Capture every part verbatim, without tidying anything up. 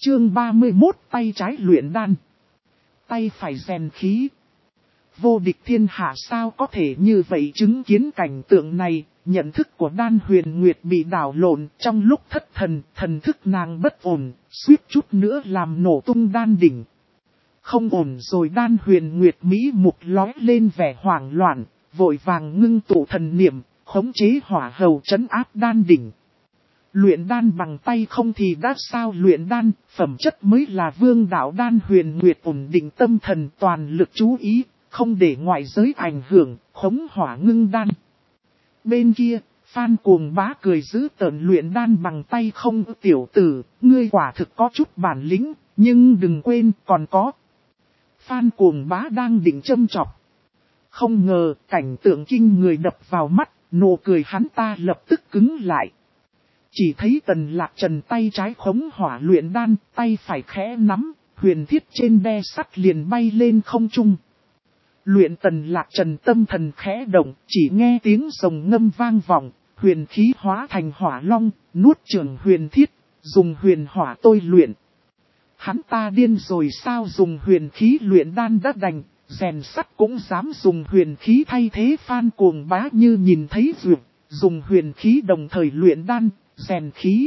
Chương ba mươi mốt tay trái luyện đan. Tay phải rèn khí. Vô địch thiên hạ sao có thể như vậy, chứng kiến cảnh tượng này, nhận thức của Đan Huyền Nguyệt bị đảo lộn, trong lúc thất thần, thần thức nàng bất ổn, suýt chút nữa làm nổ tung đan đỉnh. Không ổn rồi. Đan Huyền Nguyệt mỹ mục lói lên vẻ hoảng loạn, vội vàng ngưng tụ thần niệm, khống chế hỏa hầu trấn áp đan đỉnh. Luyện đan bằng tay không thì đã sao, luyện đan, phẩm chất mới là vương đạo. Đan Huyền Nguyệt ổn định tâm thần, toàn lực chú ý, không để ngoại giới ảnh hưởng, khống hỏa ngưng đan. Bên kia, Phan Cuồng Bá cười giữ tợn, luyện đan bằng tay không, tiểu tử, ngươi quả thực có chút bản lĩnh, nhưng đừng quên còn có. Phan Cuồng Bá đang định châm chọc. Không ngờ, cảnh tượng kinh người đập vào mắt, nụ cười hắn ta lập tức cứng lại. Chỉ thấy Tần Lạc Trần tay trái khống hỏa luyện đan, tay phải khẽ nắm, huyền thiết trên đe sắt liền bay lên không trung. Luyện Tần Lạc Trần tâm thần khẽ động, chỉ nghe tiếng rồng ngâm vang vọng, huyền khí hóa thành hỏa long, nuốt chửng huyền thiết, dùng huyền hỏa tôi luyện. Hắn ta điên rồi sao, dùng huyền khí luyện đan đã đành, rèn sắt cũng dám dùng huyền khí thay thế. Phan Cuồng Bá như nhìn thấy vượt, dùng huyền khí đồng thời luyện đan, rèn khí.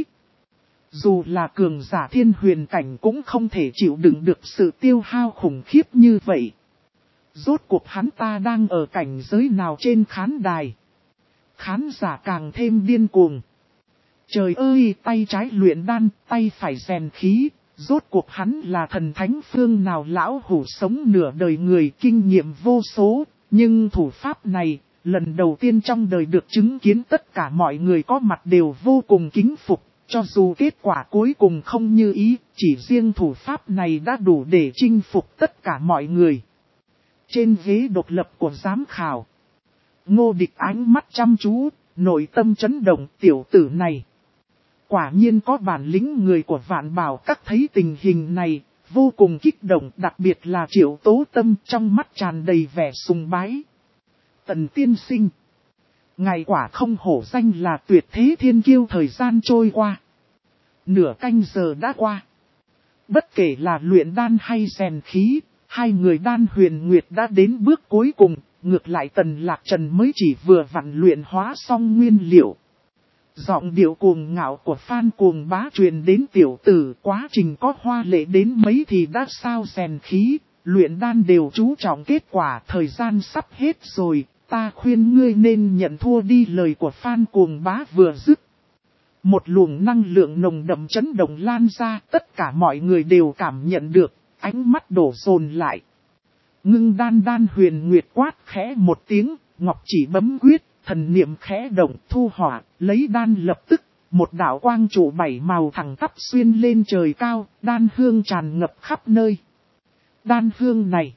Dù là cường giả thiên huyền cảnh cũng không thể chịu đựng được sự tiêu hao khủng khiếp như vậy. Rốt cuộc hắn ta đang ở cảnh giới nào trên khán đài? Khán giả càng thêm điên cuồng. Trời ơi, tay trái luyện đan, tay phải rèn khí, rốt cuộc hắn là thần thánh phương nào? Lão hủ sống nửa đời người, kinh nghiệm vô số, nhưng thủ pháp này, lần đầu tiên trong đời được chứng kiến, tất cả mọi người có mặt đều vô cùng kính phục, cho dù kết quả cuối cùng không như ý, chỉ riêng thủ pháp này đã đủ để chinh phục tất cả mọi người. Trên ghế độc lập của giám khảo, Ngô Địch ánh mắt chăm chú, nội tâm chấn động, tiểu tử này quả nhiên có bản lĩnh. Người của Vạn Bảo Các thấy tình hình này, vô cùng kích động, đặc biệt là Triệu Tố Tâm, trong mắt tràn đầy vẻ sùng bái. Tần tiên sinh, ngài quả không hổ danh là tuyệt thế thiên kiêu. Thời gian trôi qua, nửa canh giờ đã qua. Bất kể là luyện đan hay rèn khí, hai người Đan Huyền Nguyệt đã đến bước cuối cùng, ngược lại Tần Lạc Trần mới chỉ vừa vặn luyện hóa xong nguyên liệu. Giọng điệu cuồng ngạo của Phan Cuồng Bá truyền đến, tiểu tử, quá trình có hoa lệ đến mấy thì đã sao, rèn khí, luyện đan đều chú trọng kết quả, thời gian sắp hết rồi, ta khuyên ngươi nên nhận thua đi. Lời của Phan Cuồng Bá vừa dứt, một luồng năng lượng nồng đậm chấn động lan ra, tất cả mọi người đều cảm nhận được, ánh mắt đổ dồn lại. Ngưng đan. Đan Huyền Nguyệt quát khẽ một tiếng, ngọc chỉ bấm quyết, thần niệm khẽ động, thu hỏa, lấy đan. Lập tức, một đạo quang trụ bảy màu thẳng tắp xuyên lên trời cao, đan hương tràn ngập khắp nơi. Đan hương này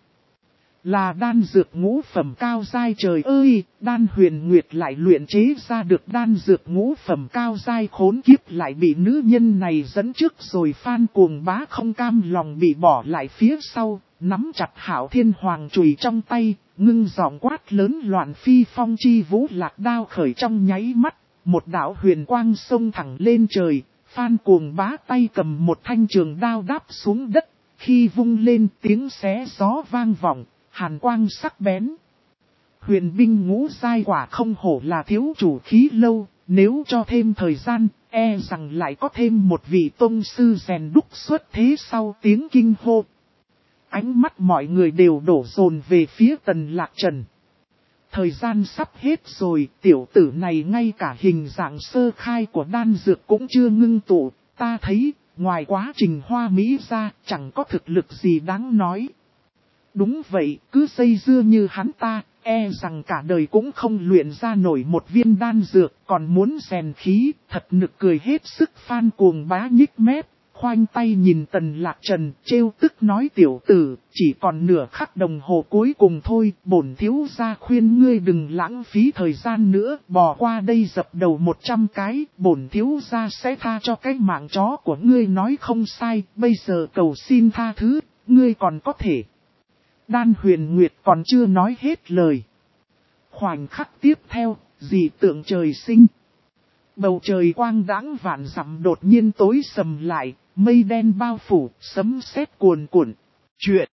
là đan dược ngũ phẩm cao giai. Trời ơi, Đan Huyền Nguyệt lại luyện chế ra được đan dược ngũ phẩm cao giai, khốn kiếp, lại bị nữ nhân này dẫn trước rồi. Phan Cuồng Bá không cam lòng bị bỏ lại phía sau, nắm chặt Hạo Thiên Hoàng chùy trong tay, ngưng giọng quát lớn, loạn phi phong chi vũ lạc đao khởi. Trong nháy mắt, một đạo huyền quang xông thẳng lên trời, Phan Cuồng Bá tay cầm một thanh trường đao đáp xuống đất, khi vung lên tiếng xé gió vang vọng, hàn quang sắc bén. Huyền binh ngũ giai quả không hổ là thiếu chủ khí lâu, nếu cho thêm thời gian, e rằng lại có thêm một vị tông sư rèn đúc xuất thế. Sau tiếng kinh hô, ánh mắt mọi người đều đổ dồn về phía Tần Lạc Trần. Thời gian sắp hết rồi, tiểu tử này ngay cả hình dạng sơ khai của đan dược cũng chưa ngưng tụ, ta thấy, ngoài quá trình hoa mỹ ra, chẳng có thực lực gì đáng nói. Đúng vậy, cứ dây dưa như hắn ta, e rằng cả đời cũng không luyện ra nổi một viên đan dược, còn muốn rèn khí, thật nực cười hết sức. Phan Cuồng Bá nhích mép, khoanh tay nhìn Tần Lạc Trần, trêu tức nói, tiểu tử, chỉ còn nửa khắc đồng hồ cuối cùng thôi, bổn thiếu gia khuyên ngươi đừng lãng phí thời gian nữa, bỏ qua đây dập đầu một trăm cái, bổn thiếu gia sẽ tha cho cái mạng chó của ngươi. Nói không sai, bây giờ cầu xin tha thứ, ngươi còn có thể. Đan Huyền Nguyệt còn chưa nói hết lời. Khoảnh khắc tiếp theo, dị tượng trời sinh. Bầu trời quang đãng vạn dặm đột nhiên tối sầm lại, mây đen bao phủ, sấm sét cuồn cuộn. Chuyện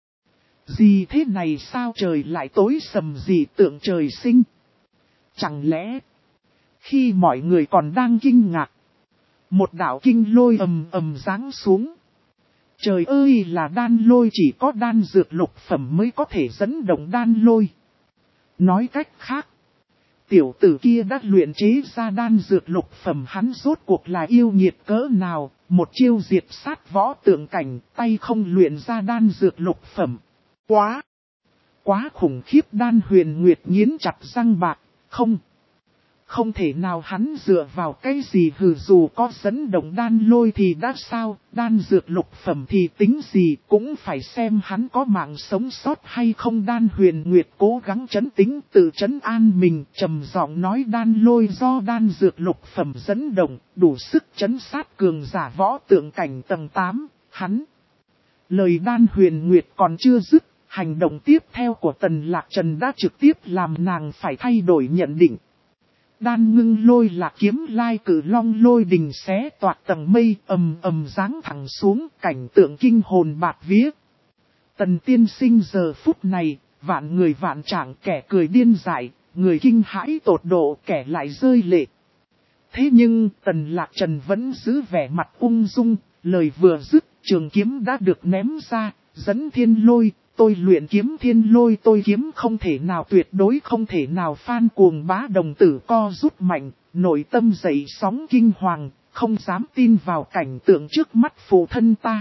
gì thế này, sao trời lại tối sầm gì tượng trời sinh? Chẳng lẽ khi mọi người còn đang kinh ngạc, một đạo kinh lôi ầm ầm giáng xuống. Trời ơi, là đan lôi, chỉ có đan dược lục phẩm mới có thể dẫn động đan lôi. Nói cách khác, tiểu tử kia đã luyện chế ra đan dược lục phẩm, hắn rốt cuộc là yêu nghiệt cỡ nào, một chiêu diệt sát võ tượng cảnh, tay không luyện ra đan dược lục phẩm. Quá, quá khủng khiếp. Đan Huyền Nguyệt nghiến chặt răng bạc, không. Không thể nào, hắn dựa vào cái gì, hừ, dù có dẫn động đan lôi thì đã sao, đan dược lục phẩm thì tính gì, cũng phải xem hắn có mạng sống sót hay không. Đan Huyền Nguyệt cố gắng trấn tĩnh, tự trấn an mình, trầm giọng nói đan lôi do đan dược lục phẩm dẫn động, đủ sức trấn sát cường giả võ tượng cảnh tầng tám, hắn. Lời Đan Huyền Nguyệt còn chưa dứt, hành động tiếp theo của Tần Lạc Trần đã trực tiếp làm nàng phải thay đổi nhận định. Đan ngưng lôi là kiếm lai cử long lôi đình xé toạc tầng mây, ầm ầm giáng thẳng xuống, cảnh tượng kinh hồn bạt vía. Tần tiên sinh giờ phút này, vạn người vạn trạng, kẻ cười điên dại, người kinh hãi tột độ, kẻ lại rơi lệ. Thế nhưng Tần Lạc Trần vẫn giữ vẻ mặt ung dung, lời vừa dứt, trường kiếm đã được ném ra, dẫn thiên lôi. Tôi luyện kiếm thiên lôi, tôi kiếm không thể nào, tuyệt đối không thể nào. Phan Cuồng Bá đồng tử co rút mạnh, nội tâm dậy sóng kinh hoàng, không dám tin vào cảnh tượng trước mắt phụ thân ta.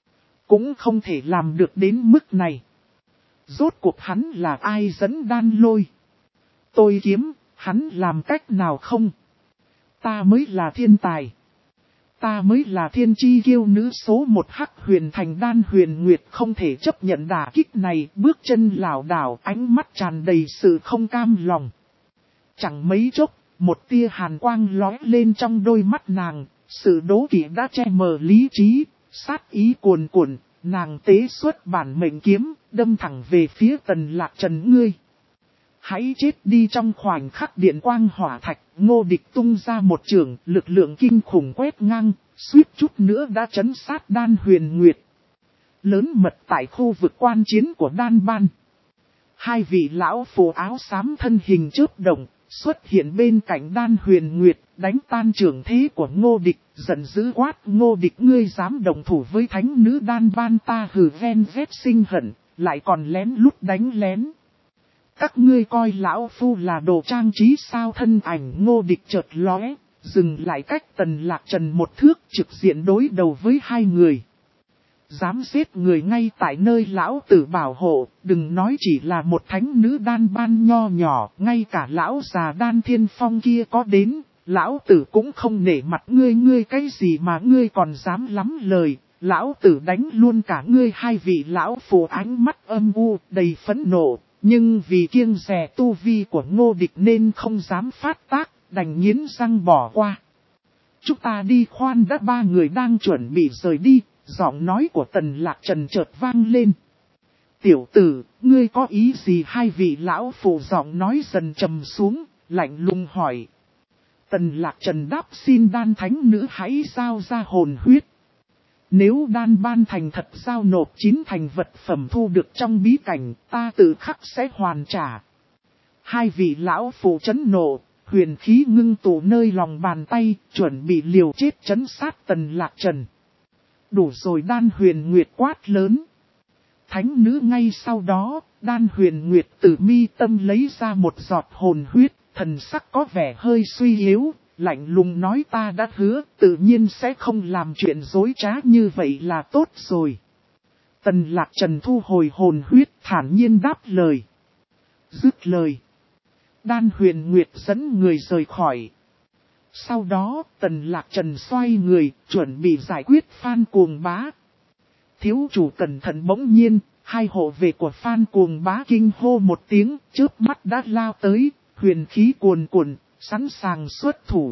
Cũng không thể làm được đến mức này. Rốt cuộc hắn là ai dẫn đan lôi? Tôi kiếm, hắn làm cách nào không? Ta mới là thiên tài. Ta mới là thiên chi kiêu nữ số một. Hắc Huyền Thành. Đan Huyền Nguyệt không thể chấp nhận đả kích này, bước chân lảo đảo, ánh mắt tràn đầy sự không cam lòng. Chẳng mấy chốc, một tia hàn quang lóe lên trong đôi mắt nàng, sự đố kỵ đã che mờ lý trí, sát ý cuồn cuộn, nàng tế xuất bản mệnh kiếm, đâm thẳng về phía Tần Lạc Trần. Ngươi hãy chết đi! Trong khoảnh khắc điện quang hỏa thạch, Ngô Địch tung ra một chưởng, lực lượng kinh khủng quét ngang, suýt chút nữa đã trấn sát Đan Huyền Nguyệt. Lớn mật tại khu vực quan chiến của Đan Ban. Hai vị lão phù áo xám thân hình chớp động, xuất hiện bên cạnh Đan Huyền Nguyệt, đánh tan chưởng thế của Ngô Địch, giận dữ quát: Ngô Địch, ngươi dám đồng thủ với thánh nữ Đan Ban ta? Hừ, ven vét sinh hận, lại còn lén lút đánh lén. Các ngươi coi lão phu là đồ trang trí sao? Thân ảnh Ngô Địch chợt lóe, dừng lại cách Tần Lạc Trần một thước, trực diện đối đầu với hai người. Dám giết người ngay tại nơi lão tử bảo hộ, đừng nói chỉ là một thánh nữ Đan Ban nho nhỏ, ngay cả lão già Đan Thiên Phong kia có đến, lão tử cũng không nể mặt ngươi. Ngươi cái gì mà ngươi còn dám lắm lời, lão tử đánh luôn cả ngươi. Hai vị lão phù ánh mắt âm u, đầy phẫn nộ. Nhưng vì kiêng dè tu vi của Ngô Địch nên không dám phát tác, đành nghiến răng bỏ qua. Chúng ta đi. Khoan đã. Ba người đang chuẩn bị rời đi, giọng nói của Tần Lạc Trần chợt vang lên. Tiểu tử, ngươi có ý gì? Hai vị lão phụ giọng nói dần trầm xuống, lạnh lùng hỏi. Tần Lạc Trần đáp: xin Đan thánh nữ hãy giao ra hồn huyết. Nếu Đan Ban thành thật giao nộp chín thành vật phẩm thu được trong bí cảnh, ta tự khắc sẽ hoàn trả. Hai vị lão phụ chấn nộ, huyền khí ngưng tụ nơi lòng bàn tay, chuẩn bị liều chết trấn sát Tần Lạc Trần. Đủ rồi! Đan Huyền Nguyệt quát lớn. Thánh nữ ngay sau đó, Đan Huyền Nguyệt từ mi tâm lấy ra một giọt hồn huyết, thần sắc có vẻ hơi suy yếu. Lạnh lùng nói: ta đã hứa, tự nhiên sẽ không làm chuyện dối trá như vậy là tốt rồi. Tần Lạc Trần thu hồi hồn huyết, thản nhiên đáp lời. Dứt lời, Đan Huyền Nguyệt dẫn người rời khỏi. Sau đó, Tần Lạc Trần xoay người, chuẩn bị giải quyết Phan Cuồng Bá. Thiếu chủ cẩn thận! Bỗng nhiên, hai hộ vệ của Phan Cuồng Bá kinh hô một tiếng, chớp mắt đã lao tới, huyền khí cuồn cuộn, sẵn sàng xuất thủ.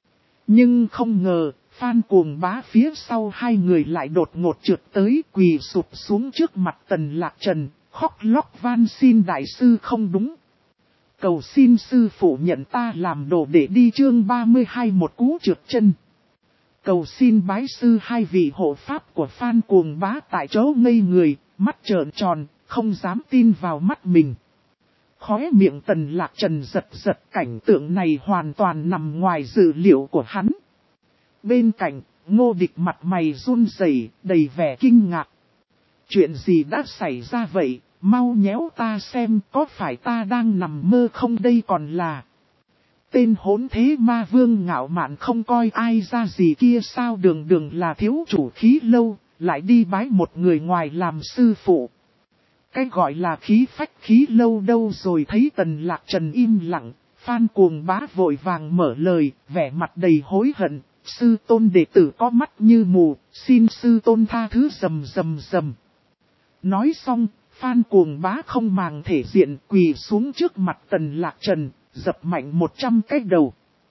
Nhưng không ngờ, Phan Cuồng Bá phía sau hai người lại đột ngột trượt tới, quỳ sụp xuống trước mặt Tần Lạc Trần, khóc lóc van xin: đại sư không đúng. Cầu xin sư phụ nhận ta làm đồ để đi. Chương ba mươi hai. Một cú trượt chân. Cầu xin bái sư hai vị hộ pháp của Phan Cuồng Bá tại chỗ ngây người, mắt trợn tròn, không dám tin vào mắt mình. Khóe miệng Tần Lạc Trần giật giật, cảnh tượng này hoàn toàn nằm ngoài dự liệu của hắn. Bên cạnh, Ngô Địch mặt mày run rẩy, đầy vẻ kinh ngạc. Chuyện gì đã xảy ra vậy, mau nhéo ta xem có phải ta đang nằm mơ không đây còn là... Tên hỗn thế ma vương ngạo mạn không coi ai ra gì kia sao, đường đường là thiếu chủ khí lâu, lại đi bái một người ngoài làm sư phụ. Cái gọi là khí phách khí lâu đâu rồi, thấy Tần Lạc Trần im lặng, Phan Cuồng Bá vội vàng mở lời, vẻ mặt đầy hối hận, sư tôn đệ tử có mắt như mù, xin sư tôn tha thứ rầm rầm rầm. Nói xong, Phan Cuồng Bá không màng thể diện quỳ xuống trước mặt Tần Lạc Trần, dập mạnh một trăm cái đầu.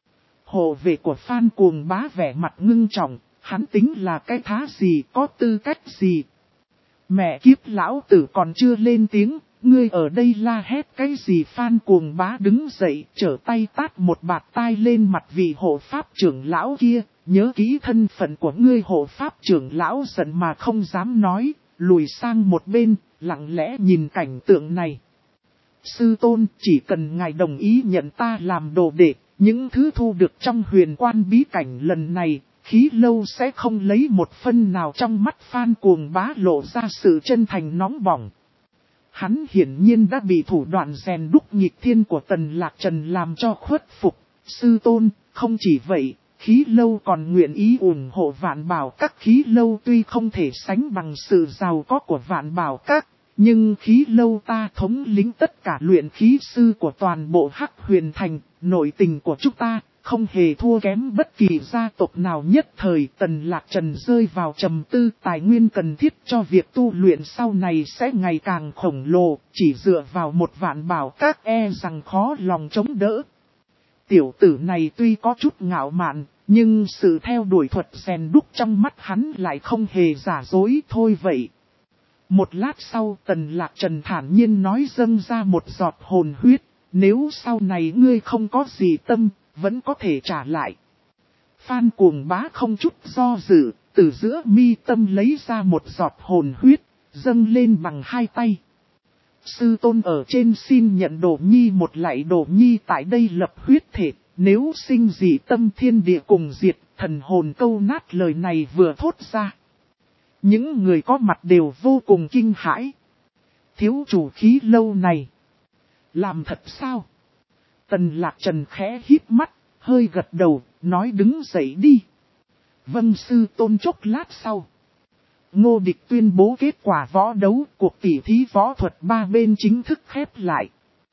Hộ vệ của Phan Cuồng Bá vẻ mặt ngưng trọng, hắn tính là cái thá gì, có tư cách gì. Mẹ kiếp, lão tử còn chưa lên tiếng, ngươi ở đây la hét cái gì? Phan Cuồng Bá đứng dậy, trở tay tát một bạt tai lên mặt vị hộ pháp trưởng lão kia, nhớ kỹ thân phận của ngươi. Hộ pháp trưởng lão giận mà không dám nói, lùi sang một bên, lặng lẽ nhìn cảnh tượng này. Sư tôn, chỉ cần ngài đồng ý nhận ta làm đồ đệ, những thứ thu được trong huyền quan bí cảnh lần này, khí lâu sẽ không lấy một phân nào. Trong mắt Phan Cuồng Bá lộ ra sự chân thành nóng bỏng. Hắn hiển nhiên đã bị thủ đoạn rèn đúc nghịch thiên của Tần Lạc Trần làm cho khuất phục. Sư tôn, không chỉ vậy, khí lâu còn nguyện ý ủng hộ Vạn Bảo Các. Khí lâu tuy không thể sánh bằng sự giàu có của Vạn Bảo Các, nhưng khí lâu ta thống lĩnh tất cả luyện khí sư của toàn bộ Hắc Huyền Thành, nội tình của chúng ta không hề thua kém bất kỳ gia tộc nào. Nhất thời Tần Lạc Trần rơi vào trầm tư, tài nguyên cần thiết cho việc tu luyện sau này sẽ ngày càng khổng lồ, chỉ dựa vào một Vạn Bảo Các e rằng khó lòng chống đỡ. Tiểu tử này tuy có chút ngạo mạn, nhưng sự theo đuổi thuật rèn đúc trong mắt hắn lại không hề giả dối. Thôi vậy. Một lát sau Tần Lạc Trần thản nhiên nói, dâng ra một giọt hồn huyết, nếu sau này ngươi không có gì tâm, vẫn có thể trả lại. Phan Cuồng Bá không chút do dự, từ giữa mi tâm lấy ra một giọt hồn huyết, dâng lên bằng hai tay. Sư tôn ở trên xin nhận Đồ Nhi một lạy. Đồ Nhi tại đây lập huyết thể, nếu sinh dị tâm thiên địa cùng diệt. Thần hồn câu nát lời này vừa thốt ra, những người có mặt đều vô cùng kinh hãi. Thiếu chủ khí lâu này, làm thật sao? Tần Lạc Trần khẽ híp mắt, hơi gật đầu, nói đứng dậy đi. Vâng sư tôn. Chốc lát sau, Ngô Địch tuyên bố kết quả võ đấu, cuộc tỉ thí võ thuật ba bên chính thức khép lại.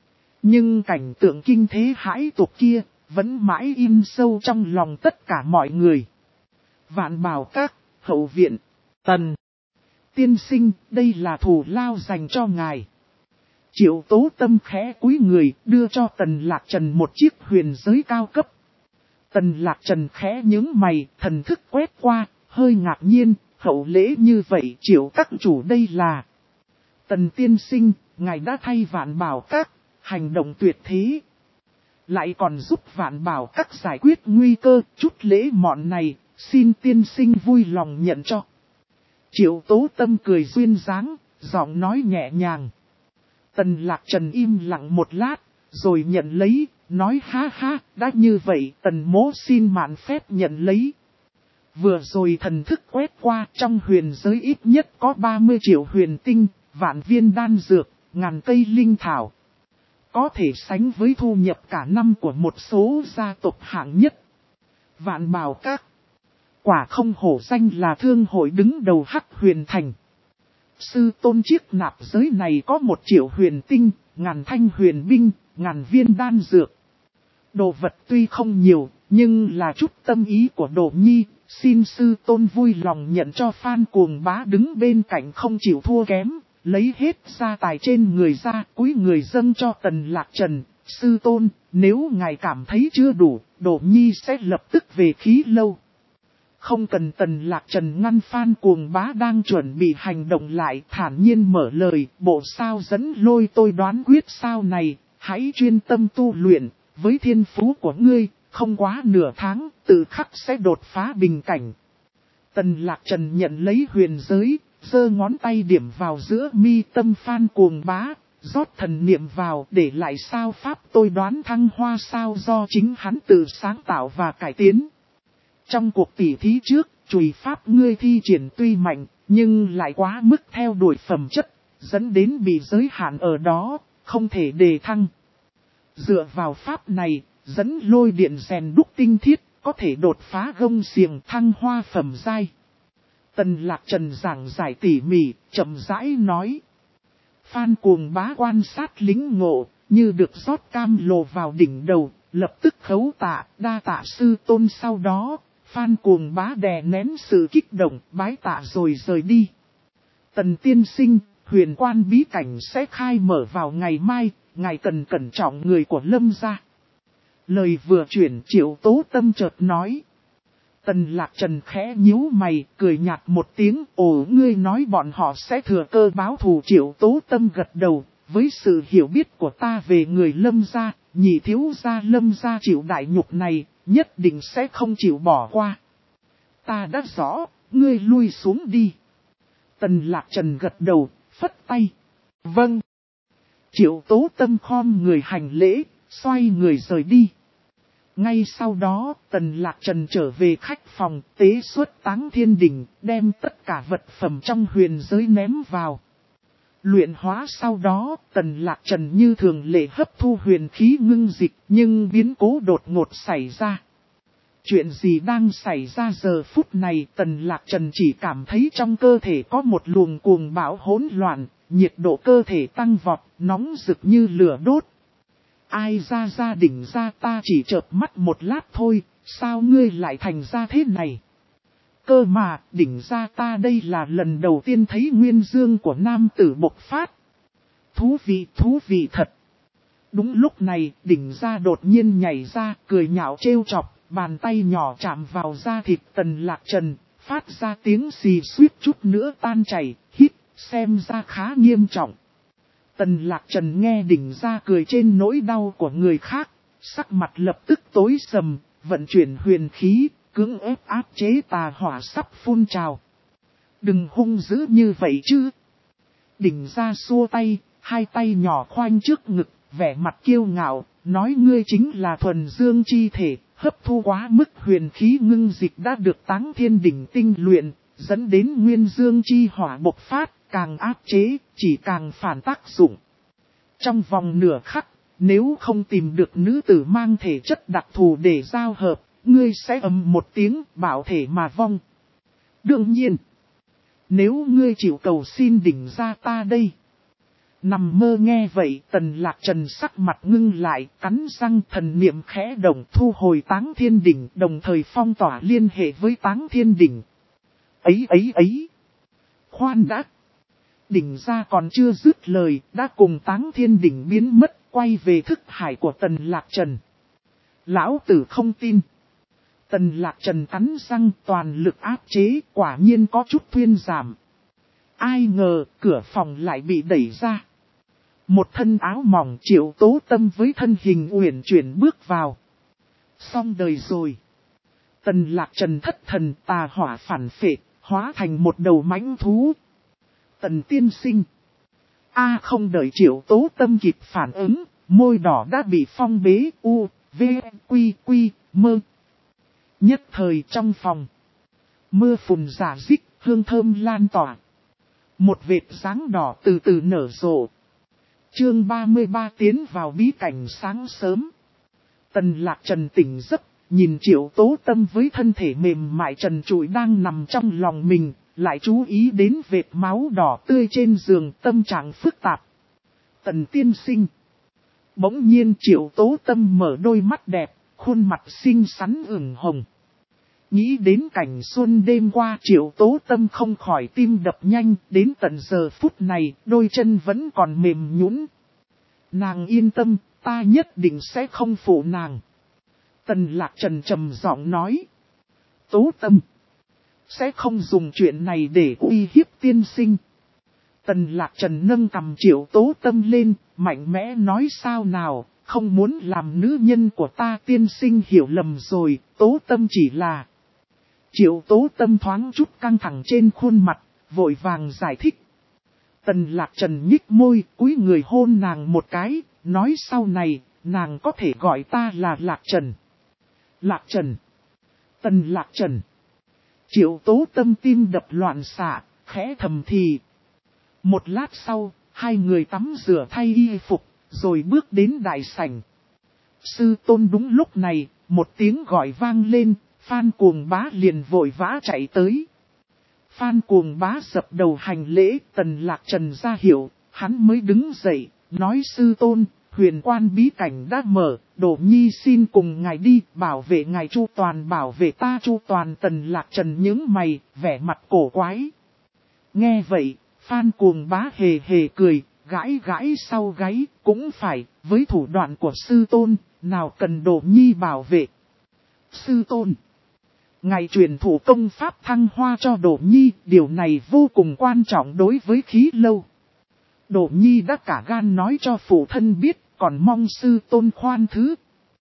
Nhưng cảnh tượng kinh thế hãi tục kia, vẫn mãi in sâu trong lòng tất cả mọi người. Vạn Bảo Các, hậu viện, Tần tiên sinh, đây là thù lao dành cho ngài. Triệu Tố Tâm khẽ cúi người, đưa cho Tần Lạc Trần một chiếc huyền giới cao cấp. Tần Lạc Trần khẽ nhướng mày, thần thức quét qua, hơi ngạc nhiên, hậu lễ như vậy Triệu các chủ đây là. Tần tiên sinh, ngài đã thay Vạn Bảo Các, hành động tuyệt thế. Lại còn giúp Vạn Bảo Các giải quyết nguy cơ, chút lễ mọn này, xin tiên sinh vui lòng nhận cho. Triệu Tố Tâm cười duyên dáng, giọng nói nhẹ nhàng. Tần Lạc Trần im lặng một lát, rồi nhận lấy, nói ha ha, đã như vậy Tần mỗ xin mạn phép nhận lấy. Vừa rồi thần thức quét qua, trong huyền giới ít nhất có ba mươi triệu huyền tinh, vạn viên đan dược, ngàn cây linh thảo. Có thể sánh với thu nhập cả năm của một số gia tộc hạng nhất. Vạn Bảo Các, quả không hổ danh là thương hội đứng đầu Hắc Huyền Thành. Sư tôn chiếc nạp giới này có một triệu huyền tinh, ngàn thanh huyền binh, ngàn viên đan dược. Đồ vật tuy không nhiều, nhưng là chút tâm ý của Đồ Nhi, xin sư tôn vui lòng nhận cho. Phan Cuồng Bá đứng bên cạnh không chịu thua kém, lấy hết gia tài trên người ra, cúi người dâng cho Tần Lạc Trần. Sư tôn, nếu ngài cảm thấy chưa đủ, Đồ Nhi sẽ lập tức về khí lâu. Không cần. Tần Lạc Trần ngăn Phan Cuồng Bá đang chuẩn bị hành động lại, thản nhiên mở lời, bộ sao dẫn lôi tôi đoán quyết sao này, hãy chuyên tâm tu luyện, với thiên phú của ngươi, không quá nửa tháng, tự khắc sẽ đột phá bình cảnh. Tần Lạc Trần nhận lấy huyền giới, giơ ngón tay điểm vào giữa mi tâm Phan Cuồng Bá, rót thần niệm vào để lại sao pháp tôi đoán thăng hoa sao do chính hắn tự sáng tạo và cải tiến. Trong cuộc tỉ thí trước, chùy pháp ngươi thi triển tuy mạnh, nhưng lại quá mức theo đuổi phẩm chất, dẫn đến bị giới hạn ở đó, không thể đề thăng. Dựa vào pháp này, dẫn lôi điện rèn đúc tinh thiết, có thể đột phá gông xiềng thăng hoa phẩm giai. Tần Lạc Trần giảng giải tỉ mỉ, chậm rãi nói. Phan Cuồng Bá quan sát lính ngộ, như được rót cam lồ vào đỉnh đầu, lập tức khấu tạ, đa tạ sư tôn. Sau đó, Phan Cuồng Bá đè nén sự kích động, bái tạ rồi rời đi. Tần tiên sinh, huyền quan bí cảnh sẽ khai mở vào ngày mai, ngài cần cẩn trọng người của Lâm gia. Lời vừa chuyển Triệu Tố Tâm chợt nói. Tần Lạc Trần khẽ nhíu mày, cười nhạt một tiếng, ồ ngươi nói bọn họ sẽ thừa cơ báo thù. Triệu Tố Tâm gật đầu, với sự hiểu biết của ta về người Lâm gia, nhị thiếu gia Lâm gia chịu đại nhục này, nhất định sẽ không chịu bỏ qua. Ta đã rõ, ngươi lui xuống đi. Tần Lạc Trần gật đầu, phất tay. Vâng. Triệu Tố Tâm khom người hành lễ, xoay người rời đi. Ngay sau đó, Tần Lạc Trần trở về khách phòng, tế xuất Táng Thiên Đỉnh, đem tất cả vật phẩm trong huyền giới ném vào. Luyện hóa sau đó, Tần Lạc Trần như thường lệ hấp thu huyền khí ngưng dịch, nhưng biến cố đột ngột xảy ra. Chuyện gì đang xảy ra giờ phút này? Tần Lạc Trần chỉ cảm thấy trong cơ thể có một luồng cuồng bão hỗn loạn, nhiệt độ cơ thể tăng vọt, nóng rực như lửa đốt. Ai ra gia đỉnh ra, ta chỉ chợp mắt một lát thôi, sao ngươi lại thành ra thế này? Cơ mà, đỉnh ra ta đây là lần đầu tiên thấy nguyên dương của nam tử bộc phát. Thú vị, thú vị thật. Đúng lúc này, đỉnh ra đột nhiên nhảy ra, cười nhạo trêu chọc, bàn tay nhỏ chạm vào da thịt Tần Lạc Trần, phát ra tiếng xì suýt chút nữa tan chảy, hít, xem ra khá nghiêm trọng. Tần Lạc Trần nghe đỉnh ra cười trên nỗi đau của người khác, sắc mặt lập tức tối sầm, vận chuyển huyền khí, cưỡng ép áp chế tà hỏa sắp phun trào. Đừng hung dữ như vậy chứ. Đỉnh ra xua tay, hai tay nhỏ khoanh trước ngực, vẻ mặt kiêu ngạo, nói ngươi chính là thuần dương chi thể, hấp thu quá mức huyền khí ngưng dịch đã được Táng Thiên Đỉnh tinh luyện, dẫn đến nguyên dương chi hỏa bộc phát, càng áp chế, chỉ càng phản tác dụng. Trong vòng nửa khắc, nếu không tìm được nữ tử mang thể chất đặc thù để giao hợp, ngươi sẽ ầm một tiếng bảo thể mà vong. Đương nhiên, nếu ngươi chịu cầu xin đỉnh ra ta đây. Nằm mơ nghe vậy, Tần Lạc Trần sắc mặt ngưng lại, cắn răng thần niệm khẽ động thu hồi Táng Thiên Đỉnh, đồng thời phong tỏa liên hệ với Táng Thiên Đỉnh. Ấy ấy ấy! Khoan đã! Đỉnh ra còn chưa dứt lời, đã cùng Táng Thiên Đỉnh biến mất, quay về thức hải của Tần Lạc Trần. Lão tử không tin. Tần Lạc Trần cắn răng toàn lực áp chế, quả nhiên có chút thuyên giảm. Ai ngờ, cửa phòng lại bị đẩy ra. Một thân áo mỏng Triệu Tố Tâm với thân hình uyển chuyển bước vào. Xong đời rồi. Tần Lạc Trần thất thần, tà hỏa phản phệ, hóa thành một đầu mãnh thú. Tần tiên sinh. A không đợi Triệu Tố Tâm kịp phản ứng, môi đỏ đã bị phong bế. U, V, Quy, Quy, Mơ. Nhất thời trong phòng. Mưa phùn rả rích, hương thơm lan tỏa. Một vệt sáng đỏ từ từ nở rộ. Chương ba mươi ba tiến vào bí cảnh sáng sớm. Tần Lạc Trần tỉnh giấc, nhìn Triệu Tố Tâm với thân thể mềm mại trần trụi đang nằm trong lòng mình, lại chú ý đến vệt máu đỏ tươi trên giường, tâm trạng phức tạp. Tần tiên sinh. Bỗng nhiên Triệu Tố Tâm mở đôi mắt đẹp, khuôn mặt xinh xắn ửng hồng. Nghĩ đến cảnh xuân đêm qua, Triệu Tố Tâm không khỏi tim đập nhanh, đến tận giờ phút này, đôi chân vẫn còn mềm nhũn. Nàng yên tâm, ta nhất định sẽ không phụ nàng. Tần Lạc Trần trầm giọng nói. Tố Tâm, sẽ không dùng chuyện này để uy hiếp tiên sinh. Tần Lạc Trần nâng cầm Triệu Tố Tâm lên, mạnh mẽ nói sao nào, không muốn làm nữ nhân của ta. Tiên sinh hiểu lầm rồi, Tố Tâm chỉ là... Triệu Tố Tâm thoáng chút căng thẳng trên khuôn mặt, vội vàng giải thích. Tần Lạc Trần nhích môi, cúi người hôn nàng một cái, nói sau này, nàng có thể gọi ta là Lạc Trần. Lạc Trần. Tần Lạc Trần. Triệu Tố Tâm tim đập loạn xạ, khẽ thầm thì. Một lát sau, hai người tắm rửa thay y phục, rồi bước đến đại sảnh. Sư tôn đúng lúc này, một tiếng gọi vang lên, Phan Cuồng Bá liền vội vã chạy tới. Phan Cuồng Bá dập đầu hành lễ, Tần Lạc Trần ra hiệu, hắn mới đứng dậy, nói sư tôn, huyền quan bí cảnh đã mở, Đỗ Nhi xin cùng ngài đi, bảo vệ ngài chu toàn, bảo vệ ta chu toàn. Tần Lạc Trần nhướng mày, vẻ mặt cổ quái. Nghe vậy, Phan Cuồng Bá hề hề cười, gãi gãi sau gáy, cũng phải, với thủ đoạn của sư tôn, nào cần Đỗ Nhi bảo vệ. Sư tôn, ngài truyền thủ công pháp thăng hoa cho Đỗ Nhi, điều này vô cùng quan trọng đối với Khí Lâu. Đỗ Nhi đã cả gan nói cho phụ thân biết, còn mong sư tôn khoan thứ.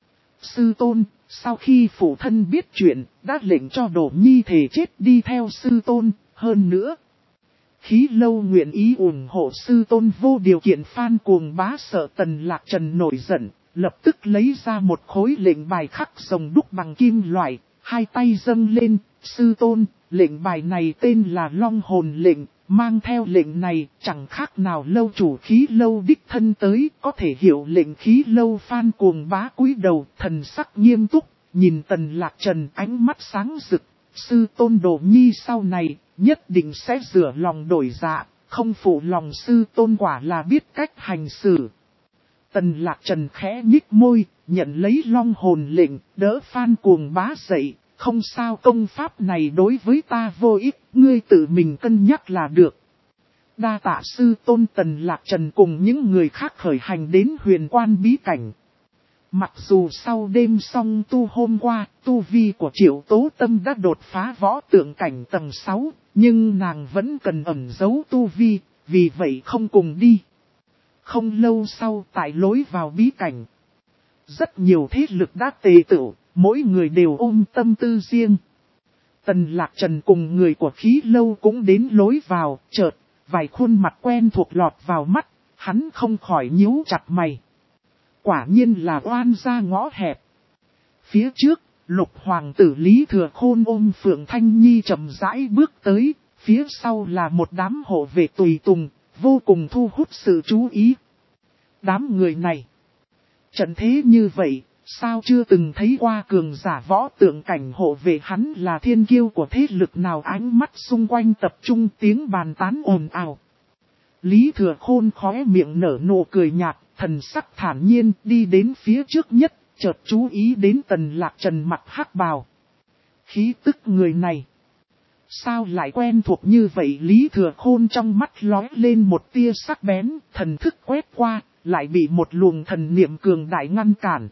Sư tôn, sau khi phụ thân biết chuyện, đã lệnh cho Đỗ Nhi thề chết đi theo sư tôn, hơn nữa. Khí Lâu nguyện ý ủng hộ sư tôn vô điều kiện. Phan Cuồng Bá sợ Tần Lạc Trần nổi giận, lập tức lấy ra một khối lệnh bài khắc rồng đúc bằng kim loại, hai tay dâng lên. Sư tôn, lệnh bài này tên là Long Hồn lệnh, mang theo lệnh này chẳng khác nào lâu chủ Khí Lâu đích thân tới, có thể hiểu lệnh Khí Lâu. Phan Cuồng Bá cúi đầu, thần sắc nghiêm túc, nhìn Tần Lạc Trần ánh mắt sáng rực. Sư tôn Đỗ Nhi sau này, nhất định sẽ rửa lòng đổi dạ, không phụ lòng sư tôn, quả là biết cách hành xử. Tần Lạc Trần khẽ nhích môi, nhận lấy Long Hồn lệnh, đỡ Phan Cuồng Bá dậy. Không sao, công pháp này đối với ta vô ích, ngươi tự mình cân nhắc là được. Đa tạ sư tôn. Tần Lạc Trần cùng những người khác khởi hành đến huyền quan bí cảnh. Mặc dù sau đêm xong tu hôm qua, tu vi của Triệu Tố Tâm đã đột phá võ tượng cảnh tầng sáu, nhưng nàng vẫn cần ẩn giấu tu vi, vì vậy không cùng đi. Không lâu sau, tại lối vào bí cảnh, rất nhiều thế lực đã tề tựu, mỗi người đều ôm tâm tư riêng. Tần Lạc Trần cùng người của Khí Lâu cũng đến lối vào, chợt, vài khuôn mặt quen thuộc lọt vào mắt, hắn không khỏi nhíu chặt mày. Quả nhiên là oan gia ngõ hẹp. Phía trước, Lục Hoàng tử Lý Thừa Khôn ôm Phượng Thanh Nhi chậm rãi bước tới, phía sau là một đám hộ vệ tùy tùng, vô cùng thu hút sự chú ý. Đám người này, trận thế như vậy, sao chưa từng thấy qua cường giả võ tượng cảnh hộ vệ, hắn là thiên kiêu của thế lực nào? Ánh mắt xung quanh tập trung, tiếng bàn tán ồn ào. Lý Thừa Khôn khóe miệng nở nụ cười nhạt, thần sắc thản nhiên đi đến phía trước nhất, chợt chú ý đến Tần Lạc Trần mặt hắc bào. Khí tức người này, sao lại quen thuộc như vậy? Lý Thừa Khôn trong mắt lóe lên một tia sắc bén, thần thức quét qua, lại bị một luồng thần niệm cường đại ngăn cản.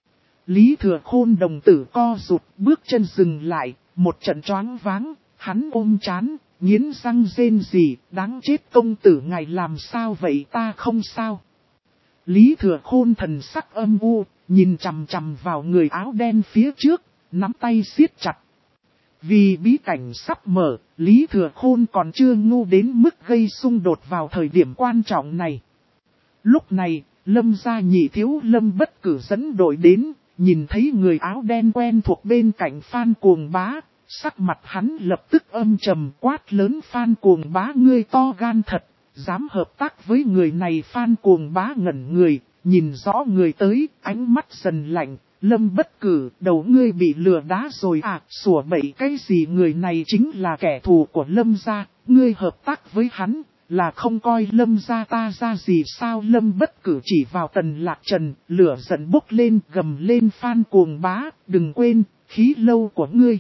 Lý Thừa Khôn đồng tử co rụt, bước chân dừng lại, một trận choáng váng, hắn ôm chán, nghiến răng rên rỉ, đáng chết, công tử ngài làm sao vậy? Ta không sao. Lý Thừa Khôn thần sắc âm u, nhìn chằm chằm vào người áo đen phía trước, nắm tay siết chặt. Vì bí cảnh sắp mở, Lý Thừa Khôn còn chưa ngu đến mức gây xung đột vào thời điểm quan trọng này. Lúc này, Lâm gia nhị thiếu Lâm Bất Cử dẫn đội đến, nhìn thấy người áo đen quen thuộc bên cạnh Phan Cuồng Bá, sắc mặt hắn lập tức âm trầm, quát lớn: Phan Cuồng Bá, ngươi to gan thật, dám hợp tác với người này? Phan Cuồng Bá ngẩn người, nhìn rõ người tới, ánh mắt dần lạnh. Lâm Bất Cử, đầu ngươi bị lừa đá rồi à? Sủa bậy cái gì? Người này chính là kẻ thù của Lâm gia, ngươi hợp tác với hắn, là không coi Lâm gia ta ra gì sao? Lâm Bất Cử chỉ vào Tần Lạc Trần, lửa giận bốc lên, gầm lên: Phan Cuồng Bá, đừng quên, Khí Lâu của ngươi.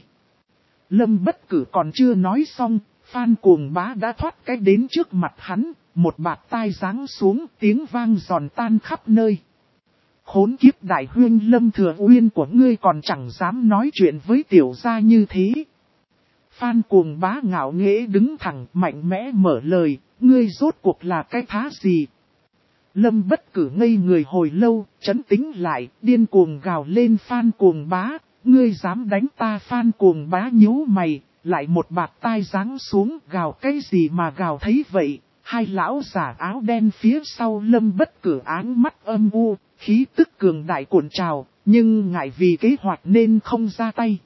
Lâm Bất Cử còn chưa nói xong, Phan Cuồng Bá đã thoát cái đến trước mặt hắn, một bạt tai giáng xuống, tiếng vang giòn tan khắp nơi. Khốn kiếp, đại huynh Lâm Thừa Uyên của ngươi còn chẳng dám nói chuyện với tiểu gia như thế. Phan Cuồng Bá ngạo nghễ đứng thẳng, mạnh mẽ mở lời: ngươi rốt cuộc là cái thá gì? Lâm Bất Cử ngây người hồi lâu, trấn tĩnh lại, điên cuồng gào lên Phan Cuồng Bá, ngươi dám đánh ta. Phan Cuồng Bá nhíu mày, lại một bạt tai giáng xuống, gào cái gì mà gào thấy vậy. Hai lão giả áo đen phía sau Lâm Bất Cử áng mắt âm u, khí tức cường đại cuộn trào, nhưng ngại vì kế hoạch nên không ra tay.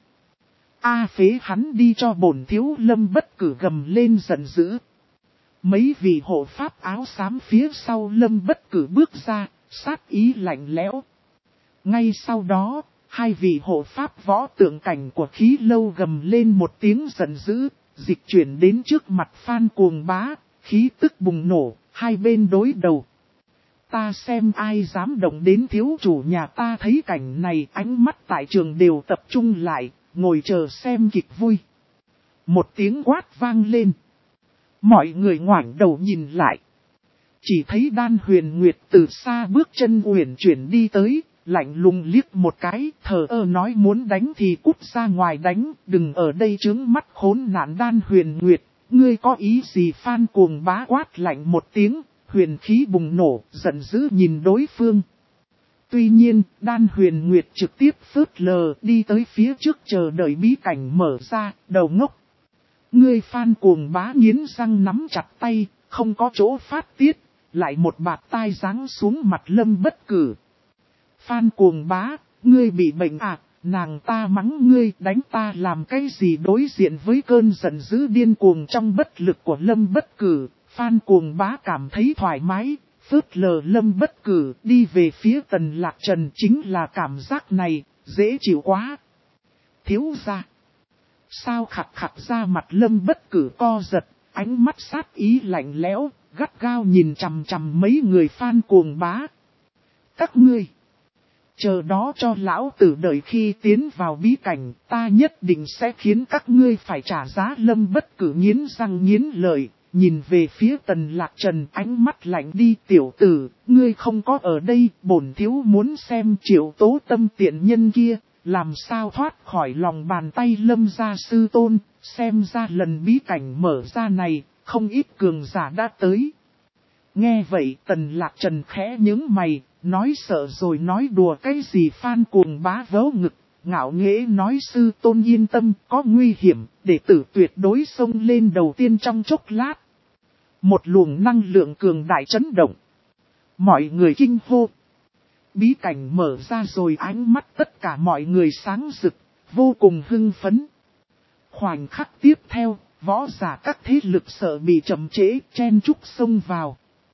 A phế hắn đi cho bổn thiếu. Lâm Bất Cử gầm lên giận dữ. Mấy vị hộ pháp áo xám phía sau Lâm Bất Cử bước ra, sát ý lạnh lẽo. Ngay sau đó, hai vị hộ pháp võ tượng cảnh của khí lâu gầm lên một tiếng giận dữ, dịch chuyển đến trước mặt Phan Cuồng Bá, khí tức bùng nổ, hai bên đối đầu. Ta xem ai dám động đến thiếu chủ nhà ta. Thấy cảnh này, ánh mắt tại trường đều tập trung lại, ngồi chờ xem kịch vui. Một tiếng quát vang lên. Mọi người ngoảnh đầu nhìn lại. Chỉ thấy Đan Huyền Nguyệt từ xa bước chân uyển chuyển đi tới, lạnh lùng liếc một cái, thờ ơ nói muốn đánh thì cút ra ngoài đánh, đừng ở đây trướng mắt khốn nạn. Đan Huyền Nguyệt, ngươi có ý gì? Phan Cuồng Bá quát lạnh một tiếng, huyền khí bùng nổ, giận dữ nhìn đối phương. Tuy nhiên, Đan Huyền Nguyệt trực tiếp phớt lờ đi tới phía trước chờ đợi bí cảnh mở ra, đầu ngốc. Ngươi Phan Cuồng Bá nghiến răng nắm chặt tay, không có chỗ phát tiết, lại một bạt tai giáng xuống mặt Lâm Bất Cử. Phan Cuồng Bá, ngươi bị bệnh à, nàng ta mắng ngươi đánh ta làm cái gì? Đối diện với cơn giận dữ điên cuồng trong bất lực của Lâm Bất Cử, Phan Cuồng Bá cảm thấy thoải mái, phớt lờ Lâm Bất Cử đi về phía Tần Lạc Trần. Chính là cảm giác này, dễ chịu quá. Thiếu gia. Sao khặt khặt ra mặt Lâm Bất Cử co giật, ánh mắt sát ý lạnh lẽo, gắt gao nhìn chằm chằm mấy người Phan Cuồng Bá. Các ngươi, chờ đó cho lão tử đợi khi tiến vào bí cảnh, ta nhất định sẽ khiến các ngươi phải trả giá. Lâm Bất Cử nghiến răng nghiến lợi, nhìn về phía Tần Lạc Trần, ánh mắt lạnh đi. Tiểu tử, ngươi không có ở đây, bổn thiếu muốn xem Triệu Tố Tâm tiện nhân kia làm sao thoát khỏi lòng bàn tay Lâm gia sư tôn. Xem ra lần bí cảnh mở ra này, không ít cường giả đã tới. Nghe vậy Tần Lạc Trần khẽ nhướng mày, nói sợ rồi nói đùa cái gì? Phan Cuồng Bá vớ ngực, ngạo nghễ nói sư tôn yên tâm, có nguy hiểm, đệ tử tuyệt đối xông lên đầu tiên trong chốc lát. Một luồng năng lượng cường đại chấn động. Mọi người kinh hô. Bí cảnh mở ra rồi, ánh mắt tất cả mọi người sáng rực, vô cùng hưng phấn. Khoảnh khắc tiếp theo, võ giả các thế lực sợ bị chậm trễ, chen chúc xông vào.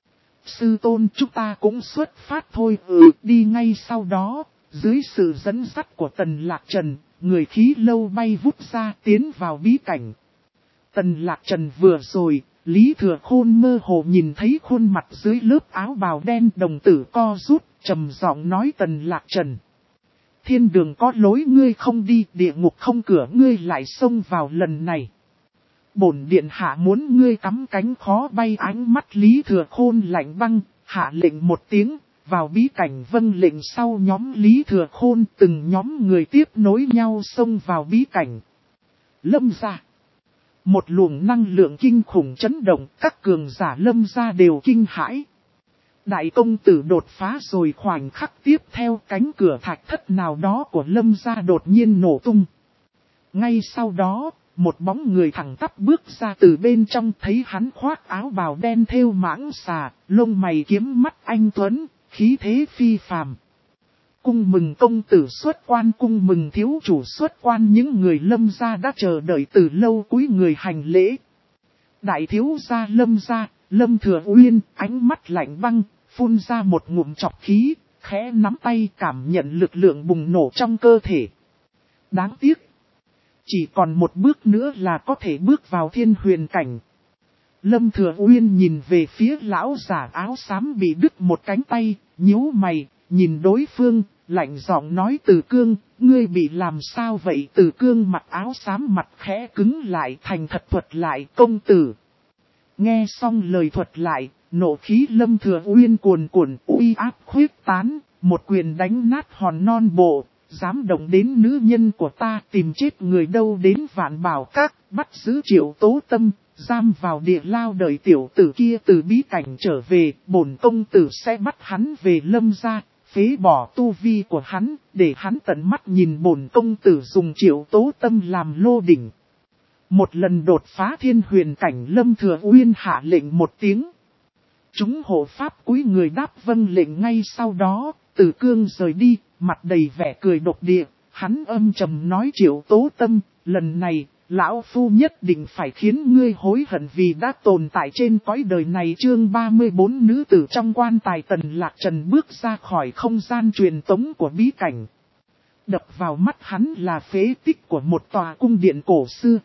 Sư tôn, chúng ta cũng xuất phát thôi. Ừ, đi ngay sau đó, dưới sự dẫn dắt của Tần Lạc Trần, người khí lâu bay vút ra tiến vào bí cảnh. Tần Lạc Trần vừa rồi, Lý Thừa Khôn mơ hồ nhìn thấy khuôn mặt dưới lớp áo bào đen, đồng tử co rút, trầm giọng nói Tần Lạc Trần. Thiên đường có lối ngươi không đi, địa ngục không cửa ngươi lại xông vào lần này. Bổn điện hạ muốn ngươi cắm cánh khó bay. Ánh mắt Lý Thừa Khôn lạnh băng, hạ lệnh một tiếng, vào bí cảnh vâng lệnh sau nhóm Lý Thừa Khôn từng nhóm người tiếp nối nhau xông vào bí cảnh. Lâm gia. Một luồng năng lượng kinh khủng chấn động, các cường giả Lâm gia đều kinh hãi. Đại công tử đột phá rồi. Khoảnh khắc tiếp theo, cánh cửa thạch thất nào đó của Lâm gia đột nhiên nổ tung. Ngay sau đó, một bóng người thẳng tắp bước ra từ bên trong, thấy hắn khoác áo bào đen thêu mãng xà, lông mày kiếm mắt anh tuấn, khí thế phi phàm. Cung mừng công tử xuất quan, cung mừng thiếu chủ xuất quan. Những người Lâm gia đã chờ đợi từ lâu cúi người hành lễ. Đại thiếu gia Lâm gia, Lâm Thừa Uyên, ánh mắt lạnh băng, phun ra một ngụm chọc khí, khẽ nắm tay cảm nhận lực lượng bùng nổ trong cơ thể. Đáng tiếc, chỉ còn một bước nữa là có thể bước vào thiên huyền cảnh. Lâm Thừa Uyên nhìn về phía lão giả áo xám bị đứt một cánh tay, nhíu mày, nhìn đối phương, lạnh giọng nói Từ Cương, ngươi bị làm sao vậy? Từ Cương mặc áo xám mặt khẽ cứng lại, thành thật thuật lại công tử. Nghe xong lời thuật lại, nộ khí Lâm Thừa Uyên cuồn cuộn, uy áp khuyết tán, một quyền đánh nát hòn non bộ. Dám động đến nữ nhân của ta, tìm chết người đâu. Đến Vạn Bảo Các, bắt giữ Triệu Tố Tâm, giam vào địa lao đợi tiểu tử kia từ bí cảnh trở về, bổn công tử sẽ bắt hắn về Lâm gia, phế bỏ tu vi của hắn, để hắn tận mắt nhìn bổn công tử dùng Triệu Tố Tâm làm lô đỉnh. Một lần đột phá thiên huyền cảnh, Lâm Thừa Uyên hạ lệnh một tiếng. Chúng hộ pháp cúi người đáp vâng lệnh. Ngay sau đó, Từ Cương rời đi, mặt đầy vẻ cười độc địa, hắn âm trầm nói: Triệu Tố Tâm, lần này, lão phu nhất định phải khiến ngươi hối hận vì đã tồn tại trên cõi đời này. Chương ba mươi bốn nữ tử trong quan tài. Tần Lạc Trần bước ra khỏi không gian truyền tống của bí cảnh. Đập vào mắt hắn là phế tích của một tòa cung điện cổ xưa.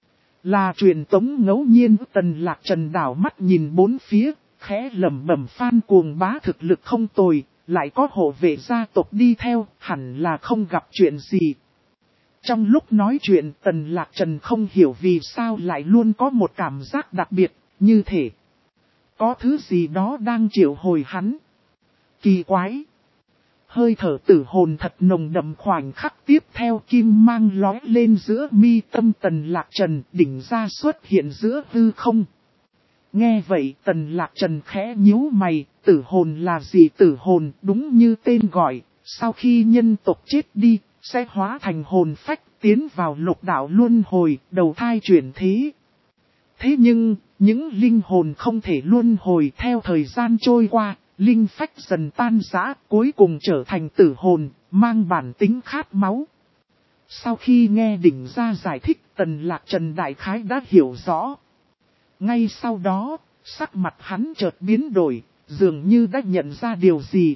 Là truyền tống ngẫu nhiên. Tần Lạc Trần đảo mắt nhìn bốn phía, khẽ lẩm bẩm: Phan Cuồng Bá thực lực không tồi, lại có hộ vệ gia tộc đi theo, hẳn là không gặp chuyện gì. Trong lúc nói chuyện, Tần Lạc Trần không hiểu vì sao lại luôn có một cảm giác đặc biệt, như thể có thứ gì đó đang triệu hồi hắn. Kỳ quái! Hơi thở tử hồn thật nồng đậm. Khoảnh khắc tiếp theo, kim mang lóe lên giữa mi tâm Tần Lạc Trần, đỉnh ra xuất hiện giữa hư không. Nghe vậy, Tần Lạc Trần khẽ nhíu mày. Tử hồn là gì? Tử hồn đúng như tên gọi, sau khi nhân tộc chết đi, sẽ hóa thành hồn phách, tiến vào lục đạo luân hồi, đầu thai chuyển thế. Thế nhưng, những linh hồn không thể luân hồi. Theo thời gian trôi qua, linh phách dần tan rã, cuối cùng trở thành tử hồn, mang bản tính khát máu. Sau khi nghe đỉnh ra giải thích, Tần Lạc Trần đại khái đã hiểu rõ. Ngay sau đó, sắc mặt hắn chợt biến đổi, dường như đã nhận ra điều gì.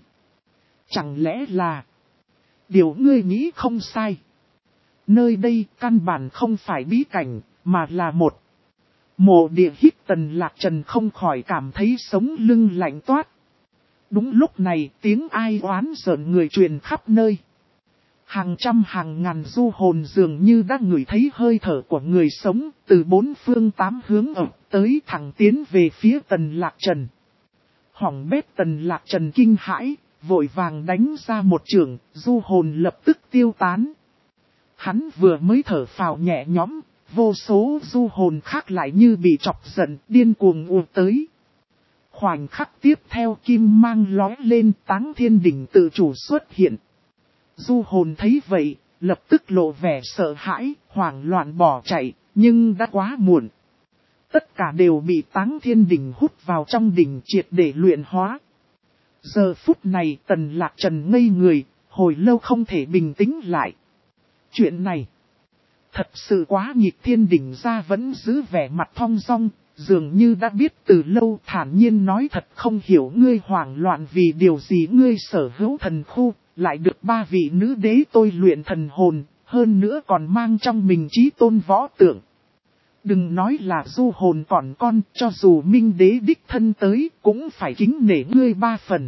Chẳng lẽ là... Điều ngươi nghĩ không sai. Nơi đây căn bản không phải bí cảnh, mà là một mộ địa. Hít. Tần Lạc Trần không khỏi cảm thấy sống lưng lạnh toát. Đúng lúc này, tiếng ai oán giận người truyền khắp nơi. Hàng trăm hàng ngàn du hồn dường như đã ngửi thấy hơi thở của người sống, từ bốn phương tám hướng ập tới, thẳng tiến về phía Tần Lạc Trần. Hỏng bét! Tần Lạc Trần kinh hãi, vội vàng đánh ra một chưởng, du hồn lập tức tiêu tán. Hắn vừa mới thở phào nhẹ nhõm, vô số du hồn khác lại như bị chọc giận, điên cuồng ùa tới. Khoảnh khắc tiếp theo, kim mang lóe lên, Táng Thiên Đỉnh tự chủ xuất hiện. Du hồn thấy vậy, lập tức lộ vẻ sợ hãi, hoảng loạn bỏ chạy, nhưng đã quá muộn. Tất cả đều bị Táng Thiên Đỉnh hút vào trong đỉnh, triệt để luyện hóa. Giờ phút này, Tần Lạc Trần ngây người, hồi lâu không thể bình tĩnh lại. Chuyện này thật sự quá nghịch. Thiên Đỉnh ra vẫn giữ vẻ mặt thong dong, dường như đã biết từ lâu, thản nhiên nói: Thật không hiểu ngươi hoảng loạn vì điều gì. Ngươi sở hữu thần khu, lại được ba vị nữ đế tôi luyện thần hồn, hơn nữa còn mang trong mình chí tôn võ tượng. Đừng nói là du hồn còn con, cho dù minh đế đích thân tới, cũng phải kính nể ngươi ba phần.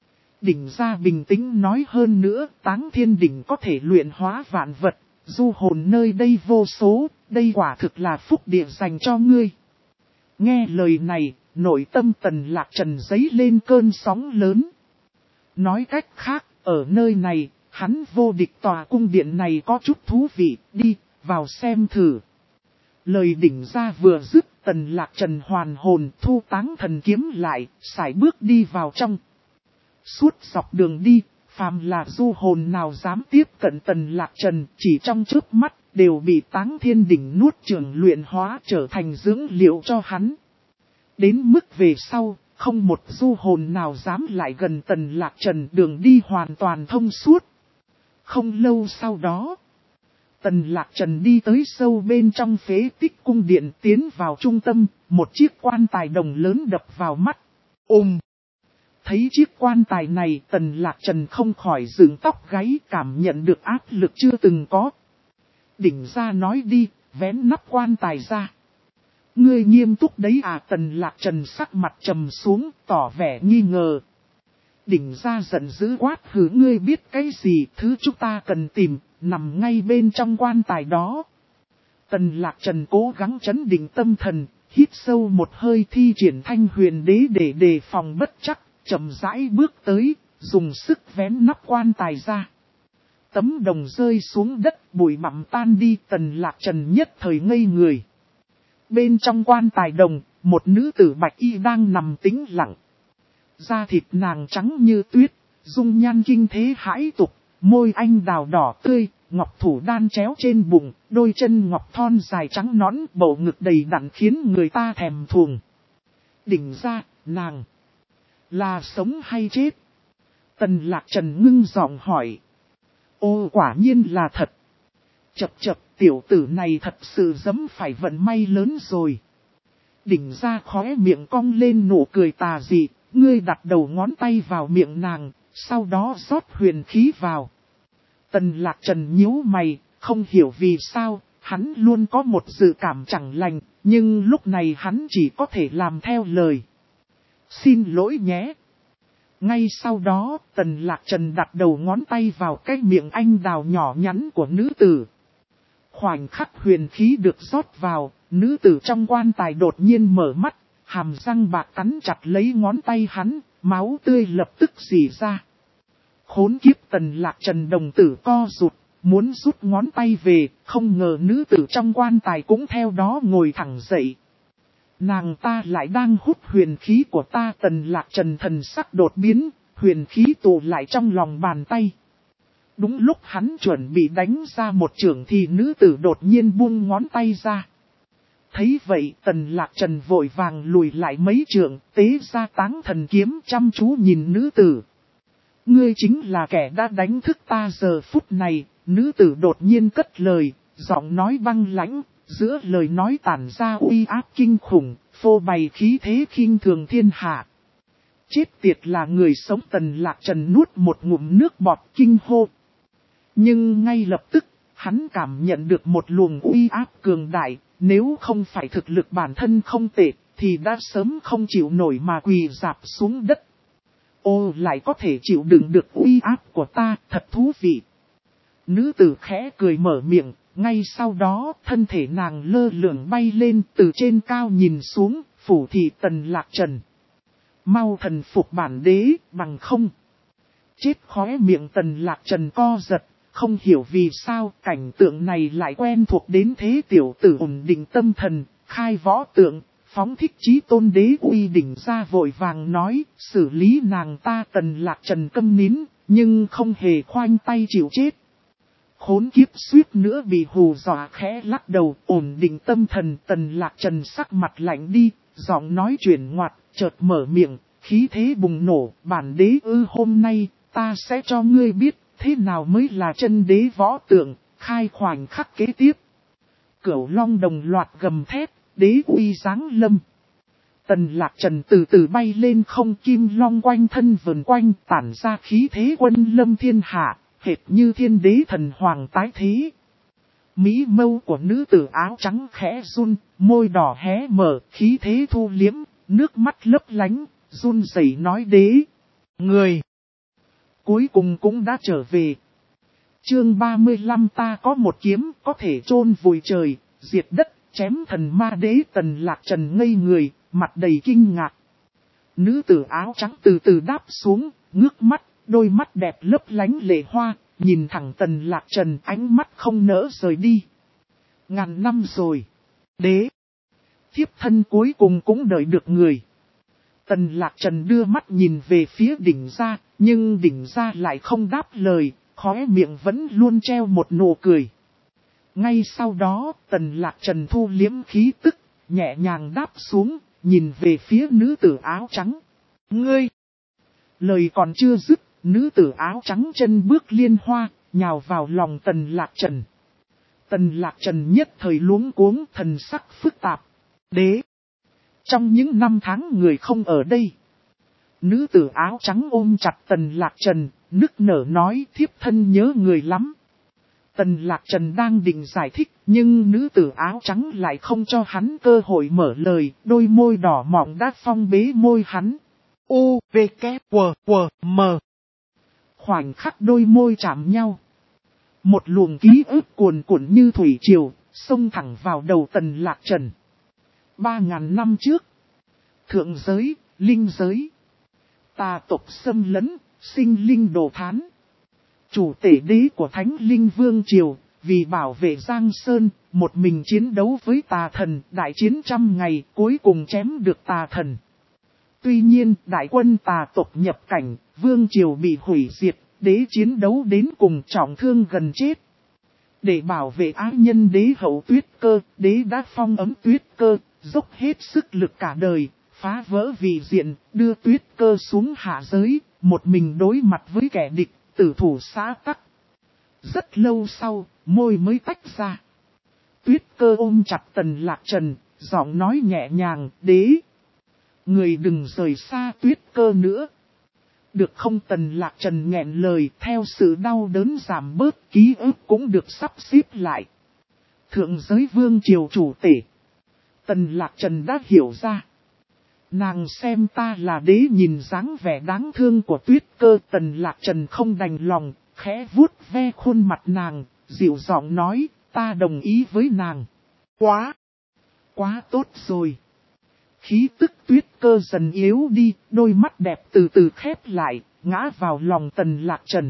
Đỉnh ra bình tĩnh nói: Hơn nữa, Táng Thiên Đỉnh có thể luyện hóa vạn vật, du hồn nơi đây vô số, đây quả thực là phúc địa dành cho ngươi. Nghe lời này, nội tâm Tần Lạc Trần dấy lên cơn sóng lớn. Nói cách khác, ở nơi này, hắn vô địch tòa cung điện này có chút thú vị, đi, vào xem thử. Lời đỉnh ra vừa dứt, Tần Lạc Trần hoàn hồn, thu Táng Thần kiếm lại, sải bước đi vào trong. Suốt dọc đường đi, phàm là du hồn nào dám tiếp cận Tần Lạc Trần, chỉ trong chớp mắt, đều bị Táng Thiên Đỉnh nuốt chửng luyện hóa, trở thành dưỡng liệu cho hắn. Đến mức về sau, không một du hồn nào dám lại gần Tần Lạc Trần, đường đi hoàn toàn thông suốt. Không lâu sau đó, Tần Lạc Trần đi tới sâu bên trong phế tích cung điện, tiến vào trung tâm, một chiếc quan tài đồng lớn đập vào mắt. Ôm! Thấy chiếc quan tài này, Tần Lạc Trần không khỏi dựng tóc gáy, cảm nhận được áp lực chưa từng có. Đỉnh ra nói: Đi, vén nắp quan tài ra. Ngươi nghiêm túc đấy à? Tần Lạc Trần sắc mặt trầm xuống, tỏ vẻ nghi ngờ. Đỉnh ra giận dữ quát: Hử, ngươi biết cái gì? Thứ chúng ta cần tìm, nằm ngay bên trong quan tài đó. Tần Lạc Trần cố gắng trấn định tâm thần, hít sâu một hơi, thi triển Thanh Huyền Đế để đề phòng bất trắc, chậm rãi bước tới, dùng sức vén nắp quan tài ra. Tấm đồng rơi xuống đất, bụi bặm tan đi. Tần Lạc Trần nhất thời ngây người. Bên trong quan tài đồng, một nữ tử bạch y đang nằm tĩnh lặng. Da thịt nàng trắng như tuyết, dung nhan kinh thế hãi tục, môi anh đào đỏ tươi, ngọc thủ đan chéo trên bụng, đôi chân ngọc thon dài trắng nõn, bầu ngực đầy đặn khiến người ta thèm thuồng. Đỉnh ra, nàng là sống hay chết? Tần Lạc Trần ngưng giọng hỏi. Ô, quả nhiên là thật. Chập chập, tiểu tử này thật sự dẫm phải vận may lớn rồi. Đỉnh ra khóe miệng cong lên nụ cười tà dị, ngươi đặt đầu ngón tay vào miệng nàng, sau đó rót huyền khí vào. Tần Lạc Trần nhíu mày, không hiểu vì sao, hắn luôn có một dự cảm chẳng lành, nhưng lúc này hắn chỉ có thể làm theo lời. Xin lỗi nhé. Ngay sau đó, Tần Lạc Trần đặt đầu ngón tay vào cái miệng anh đào nhỏ nhắn của nữ tử. Khoảnh khắc huyền khí được rót vào, nữ tử trong quan tài đột nhiên mở mắt, hàm răng bạc cắn chặt lấy ngón tay hắn, máu tươi lập tức rỉ ra. Khốn kiếp, Tần Lạc Trần đồng tử co rụt, muốn rút ngón tay về, không ngờ nữ tử trong quan tài cũng theo đó ngồi thẳng dậy. Nàng ta lại đang hút huyền khí của ta. Tần Lạc Trần thần sắc đột biến, huyền khí tụ lại trong lòng bàn tay. Đúng lúc hắn chuẩn bị đánh ra một chưởng thì nữ tử đột nhiên buông ngón tay ra. Thấy vậy, Tần Lạc Trần vội vàng lùi lại mấy trượng, tế ra Táng Thần kiếm chăm chú nhìn nữ tử. Ngươi chính là kẻ đã đánh thức ta giờ phút này. Nữ tử đột nhiên cất lời, giọng nói băng lãnh, giữa lời nói tản ra uy áp kinh khủng, phô bày khí thế khinh thường thiên hạ. Chết tiệt là người sống. Tần Lạc Trần nuốt một ngụm nước bọt kinh hô. Nhưng ngay lập tức, hắn cảm nhận được một luồng uy áp cường đại, nếu không phải thực lực bản thân không tệ, thì đã sớm không chịu nổi mà quỳ rạp xuống đất. Ô, lại có thể chịu đựng được uy áp của ta, thật thú vị. Nữ tử khẽ cười mở miệng, ngay sau đó thân thể nàng lơ lửng bay lên từ trên cao nhìn xuống, phủ thị Tần Lạc Trần. Mau thần phục bản đế, bằng không. Chết. Khóe miệng Tần Lạc Trần co giật, không hiểu vì sao cảnh tượng này lại quen thuộc đến thế. Tiểu tử ổn định tâm thần, khai võ tượng, phóng thích chí tôn đế uy. Đỉnh ra vội vàng nói, xử lý nàng ta. Tần Lạc Trần câm nín, nhưng không hề khoanh tay chịu chết. Khốn kiếp, suýt nữa bị hù dọa, khẽ lắc đầu. Ổn định tâm thần. Tần Lạc Trần sắc mặt lạnh đi, giọng nói chuyển ngoặt, chợt mở miệng, khí thế bùng nổ. Bản đế ư, hôm nay ta sẽ cho ngươi biết thế nào mới là chân đế võ tượng. Khai khoảnh khắc kế tiếp, Cửu Long đồng loạt gầm thét, đế uy giáng lâm. Tần Lạc Trần từ từ bay lên không, kim long quanh thân vần quanh, tản ra khí thế quân lâm thiên hạ, hệt như thiên đế thần hoàng tái thế. Mí mâu của nữ tử áo trắng khẽ run, môi đỏ hé mở, khí thế thu liếm, nước mắt lấp lánh, run rẩy nói, đế, người cuối cùng cũng đã trở về. Chương ba mươi lăm, ta có một kiếm có thể chôn vùi trời, diệt đất, chém thần ma đế. Tần Lạc Trần ngây người, mặt đầy kinh ngạc. Nữ tử áo trắng từ từ đáp xuống, ngước mắt, đôi mắt đẹp lấp lánh lệ hoa, nhìn thẳng Tần Lạc Trần, ánh mắt không nỡ rời đi. Ngàn năm rồi, đế, thiếp thân cuối cùng cũng đợi được người. Tần Lạc Trần đưa mắt nhìn về phía đỉnh gia, nhưng đỉnh gia lại không đáp lời, khóe miệng vẫn luôn treo một nụ cười. Ngay sau đó, Tần Lạc Trần thu liếm khí tức, nhẹ nhàng đáp xuống, nhìn về phía nữ tử áo trắng. Ngươi! Lời còn chưa dứt, nữ tử áo trắng chân bước liên hoa, nhào vào lòng Tần Lạc Trần. Tần Lạc Trần nhất thời luống cuống, thần sắc phức tạp. Đế! Trong những năm tháng người không ở đây. Nữ tử áo trắng ôm chặt Tần Lạc Trần, nức nở nói, thiếp thân nhớ người lắm. Tần Lạc Trần đang định giải thích, nhưng nữ tử áo trắng lại không cho hắn cơ hội mở lời, đôi môi đỏ mọng đã phong bế môi hắn. U, V, K, W, W, M. Khoảnh khắc đôi môi chạm nhau. Một luồng ký ức cuồn cuộn như thủy triều, xông thẳng vào đầu Tần Lạc Trần. Ba ngàn năm trước, thượng giới, linh giới, tà tộc xâm lấn, sinh linh đồ thán. Chủ tể đế của Thánh Linh Vương Triều, vì bảo vệ Giang Sơn, một mình chiến đấu với tà thần, đại chiến trăm ngày, cuối cùng chém được tà thần. Tuy nhiên, đại quân tà tộc nhập cảnh, vương triều bị hủy diệt, đế chiến đấu đến cùng trọng thương gần chết. Để bảo vệ ái nhân đế hậu Tuyết Cơ, đế đã phong ấm Tuyết Cơ, dốc hết sức lực cả đời, phá vỡ vị diện, đưa Tuyết Cơ xuống hạ giới, một mình đối mặt với kẻ địch, tử thủ xã tắc. Rất lâu sau, môi mới tách ra. Tuyết Cơ ôm chặt Tần Lạc Trần, giọng nói nhẹ nhàng, đế. Người đừng rời xa Tuyết Cơ nữa. Được không? Tần Lạc Trần nghẹn lời, theo sự đau đớn giảm bớt, ký ức cũng được sắp xếp lại. Thượng giới vương triều chủ tể. Tần Lạc Trần đã hiểu ra. Nàng xem ta là đế, nhìn dáng vẻ đáng thương của Tuyết Cơ. Tần Lạc Trần không đành lòng, khẽ vuốt ve khuôn mặt nàng, dịu giọng nói, ta đồng ý với nàng. Quá, quá tốt rồi. Khí tức Tuyết Cơ dần yếu đi, đôi mắt đẹp từ từ khép lại, ngã vào lòng Tần Lạc Trần.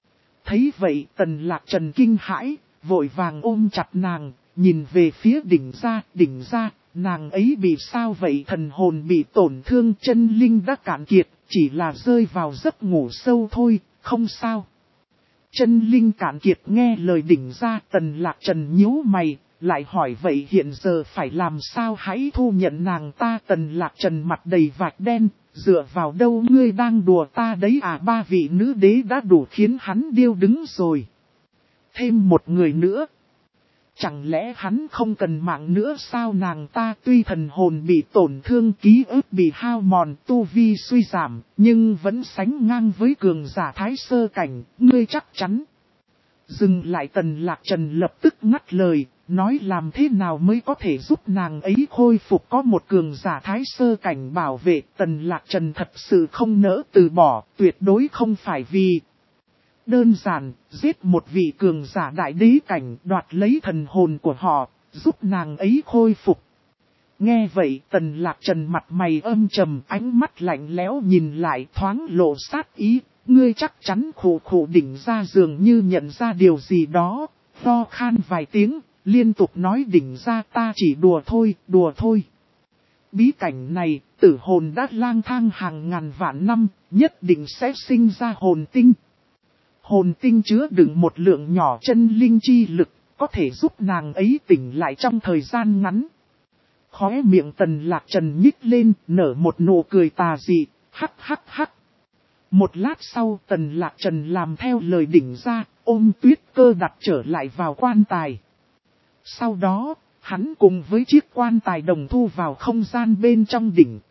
Thấy vậy Tần Lạc Trần kinh hãi, vội vàng ôm chặt nàng, nhìn về phía đỉnh ra, đỉnh ra, nàng ấy bị sao vậy? Thần hồn bị tổn thương, chân linh đã cạn kiệt, chỉ là rơi vào giấc ngủ sâu thôi, không sao. Chân linh cạn kiệt nghe lời đỉnh ra, Tần Lạc Trần nhíu mày, lại hỏi vậy hiện giờ phải làm sao? Hãy thu nhận nàng ta. Tần Lạc Trần mặt đầy vạch đen, dựa vào đâu? Ngươi đang đùa ta đấy à? Ba vị nữ đế đã đủ khiến hắn điêu đứng rồi. Thêm một người nữa. Chẳng lẽ hắn không cần mạng nữa sao? Nàng ta tuy thần hồn bị tổn thương, ký ức bị hao mòn, tu vi suy giảm, nhưng vẫn sánh ngang với cường giả thái sơ cảnh, ngươi chắc chắn. Dừng lại. Tần Lạc Trần lập tức ngắt lời, nói làm thế nào mới có thể giúp nàng ấy khôi phục? Có một cường giả thái sơ cảnh bảo vệ. Tần Lạc Trần thật sự không nỡ từ bỏ, tuyệt đối không phải vì đơn giản, giết một vị cường giả đại đế cảnh, đoạt lấy thần hồn của họ, giúp nàng ấy khôi phục. Nghe vậy Tần Lạc Trần mặt mày âm trầm, ánh mắt lạnh lẽo nhìn lại, thoáng lộ sát ý. Ngươi chắc chắn? Khổ khổ đỉnh ra dường như nhận ra điều gì đó, ho khan vài tiếng, liên tục nói đỉnh ra ta chỉ đùa thôi, đùa thôi. Bí cảnh này, tử hồn đã lang thang hàng ngàn vạn năm, nhất định sẽ sinh ra hồn tinh. Hồn tinh chứa đựng một lượng nhỏ chân linh chi lực, có thể giúp nàng ấy tỉnh lại trong thời gian ngắn. Khóe miệng Tần Lạc Trần nhích lên, nở một nụ cười tà dị, hắc hắc hắc. Một lát sau Tần Lạc Trần làm theo lời đỉnh ra, ôm Tuyết Cơ đặt trở lại vào quan tài. Sau đó, hắn cùng với chiếc quan tài đồng thu vào không gian bên trong đỉnh.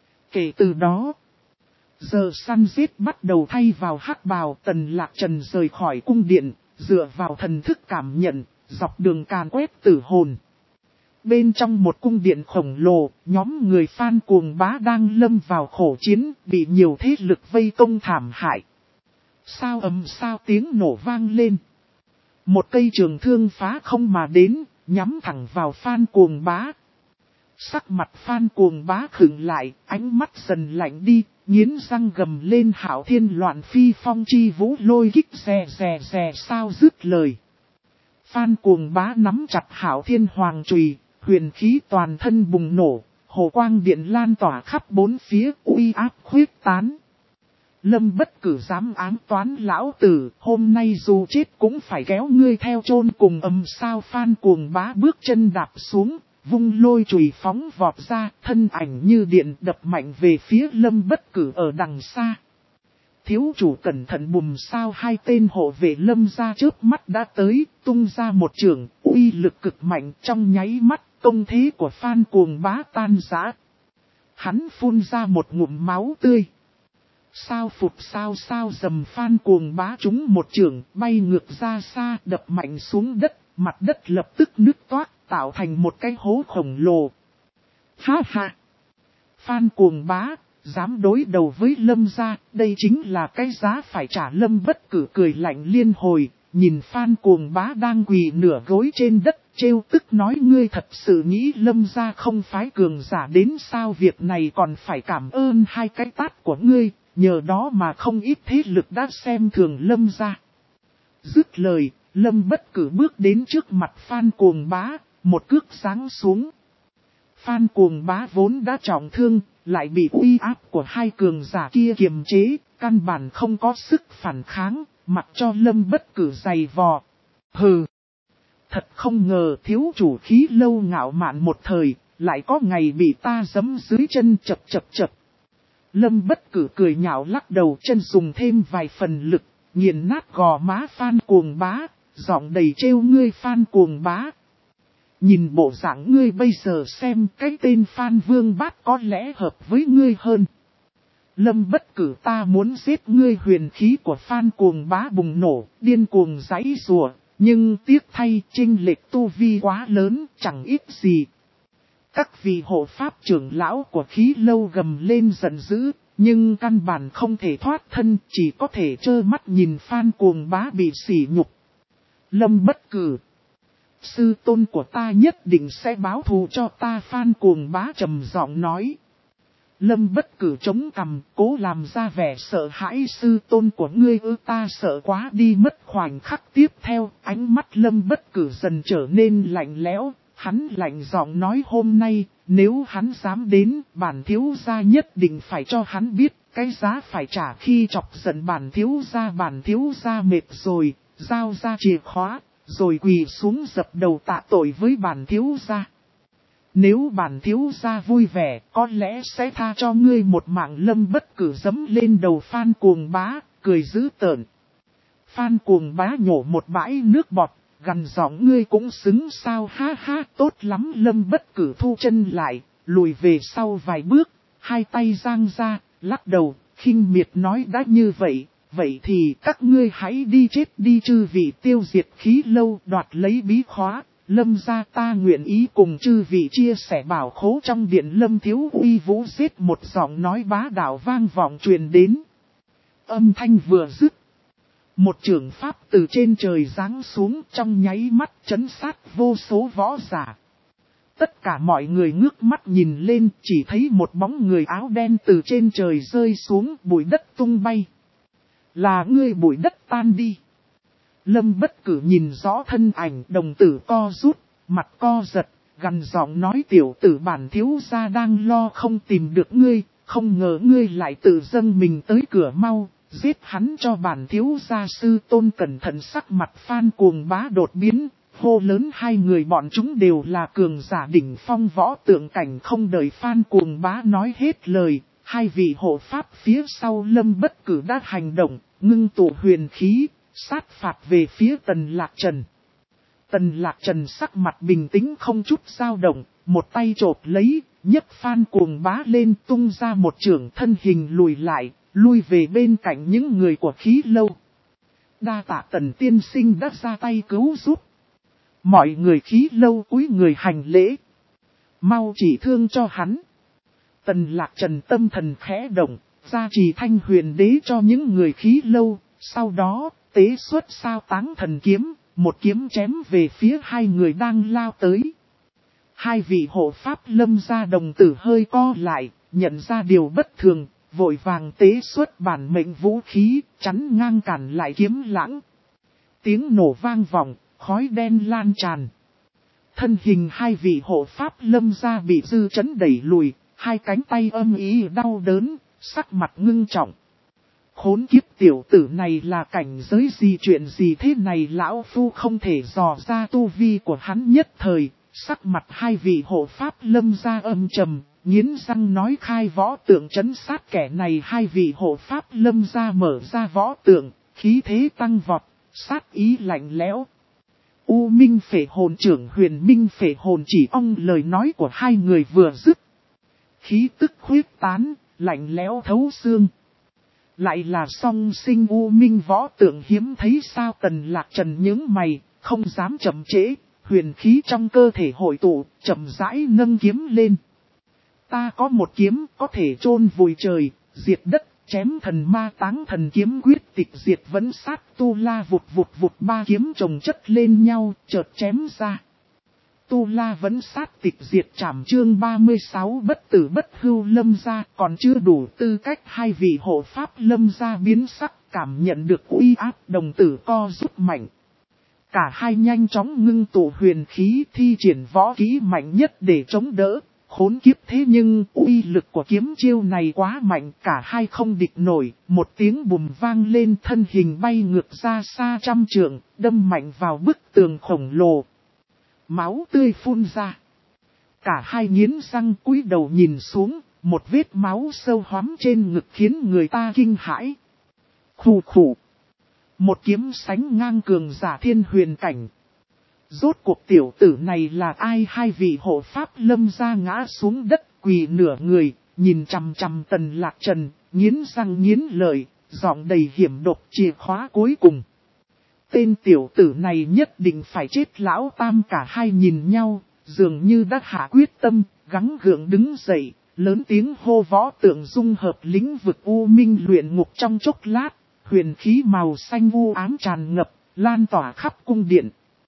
Kể từ đó, giờ săn giết bắt đầu thay vào hắc bào. Tần Lạc Trần rời khỏi cung điện, dựa vào thần thức cảm nhận, dọc đường càn quét tử hồn. Bên trong một cung điện khổng lồ, nhóm người Phan Cuồng Bá đang lâm vào khổ chiến, bị nhiều thế lực vây công thảm hại. Sao ầm sao tiếng nổ vang lên. Một cây trường thương phá không mà đến, nhắm thẳng vào Phan Cuồng Bá. Sắc mặt Phan Cuồng Bá khựng lại, ánh mắt dần lạnh đi, nghiến răng gầm lên hạo thiên loạn phi phong chi vũ lôi kích rè rè rè sao dứt lời. Phan Cuồng Bá nắm chặt hạo thiên hoàng chùy, huyền khí toàn thân bùng nổ, hồ quang điện lan tỏa khắp bốn phía, uy áp khuyết tán. Lâm Bất Cử dám ám toán lão tử, hôm nay dù chết cũng phải kéo ngươi theo chôn cùng. Ầm sao Phan Cuồng Bá bước chân đạp xuống, vung lôi chùy phóng vọt ra, thân ảnh như điện đập mạnh về phía Lâm Bất Cử ở đằng xa. Thiếu chủ cẩn thận! Bùm sao hai tên hộ vệ Lâm gia chớp mắt đã tới, tung ra một trường, uy lực cực mạnh, trong nháy mắt, công thế của Phan Cuồng Bá tan rã. Hắn phun ra một ngụm máu tươi. Sao phục sao sao dầm Phan Cuồng Bá trúng một trường, bay ngược ra xa, đập mạnh xuống đất, mặt đất lập tức nứt toác, tạo thành một cái hố khổng lồ. Ha ha! Phan Cuồng Bá dám đối đầu với Lâm gia, đây chính là cái giá phải trả. Lâm Bất Cử cười lạnh liên hồi, nhìn Phan Cuồng Bá đang quỳ nửa gối trên đất, trêu tức nói ngươi thật sự nghĩ Lâm gia không phái cường giả đến sao? Việc này còn phải cảm ơn hai cái tát của ngươi, nhờ đó mà không ít thế lực đã xem thường Lâm gia. Dứt lời, Lâm Bất Cử bước đến trước mặt Phan Cuồng Bá, một cước giáng xuống. Phan Cuồng Bá vốn đã trọng thương, lại bị uy áp của hai cường giả kia kiềm chế, căn bản không có sức phản kháng, mặc cho Lâm Bất Cử giày vò. Hừ! Thật không ngờ thiếu chủ Khí Lâu ngạo mạn một thời, lại có ngày bị ta giẫm dưới chân chập chập chập. Lâm Bất Cử cười nhạo lắc đầu, chân dùng thêm vài phần lực, nghiền nát gò má Phan Cuồng Bá, giọng đầy trêu ngươi Phan Cuồng Bá. Nhìn bộ dạng ngươi bây giờ xem cái tên Phan Vương Bát có lẽ hợp với ngươi hơn. Lâm Bất Cử ta muốn giết ngươi. Huyền khí của Phan Cuồng Bá bùng nổ, điên cuồng giãy giụa, nhưng tiếc thay chênh lệch tu vi quá lớn, chẳng ít gì. Các vị hộ pháp trưởng lão của Khí Lâu gầm lên giận dữ, nhưng căn bản không thể thoát thân, chỉ có thể trơ mắt nhìn Phan Cuồng Bá bị sỉ nhục. Lâm Bất Cử, sư tôn của ta nhất định sẽ báo thù cho ta. Phan Cuồng Bá trầm giọng nói. Lâm Bất Cử chống cằm, cố làm ra vẻ sợ hãi. Sư tôn của ngươi ư? Ta sợ quá đi mất. Khoảnh khắc tiếp theo, ánh mắt Lâm Bất Cử dần trở nên lạnh lẽo. Hắn lạnh giọng nói hôm nay, nếu hắn dám đến, bản thiếu gia nhất định phải cho hắn biết, cái giá phải trả khi chọc giận bản thiếu gia. Bản thiếu gia mệt rồi, giao ra chìa khóa, rồi quỳ xuống dập đầu tạ tội với bản thiếu gia. Nếu bản thiếu gia vui vẻ, có lẽ sẽ tha cho ngươi một mạng. Lâm Bất Cử giẫm lên đầu Phan Cuồng Bá, cười dữ tợn. Phan Cuồng Bá nhổ một bãi nước bọt, gằn giọng ngươi cũng xứng sao? Ha ha, tốt lắm. Lâm Bất Cử thu chân lại, lùi về sau vài bước, hai tay giang ra, lắc đầu, khinh miệt nói đã như vậy, vậy thì các ngươi hãy đi chết đi. Chư vị tiêu diệt Khí Lâu, đoạt lấy bí khóa, Lâm gia ta nguyện ý cùng chư vị chia sẻ bảo khố. Trong điện Lâm Thiếu uy vũ giết, một giọng nói bá đạo vang vọng truyền đến. Âm thanh vừa dứt, một chưởng pháp từ trên trời giáng xuống, trong nháy mắt chấn sát vô số võ giả. Tất cả mọi người ngước mắt nhìn lên, chỉ thấy một bóng người áo đen từ trên trời rơi xuống, bụi đất tung bay. Là ngươi? Bụi đất tan đi. Lâm Bất Cử nhìn rõ thân ảnh, đồng tử co rút, mặt co giật, gằn giọng nói tiểu tử, bản thiếu gia đang lo không tìm được ngươi, không ngờ ngươi lại tự dâng mình tới cửa, mau giết hắn cho bản thiếu gia. Sư tôn cẩn thận. Sắc mặt Phan Cuồng Bá đột biến, hô lớn hai người bọn chúng đều là cường giả đỉnh phong võ tượng cảnh. Không đợi Phan Cuồng Bá nói hết lời, hai vị hộ pháp phía sau Lâm Bất Cử đã hành động, ngưng tụ huyền khí, sát phạt về phía Tần Lạc Trần. Tần Lạc Trần sắc mặt bình tĩnh không chút dao động, một tay chộp lấy, nhấc Phan Cuồng Bá lên, tung ra một chưởng, thân hình lùi lại, lui về bên cạnh những người của Khí Lâu. Đa tạ Tần tiên sinh đã ra tay cứu giúp. Mọi người Khí Lâu cúi người hành lễ. Mau chỉ thương cho hắn. Tần Lạc Trần tâm thần khẽ động, gia trì Thanh Huyền Đế cho những người Khí Lâu, sau đó tế xuất Sao Táng Thần Kiếm, một kiếm chém về phía hai người đang lao tới. Hai vị hộ pháp Lâm gia đồng tử hơi co lại, nhận ra điều bất thường, vội vàng tế xuất bản mệnh vũ khí, chắn ngang cản lại kiếm lãng. Tiếng nổ vang vọng, khói đen lan tràn. Thân hình hai vị hộ pháp Lâm gia bị dư chấn đẩy lùi, hai cánh tay âm ý đau đớn, sắc mặt ngưng trọng. Khốn kiếp, tiểu tử này là cảnh giới gì, chuyện gì thế này? Lão phu không thể dò ra tu vi của hắn. Nhất thời, sắc mặt hai vị hộ pháp Lâm gia âm trầm, nghiến răng nói khai võ tượng trấn sát kẻ này. Hai vị hộ pháp Lâm gia mở ra võ tượng, khí thế tăng vọt, sát ý lạnh lẽo. U Minh Phệ Hồn trưởng, Huyền Minh Phệ Hồn chỉ. Ông lời nói của hai người vừa dứt, khí tức khuyết tán, lạnh lẽo thấu xương. Lại là song sinh U Minh võ tượng hiếm thấy sao? Tần Lạc Trần nhướng mày, không dám chậm trễ, huyền khí trong cơ thể hội tụ, chậm rãi nâng kiếm lên. Ta có một kiếm có thể chôn vùi trời, diệt đất, chém thần ma táng thần kiếm quyết tịch diệt vấn sát tu la vụt vụt vụt. Ba kiếm chồng chất lên nhau, chợt chém ra. Tu la vấn sát tịch diệt trảm, chương ba mươi sáu bất tử bất hưu. Lâm gia còn chưa đủ tư cách. Hai vị hộ pháp Lâm gia biến sắc, cảm nhận được uy áp, đồng tử co rút mạnh. cả hai nhanh chóng ngưng tụ huyền khí thi triển võ kỹ mạnh nhất để chống đỡ. Khốn kiếp, thế nhưng uy lực của kiếm chiêu này quá mạnh, cả hai không địch nổi. Một tiếng bùm vang lên, thân hình bay ngược ra xa trăm trượng, đâm mạnh vào bức tường khổng lồ. Máu tươi phun ra. Cả hai nghiến răng cúi đầu nhìn xuống, một vết máu sâu hoắm trên ngực khiến người ta kinh hãi. Khủ khủ. Một kiếm sánh ngang cường giả thiên huyền cảnh. Rốt cuộc tiểu tử này là ai? Hai vị hộ pháp Lâm gia ngã xuống đất quỳ nửa người, nhìn chằm chằm Tần Lạc Trần, nghiến răng nghiến lợi, giọng đầy hiểm độc chìa khóa cuối cùng. Tên tiểu tử này nhất định phải chết. Lão tam cả hai nhìn nhau, dường như đã hạ quyết tâm, gắng gượng đứng dậy, lớn tiếng hô võ tượng dung hợp lĩnh vực u minh luyện ngục. Trong chốc lát, huyền khí màu xanh u ám tràn ngập, lan tỏa khắp cung điện.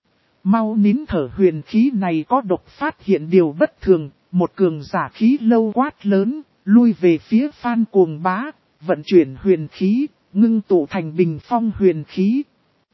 Mau nín thở, huyền khí này có độc, phát hiện điều bất thường, một cường giả khí lâu quát lớn, lui về phía Phan Cuồng Bá, vận chuyển huyền khí, ngưng tụ thành bình phong huyền khí.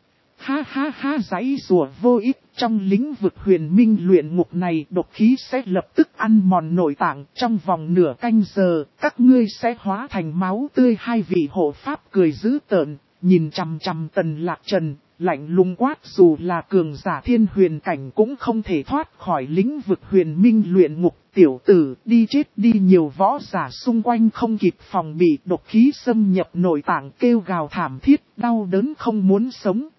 Ha ha ha, giãy rủa vô ích, trong lĩnh vực huyền minh luyện ngục này độc khí sẽ lập tức ăn mòn nội tạng, trong vòng nửa canh giờ, các ngươi sẽ hóa thành máu tươi. Hai vị hộ pháp cười dữ tợn, nhìn chằm chằm Tần Lạc Trần, lạnh lùng quát, dù là cường giả thiên huyền cảnh cũng không thể thoát khỏi lĩnh vực huyền minh luyện ngục. Tiểu tử, đi chết đi. Nhiều võ giả xung quanh không kịp phòng bị, độc khí xâm nhập nội tạng kêu gào thảm thiết, đau đớn không muốn sống.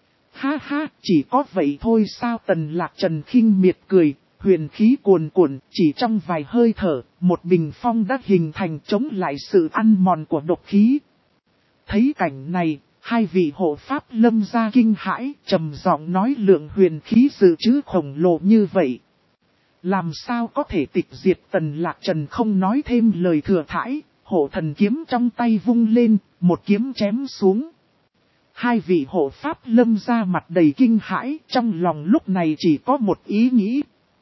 Ha ha, chỉ có vậy thôi sao? Tần Lạc Trần khinh miệt cười, huyền khí cuồn cuộn, chỉ trong vài hơi thở, một bình phong đã hình thành chống lại sự ăn mòn của độc khí. Thấy cảnh này, hai vị hộ pháp Lâm gia kinh hãi, trầm giọng nói, lượng huyền khí dự trữ khổng lồ như vậy, làm sao có thể tịch diệt? Tần Lạc Trần không nói thêm lời thừa thãi, hộ thần kiếm trong tay vung lên, một kiếm chém xuống. Hai vị hộ pháp Lâm gia mặt đầy kinh hãi, trong lòng lúc này chỉ có một ý nghĩ.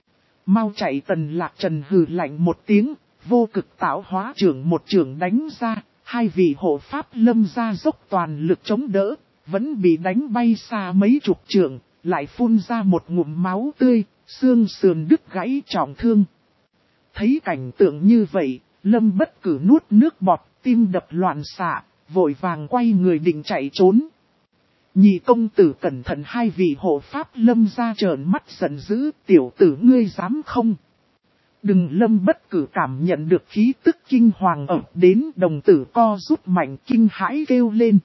Mau chạy! Tần Lạc Trần hừ lạnh một tiếng, vô cực tạo hóa trưởng một trưởng đánh ra, hai vị hộ pháp Lâm gia dốc toàn lực chống đỡ, vẫn bị đánh bay xa mấy chục trượng, lại phun ra một ngụm máu tươi, xương sườn đứt gãy trọng thương. Thấy cảnh tượng như vậy, Lâm Bất Cử nuốt nước bọt, tim đập loạn xạ, vội vàng quay người định chạy trốn. Nhị công tử cẩn thận! Hai vị hộ pháp Lâm gia trợn mắt giận dữ, tiểu tử ngươi dám không? Đừng! Lâm Bất Cử cảm nhận được khí tức kinh hoàng ập đến, đồng tử co rút mạnh, kinh hãi kêu lên.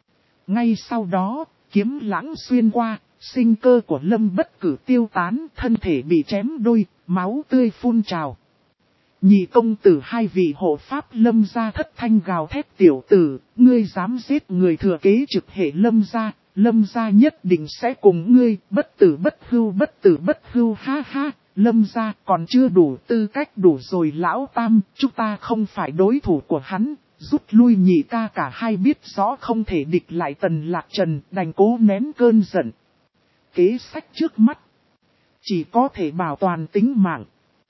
Ngay sau đó, kiếm lãng xuyên qua, sinh cơ của Lâm Bất Cử tiêu tán, thân thể bị chém đôi, máu tươi phun trào. Nhị công tử! Hai vị hộ pháp Lâm gia thất thanh gào thét, tiểu tử, ngươi dám giết người thừa kế trực hệ Lâm gia, Lâm gia nhất định sẽ cùng ngươi, bất tử bất hưu, bất tử bất hưu. Ha ha, Lâm gia còn chưa đủ tư cách. Đủ rồi lão tam, chúng ta không phải đối thủ của hắn, rút lui. Nhị ca cả hai biết rõ không thể địch lại Tần Lạc Trần, đành cố nén cơn giận. Kế sách trước mắt, chỉ có thể bảo toàn tính mạng.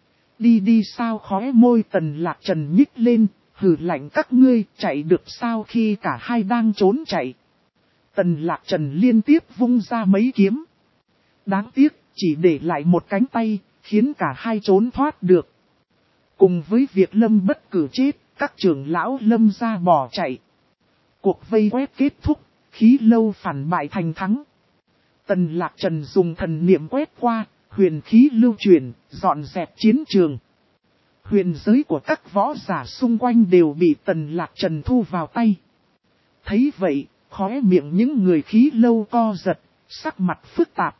Đi đi sao? Khóe môi Tần Lạc Trần nhích lên, hừ lạnh, các ngươi chạy được sao? Khi cả hai đang trốn chạy, Tần Lạc Trần liên tiếp vung ra mấy kiếm. Đáng tiếc, chỉ để lại một cánh tay, khiến cả hai trốn thoát được. Cùng với việc Lâm Bất Cử chết, các trưởng lão Lâm gia bỏ chạy. Cuộc vây quét kết thúc, khí lâu phản bại thành thắng. Tần Lạc Trần dùng thần niệm quét qua, huyền khí lưu chuyển, dọn dẹp chiến trường. Huyền giới của các võ giả xung quanh đều bị Tần Lạc Trần thu vào tay. Thấy vậy, khóe miệng những người khí lâu co giật, sắc mặt phức tạp.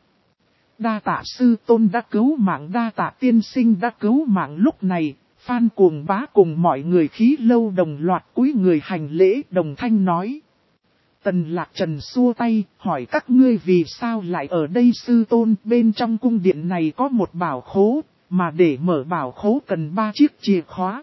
Đa tạ sư tôn đã cứu mạng, đa tạ tiên sinh đã cứu mạng. Lúc này, Phan Cuồng Bá cùng mọi người khí lâu đồng loạt cúi người hành lễ, đồng thanh nói. Tần Lạc Trần xua tay, hỏi các ngươi vì sao lại ở đây? Sư tôn, bên trong cung điện này có một bảo khố, mà để mở bảo khố cần ba chiếc chìa khóa.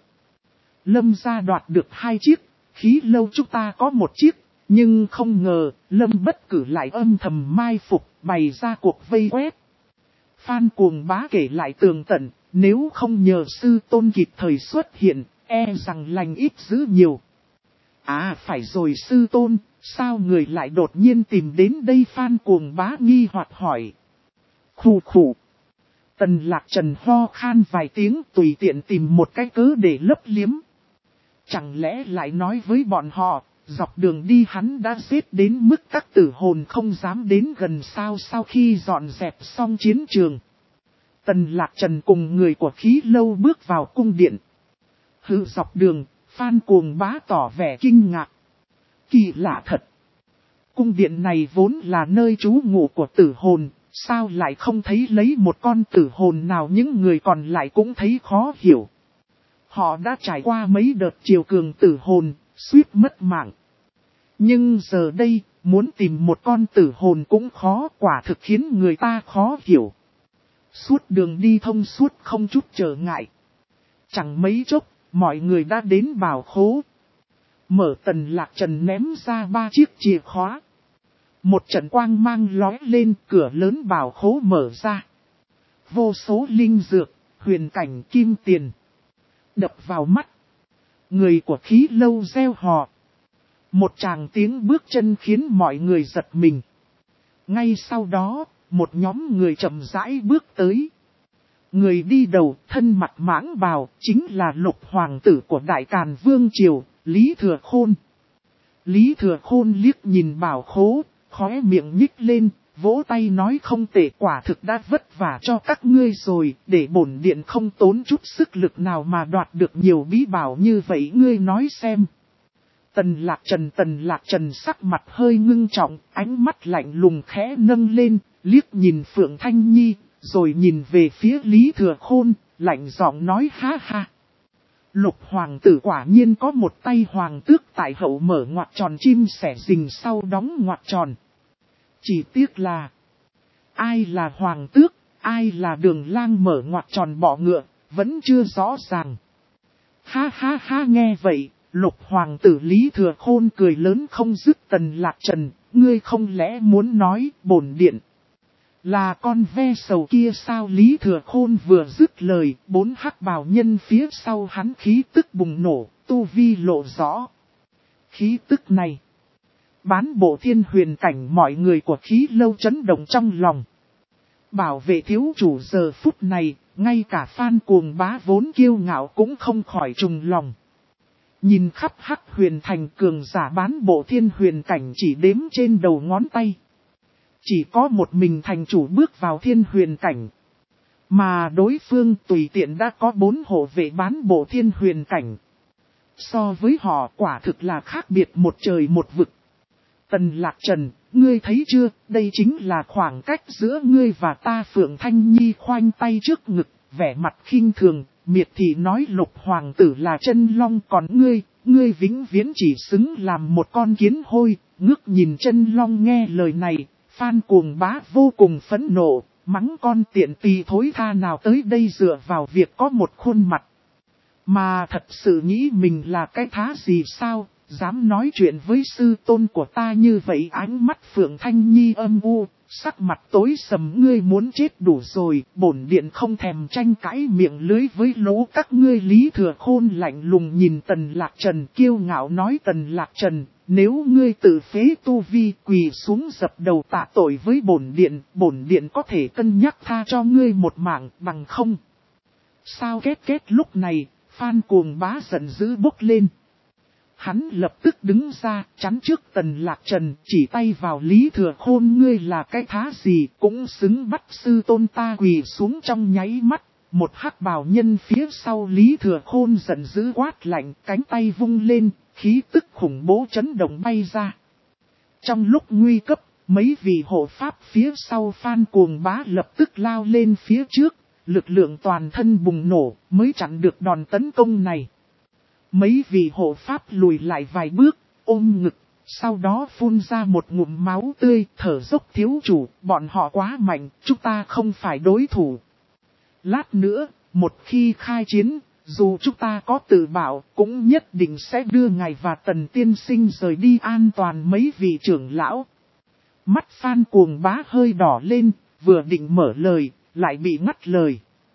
Lâm gia đoạt được hai chiếc, khí lâu chúng ta có một chiếc, nhưng không ngờ, Lâm Bất Cử lại âm thầm mai phục, bày ra cuộc vây quét. Phan Cuồng Bá kể lại tường tận, nếu không nhờ sư tôn kịp thời xuất hiện, e rằng lành ít dữ nhiều. À phải rồi sư tôn, sao người lại đột nhiên tìm đến đây? Phan Cuồng Bá nghi hoặc hỏi. Khù khù. Tần Lạc Trần ho khan vài tiếng, tùy tiện tìm một cái cớ để lấp liếm. Chẳng lẽ lại nói với bọn họ, dọc đường đi hắn đã giết đến mức các tử hồn không dám đến gần sao? Sau khi dọn dẹp xong chiến trường, Tần Lạc Trần cùng người của Khí Lâu bước vào cung điện. Hự dọc đường, Phan Cuồng Bá tỏ vẻ kinh ngạc. Kỳ lạ thật. Cung điện này vốn là nơi trú ngụ của tử hồn, sao lại không thấy lấy một con tử hồn nào? Những người còn lại cũng thấy khó hiểu. Họ đã trải qua mấy đợt triều cường tử hồn, suýt mất mạng. Nhưng giờ đây, muốn tìm một con tử hồn cũng khó, quả thực khiến người ta khó hiểu. Suốt đường đi thông suốt không chút trở ngại. Chẳng mấy chốc, mọi người đã đến bảo khố. Mở Tần Lạc Trần ném ra ba chiếc chìa khóa. Một trận quang mang lóe lên, cửa lớn bảo khố mở ra. Vô số linh dược, huyền cảnh kim tiền đập vào mắt. Người của Khí Lâu reo hò. Một tràng tiếng bước chân khiến mọi người giật mình. Ngay sau đó, một nhóm người chậm rãi bước tới. Người đi đầu, thân mặt mãng bào, chính là Lục Hoàng tử của Đại Càn Vương Triều, Lý Thừa Khôn. Lý Thừa Khôn liếc nhìn bảo khố, khóe miệng nhích lên, vỗ tay nói không tệ, quả thực đã vất vả cho các ngươi rồi, để bổn điện không tốn chút sức lực nào mà đoạt được nhiều bí bảo như vậy, ngươi nói xem. Tần Lạc Trần Tần Lạc Trần sắc mặt hơi ngưng trọng, ánh mắt lạnh lùng khẽ nâng lên, liếc nhìn Phượng Thanh Nhi, rồi nhìn về phía Lý Thừa Khôn, lạnh giọng nói ha ha. Lục Hoàng tử quả nhiên có một tay hoàng tước tại hậu, mở ngoặc tròn chim sẻ rình sau đóng ngoặc tròn. Chỉ tiếc là, ai là hoàng tước, ai là Đường Lang mở ngoặc tròn bọ ngựa, vẫn chưa rõ ràng. Ha ha ha, nghe vậy, Lục Hoàng tử Lý Thừa Khôn cười lớn không dứt. Tần Lạc Trần, ngươi không lẽ muốn nói bổn điện là con ve sầu kia sao? Lý Thừa Khôn vừa dứt lời, bốn hắc bào nhân phía sau hắn khí tức bùng nổ, tu vi lộ rõ. Khí tức này, bán bộ thiên huyền cảnh, mọi người của Khí Lâu chấn động trong lòng. Bảo vệ thiếu chủ giờ phút này, ngay cả Phan Cuồng Bá vốn kiêu ngạo cũng không khỏi trùng lòng. Nhìn khắp hắc huyền thành, cường giả bán bộ thiên huyền cảnh chỉ đếm trên đầu ngón tay. Chỉ có một mình thành chủ bước vào thiên huyền cảnh. Mà đối phương tùy tiện đã có bốn hộ vệ bán bộ thiên huyền cảnh. So với họ quả thực là khác biệt một trời một vực. Tần Lạc Trần, ngươi thấy chưa, đây chính là khoảng cách giữa ngươi và ta. Phượng Thanh Nhi khoanh tay trước ngực, vẻ mặt khinh thường, miệt thị nói Lục Hoàng tử là chân long, còn ngươi, ngươi vĩnh viễn chỉ xứng làm một con kiến hôi. Ngước nhìn chân long nghe lời này, Phan Cuồng Bá vô cùng phẫn nộ, mắng con tiện tì thối tha nào tới đây dựa vào việc có một khuôn mặt. Mà thật sự nghĩ mình là cái thá gì sao, dám nói chuyện với sư tôn của ta như vậy? Ánh mắt Phượng Thanh Nhi âm u, sắc mặt tối sầm, ngươi muốn chết đủ rồi, bổn điện không thèm tranh cãi miệng lưới với lỗ các ngươi. Lý Thừa Khôn lạnh lùng nhìn Tần Lạc Trần, kiêu ngạo nói Tần Lạc Trần, nếu ngươi tự phế tu vi, quỳ xuống dập đầu tạ tội với bổn điện, bổn điện có thể cân nhắc tha cho ngươi một mạng, bằng không. Sao kết kết lúc này, Phan Cuồng Bá giận dữ bốc lên. Hắn lập tức đứng ra, chắn trước Tần Lạc Trần, chỉ tay vào Lý Thừa Khôn, ngươi là cái thá gì, cũng xứng bắt sư tôn ta quỳ xuống. Trong nháy mắt, một hắc bào nhân phía sau Lý Thừa Khôn giận dữ quát lạnh, cánh tay vung lên, khí tức khủng bố chấn động bay ra. Trong lúc nguy cấp, mấy vị hộ pháp phía sau Phan Cuồng Bá lập tức lao lên phía trước, lực lượng toàn thân bùng nổ, mới chặn được đòn tấn công này. Mấy vị hộ pháp lùi lại vài bước, ôm ngực, sau đó phun ra một ngụm máu tươi, thở dốc, thiếu chủ, bọn họ quá mạnh, chúng ta không phải đối thủ. Lát nữa, một khi khai chiến, dù chúng ta có tự bảo, cũng nhất định sẽ đưa ngài và Tần tiên sinh rời đi an toàn. Mấy vị trưởng lão, mắt Phan Cuồng Bá hơi đỏ lên, vừa định mở lời, lại bị ngắt lời.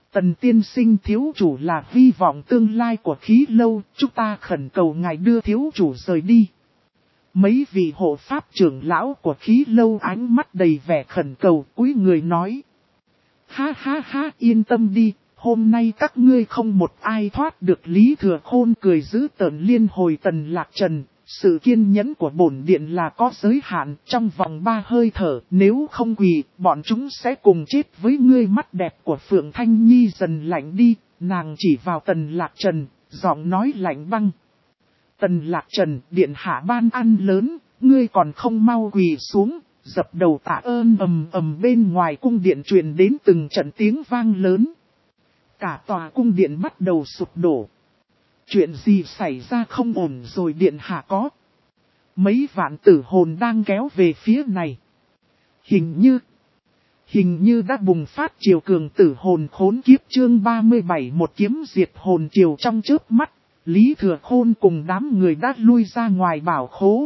Tần tiên sinh thiếu chủ là hy vọng tương lai của khí lâu, chúng ta khẩn cầu ngài đưa thiếu chủ rời đi. Mấy vị hộ pháp trưởng lão của khí lâu ánh mắt đầy vẻ khẩn cầu, cúi người nói. Ha ha ha, yên tâm đi, hôm nay các ngươi không một ai thoát được. Lý Thừa Khôn cười giữ tợn liên hồi Tần Lạc Trần. Sự kiên nhẫn của bổn điện là có giới hạn, trong vòng ba hơi thở, nếu không quỳ, bọn chúng sẽ cùng chết với ngươi. Mắt đẹp của Phượng Thanh Nhi dần lạnh đi, nàng chỉ vào Tần Lạc Trần, giọng nói lạnh băng. Tần Lạc Trần, điện hạ ban ăn lớn, ngươi còn không mau quỳ xuống, dập đầu tạ ơn. Ầm ầm bên ngoài cung điện truyền đến từng trận tiếng vang lớn. Cả tòa cung điện bắt đầu sụp đổ. Chuyện gì xảy ra không ổn rồi điện hạ có? Mấy vạn tử hồn đang kéo về phía này. Hình như, hình như đã bùng phát triều cường tử hồn khốn kiếp. Chương ba mươi bảy, một kiếm diệt hồn triều. Trong chớp mắt, Lý Thừa Khôn cùng đám người đã lui ra ngoài bảo khố.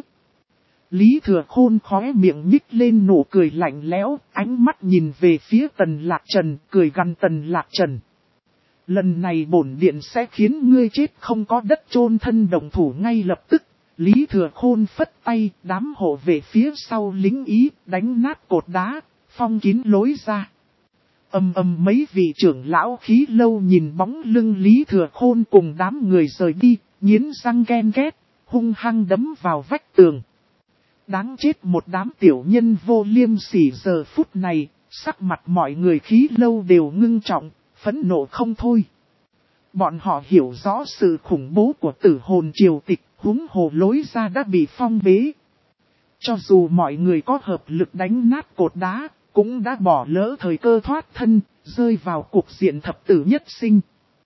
Lý Thừa Khôn khóe miệng nhích lên nụ cười lạnh lẽo, ánh mắt nhìn về phía Tần Lạc Trần, cười gằn Tần Lạc Trần. Lần này bổn điện sẽ khiến ngươi chết không có đất chôn thân. Động thủ ngay lập tức. Lý Thừa Khôn phất tay, đám hộ về phía sau lính Ý, đánh nát cột đá, phong kín lối ra. Ầm ầm mấy vị trưởng lão khí lâu nhìn bóng lưng Lý Thừa Khôn cùng đám người rời đi, nghiến răng ghen ghét, hung hăng đấm vào vách tường. Đáng chết một đám tiểu nhân vô liêm sỉ. Giờ phút này, sắc mặt mọi người khí lâu đều ngưng trọng, phẫn nộ không thôi. Bọn họ hiểu rõ sự khủng bố của tử hồn triều tịch, huống hồ lối ra đã bị phong bế. Cho dù mọi người có hợp lực đánh nát cột đá, cũng đã bỏ lỡ thời cơ thoát thân, rơi vào cuộc diện thập tử nhất sinh.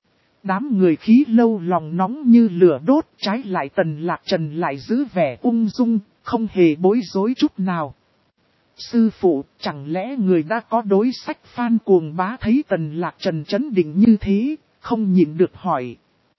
Đám người khí lâu lòng nóng như lửa đốt, trái lại Tần Lạc Trần lại giữ vẻ ung dung, không hề bối rối chút nào. Sư phụ, chẳng lẽ người đã có đối sách? Phan Cuồng Bá thấy Tần Lạc Trần trấn định như thế, không nhịn được hỏi.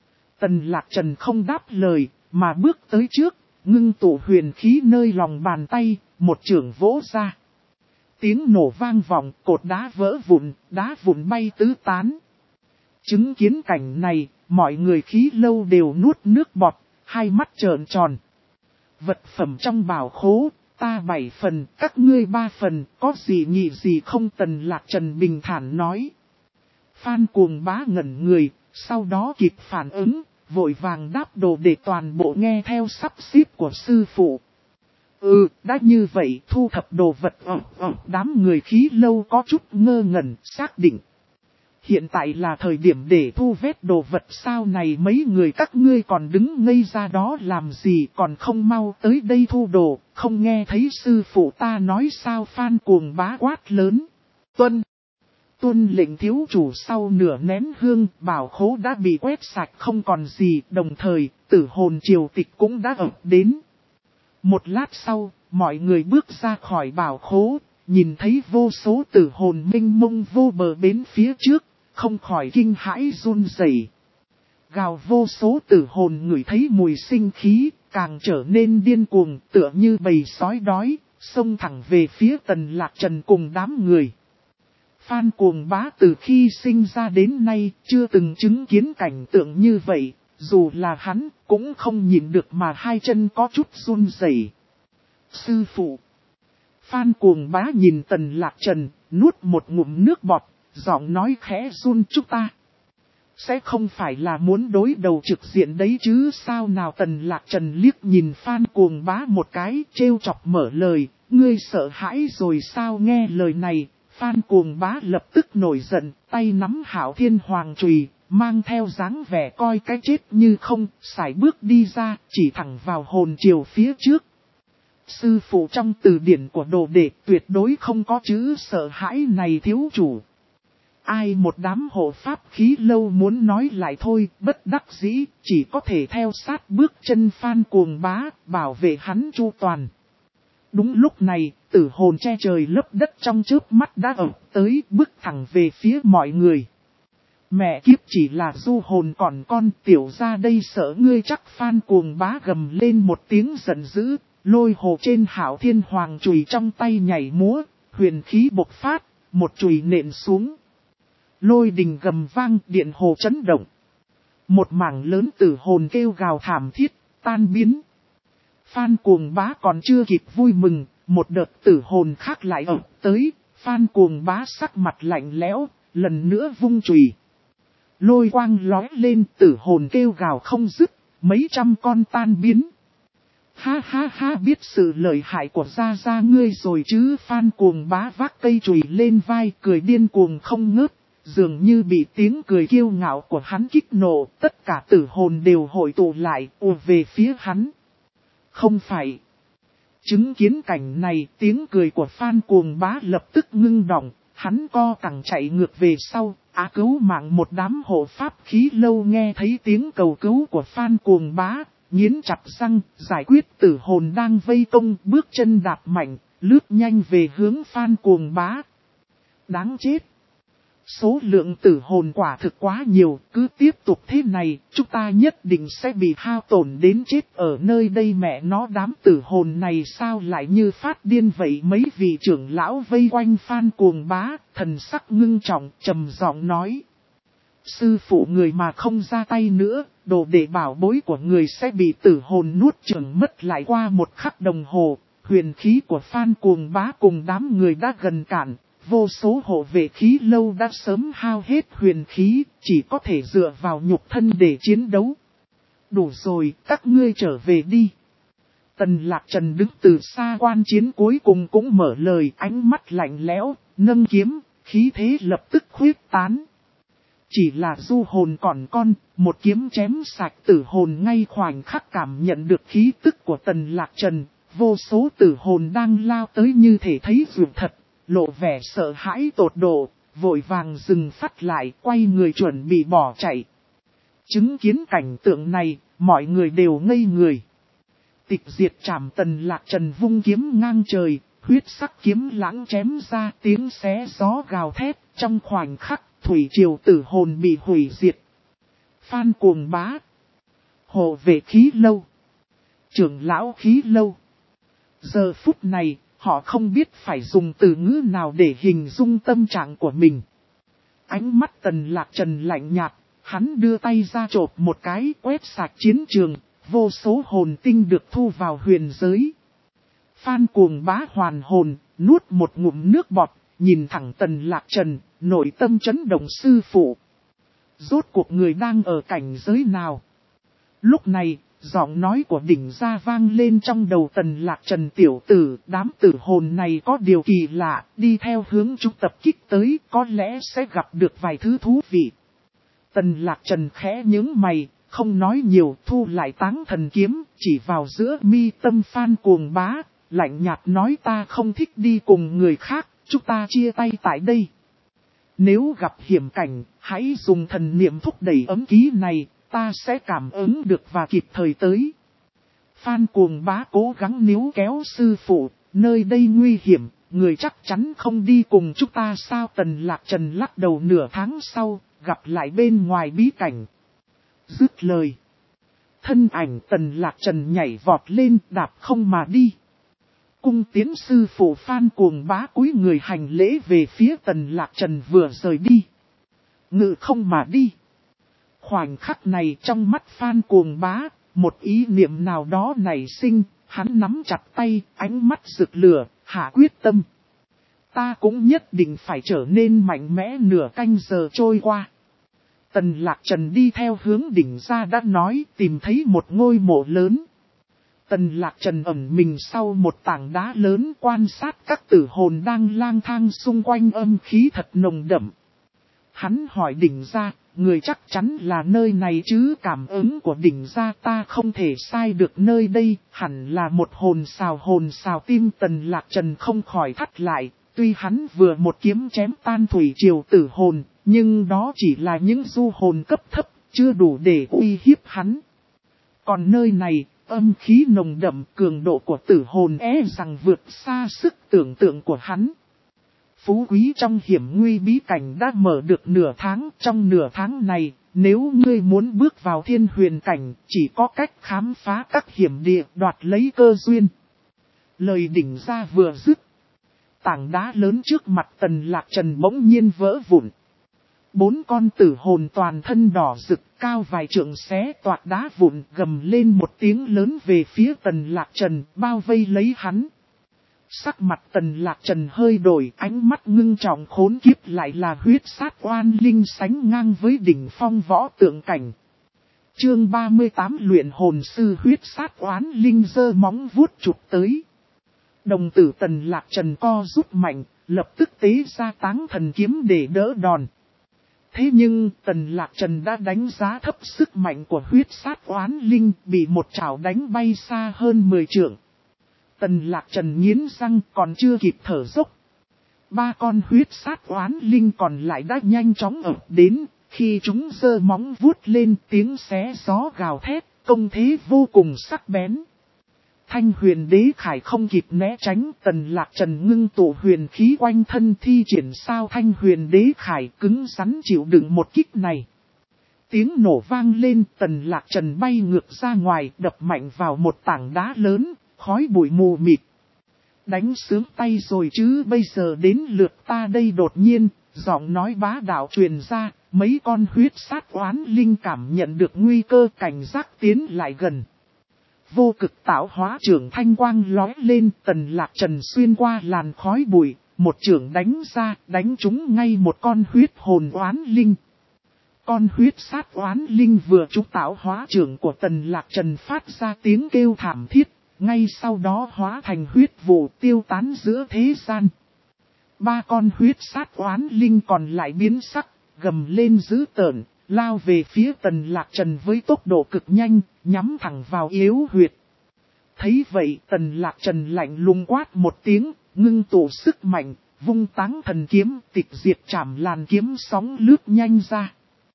Tần Lạc Trần không đáp lời, mà bước tới trước, ngưng tụ huyền khí nơi lòng bàn tay, một chưởng vỗ ra. Tiếng nổ vang vọng, cột đá vỡ vụn, đá vụn bay tứ tán. Chứng kiến cảnh này, mọi người khí lâu đều nuốt nước bọt, hai mắt trợn tròn. Vật phẩm trong bảo khố, ta bảy phần, các ngươi ba phần, có gì nhị gì không? Tần Lạc Trần bình thản nói. Phan Cuồng Bá ngẩn người, sau đó kịp phản ứng, vội vàng đáp đồ để toàn bộ nghe theo sắp xếp của sư phụ. Ừ, đã như vậy, thu thập đồ vật. Ờ, ờ, đám người khí lâu có chút ngơ ngẩn, xác định. Hiện tại là thời điểm để thu vét đồ vật sao? Này mấy người các ngươi còn đứng ngây ra đó làm gì, còn không mau tới đây thu đồ, không nghe thấy sư phụ ta nói sao? Phan Cuồng Bá quát lớn. Tuân! Tuân lệnh thiếu chủ. Sau nửa nén hương, bảo khố đã bị quét sạch không còn gì, đồng thời, tử hồn triều tịch cũng đã ập đến. Một lát sau, mọi người bước ra khỏi bảo khố, nhìn thấy vô số tử hồn mênh mông vô bờ bến phía trước, không khỏi kinh hãi run rẩy. Gào vô số tử hồn ngửi thấy mùi sinh khí, càng trở nên điên cuồng, tựa như bầy sói đói, xông thẳng về phía Tần Lạc Trần cùng đám người. Phan Cuồng Bá từ khi sinh ra đến nay chưa từng chứng kiến cảnh tượng như vậy, dù là hắn cũng không nhìn được mà hai chân có chút run rẩy. Sư phụ! Phan Cuồng Bá nhìn Tần Lạc Trần, nuốt một ngụm nước bọt, giọng nói khẽ run. Chúng ta sẽ không phải là muốn đối đầu trực diện đấy chứ sao nào? Tần Lạc Trần liếc nhìn Phan Cuồng Bá một cái, trêu chọc mở lời, ngươi sợ hãi rồi sao? Nghe lời này, Phan Cuồng Bá lập tức nổi giận, tay nắm Hạo Thiên Hoàng chùy, mang theo dáng vẻ coi cái chết như không, sải bước đi ra, chỉ thẳng vào hồn triều phía trước. Sư phụ, trong từ điển của đồ đệ tuyệt đối không có chữ sợ hãi này thiếu chủ. Ai một đám hộ pháp khí lâu muốn nói lại thôi, bất đắc dĩ, chỉ có thể theo sát bước chân Phan Cuồng Bá, bảo vệ hắn chu toàn. Đúng lúc này, tử hồn che trời lấp đất trong chớp mắt đã ập tới, bước thẳng về phía mọi người. Mẹ kiếp, chỉ là du hồn còn con, tiểu ra đây sợ ngươi chắc? Phan Cuồng Bá gầm lên một tiếng giận dữ, lôi hồ trên Hạo Thiên Hoàng chùy trong tay nhảy múa, huyền khí bộc phát, một chùy nện xuống. Lôi đình gầm vang, điện hồ chấn động. Một mảng lớn tử hồn kêu gào thảm thiết, tan biến. Phan Cuồng Bá còn chưa kịp vui mừng, một đợt tử hồn khác lại ập tới. Phan Cuồng Bá sắc mặt lạnh lẽo, lần nữa vung chùy. Lôi quang lói lên, tử hồn kêu gào không dứt, mấy trăm con tan biến. Ha ha ha, biết sự lợi hại của Gia Gia ngươi rồi chứ. Phan Cuồng Bá vác cây chùy lên vai, cười điên cuồng không ngớt. Dường như bị tiếng cười kiêu ngạo của hắn kích nộ, tất cả tử hồn đều hội tụ lại, ùa về phía hắn. Không phải. Chứng kiến cảnh này, tiếng cười của Phan Cuồng Bá lập tức ngưng đọng, hắn co cẳng chạy ngược về sau, á cứu mạng một đám hộ pháp khí lâu nghe thấy tiếng cầu cứu của Phan Cuồng Bá, nghiến chặt răng, giải quyết tử hồn đang vây công, bước chân đạp mạnh, lướt nhanh về hướng Phan Cuồng Bá. Đáng chết! Số lượng tử hồn quả thực quá nhiều, cứ tiếp tục thế này, chúng ta nhất định sẽ bị hao tổn đến chết ở nơi đây. Mẹ nó, đám tử hồn này sao lại như phát điên vậy? Mấy vị trưởng lão vây quanh Phan Cuồng Bá, thần sắc ngưng trọng, trầm giọng nói. Sư phụ người mà không ra tay nữa, đồ đệ bảo bối của người sẽ bị tử hồn nuốt chửng mất. Lại qua một khắc đồng hồ, huyền khí của Phan Cuồng Bá cùng đám người đã gần cạn. Vô số hộ vệ khí lâu đã sớm hao hết huyền khí, chỉ có thể dựa vào nhục thân để chiến đấu. Đủ rồi, các ngươi trở về đi. Tần Lạc Trần đứng từ xa quan chiến cuối cùng cũng mở lời, ánh mắt lạnh lẽo, nâng kiếm, khí thế lập tức khuyết tán. Chỉ là du hồn còn con, một kiếm chém sạch tử hồn. Ngay khoảnh khắc cảm nhận được khí tức của Tần Lạc Trần, vô số tử hồn đang lao tới như thể thấy vượt thật. Lộ vẻ sợ hãi tột độ, vội vàng dừng phát lại, quay người chuẩn bị bỏ chạy. Chứng kiến cảnh tượng này, mọi người đều ngây người. Tịch diệt trảm Tần Lạc Trần vung kiếm ngang trời, huyết sắc kiếm lãng chém ra, tiếng xé gió gào thét. Trong khoảnh khắc, thủy triều tử hồn bị hủy diệt. Phan Cuồng Bá, hộ vệ khí lâu, trưởng lão khí lâu. Giờ phút này, họ không biết phải dùng từ ngữ nào để hình dung tâm trạng của mình. Ánh mắt Tần Lạc Trần lạnh nhạt, hắn đưa tay ra chộp một cái, quét sạch chiến trường, vô số hồn tinh được thu vào huyền giới. Phan Cuồng Bá hoàn hồn, nuốt một ngụm nước bọt, nhìn thẳng Tần Lạc Trần, nội tâm chấn động. Sư phụ, rốt cuộc người đang ở cảnh giới nào? Lúc này, giọng nói của đỉnh gia vang lên trong đầu Tần Lạc Trần. Tiểu tử, đám tử hồn này có điều kỳ lạ, đi theo hướng chúng tập kích tới, có lẽ sẽ gặp được vài thứ thú vị. Tần Lạc Trần khẽ nhướng mày, không nói nhiều, thu lại táng thần kiếm, chỉ vào giữa mi tâm Phan Cuồng Bá, lạnh nhạt nói ta không thích đi cùng người khác, chúng ta chia tay tại đây. Nếu gặp hiểm cảnh, hãy dùng thần niệm thúc đẩy ấm ký này. Ta sẽ cảm ứng được và kịp thời tới. Phan Cuồng Bá cố gắng níu kéo sư phụ, nơi đây nguy hiểm, người chắc chắn không đi cùng chúng ta sao? Tần Lạc Trần lắc đầu. Nửa tháng sau, gặp lại bên ngoài bí cảnh. Dứt lời, thân ảnh Tần Lạc Trần nhảy vọt lên, đạp không mà đi. Cung tiến sư phụ. Phan Cuồng Bá cúi người hành lễ về phía Tần Lạc Trần vừa rời đi. Ngự không mà đi. Khoảnh khắc này trong mắt Phan Cuồng Bá, một ý niệm nào đó nảy sinh, hắn nắm chặt tay, ánh mắt rực lửa, hạ quyết tâm. Ta cũng nhất định phải trở nên mạnh mẽ. Nửa canh giờ trôi qua. Tần Lạc Trần đi theo hướng đỉnh gia đã nói, tìm thấy một ngôi mộ lớn. Tần Lạc Trần ẩn mình sau một tảng đá lớn, quan sát các tử hồn đang lang thang xung quanh, âm khí thật nồng đậm. Hắn hỏi đỉnh gia, người chắc chắn là nơi này chứ? Cảm ứng của đỉnh gia ta không thể sai được, nơi đây hẳn là một hồn xào. Hồn xào tim Tần Lạc Trần không khỏi thắt lại, tuy hắn vừa một kiếm chém tan thủy triều tử hồn, nhưng đó chỉ là những du hồn cấp thấp, chưa đủ để uy hiếp hắn. Còn nơi này, âm khí nồng đậm, cường độ của tử hồn e rằng vượt xa sức tưởng tượng của hắn. Phú quý trong hiểm nguy bí cảnh đã mở được nửa tháng. Trong nửa tháng này, nếu ngươi muốn bước vào thiên huyền cảnh, chỉ có cách khám phá các hiểm địa, đoạt lấy cơ duyên. Lời đỉnh gia vừa dứt, tảng đá lớn trước mặt Tần Lạc Trần bỗng nhiên vỡ vụn. bốn con tử hồn toàn thân đỏ rực cao vài trượng xé toạc đá vụn gầm lên một tiếng lớn về phía Tần Lạc Trần bao vây lấy hắn. Sắc mặt Tần Lạc Trần hơi đổi, ánh mắt ngưng trọng khốn kiếp lại là huyết sát oan linh sánh ngang với đỉnh phong võ tượng cảnh. Chương ba mươi tám luyện hồn sư huyết sát oán linh giơ móng vuốt chụp tới. Đồng tử Tần Lạc Trần co rút mạnh, lập tức tế ra táng thần kiếm để đỡ đòn. Thế nhưng Tần Lạc Trần đã đánh giá thấp sức mạnh của huyết sát oán linh, bị một chảo đánh bay xa hơn mười trượng. Tần Lạc Trần nghiến răng còn chưa kịp thở dốc. Ba con huyết sát oán linh còn lại đã nhanh chóng ập đến, khi chúng giơ móng vuốt lên tiếng xé gió gào thét, công thế vô cùng sắc bén. Thanh huyền đế khải không kịp né tránh, Tần Lạc Trần ngưng tụ huyền khí quanh thân thi triển sao thanh huyền đế khải cứng rắn chịu đựng một kích này. Tiếng nổ vang lên, Tần Lạc Trần bay ngược ra ngoài đập mạnh vào một tảng đá lớn, khói bụi mù mịt. Đánh sướng tay rồi chứ bây giờ đến lượt ta đây đột nhiên, giọng nói bá đạo truyền ra, mấy con huyết sát oán linh cảm nhận được nguy cơ cảnh giác tiến lại gần. Vô cực tạo hóa trưởng thanh quang lói lên, Tần Lạc Trần xuyên qua làn khói bụi, một trưởng đánh ra, đánh trúng ngay một con huyết hồn oán linh. Con huyết sát oán linh vừa trúng tạo hóa trưởng của Tần Lạc Trần phát ra tiếng kêu thảm thiết, ngay sau đó hóa thành huyết vụ tiêu tán giữa thế gian. Ba con huyết sát oán linh còn lại biến sắc, gầm lên dữ tợn, lao về phía Tần Lạc Trần với tốc độ cực nhanh, nhắm thẳng vào yếu huyệt. Thấy vậy Tần Lạc Trần lạnh lùng quát một tiếng, ngưng tụ sức mạnh, vung táng thần kiếm tịch diệt trảm làn kiếm sóng lướt nhanh ra.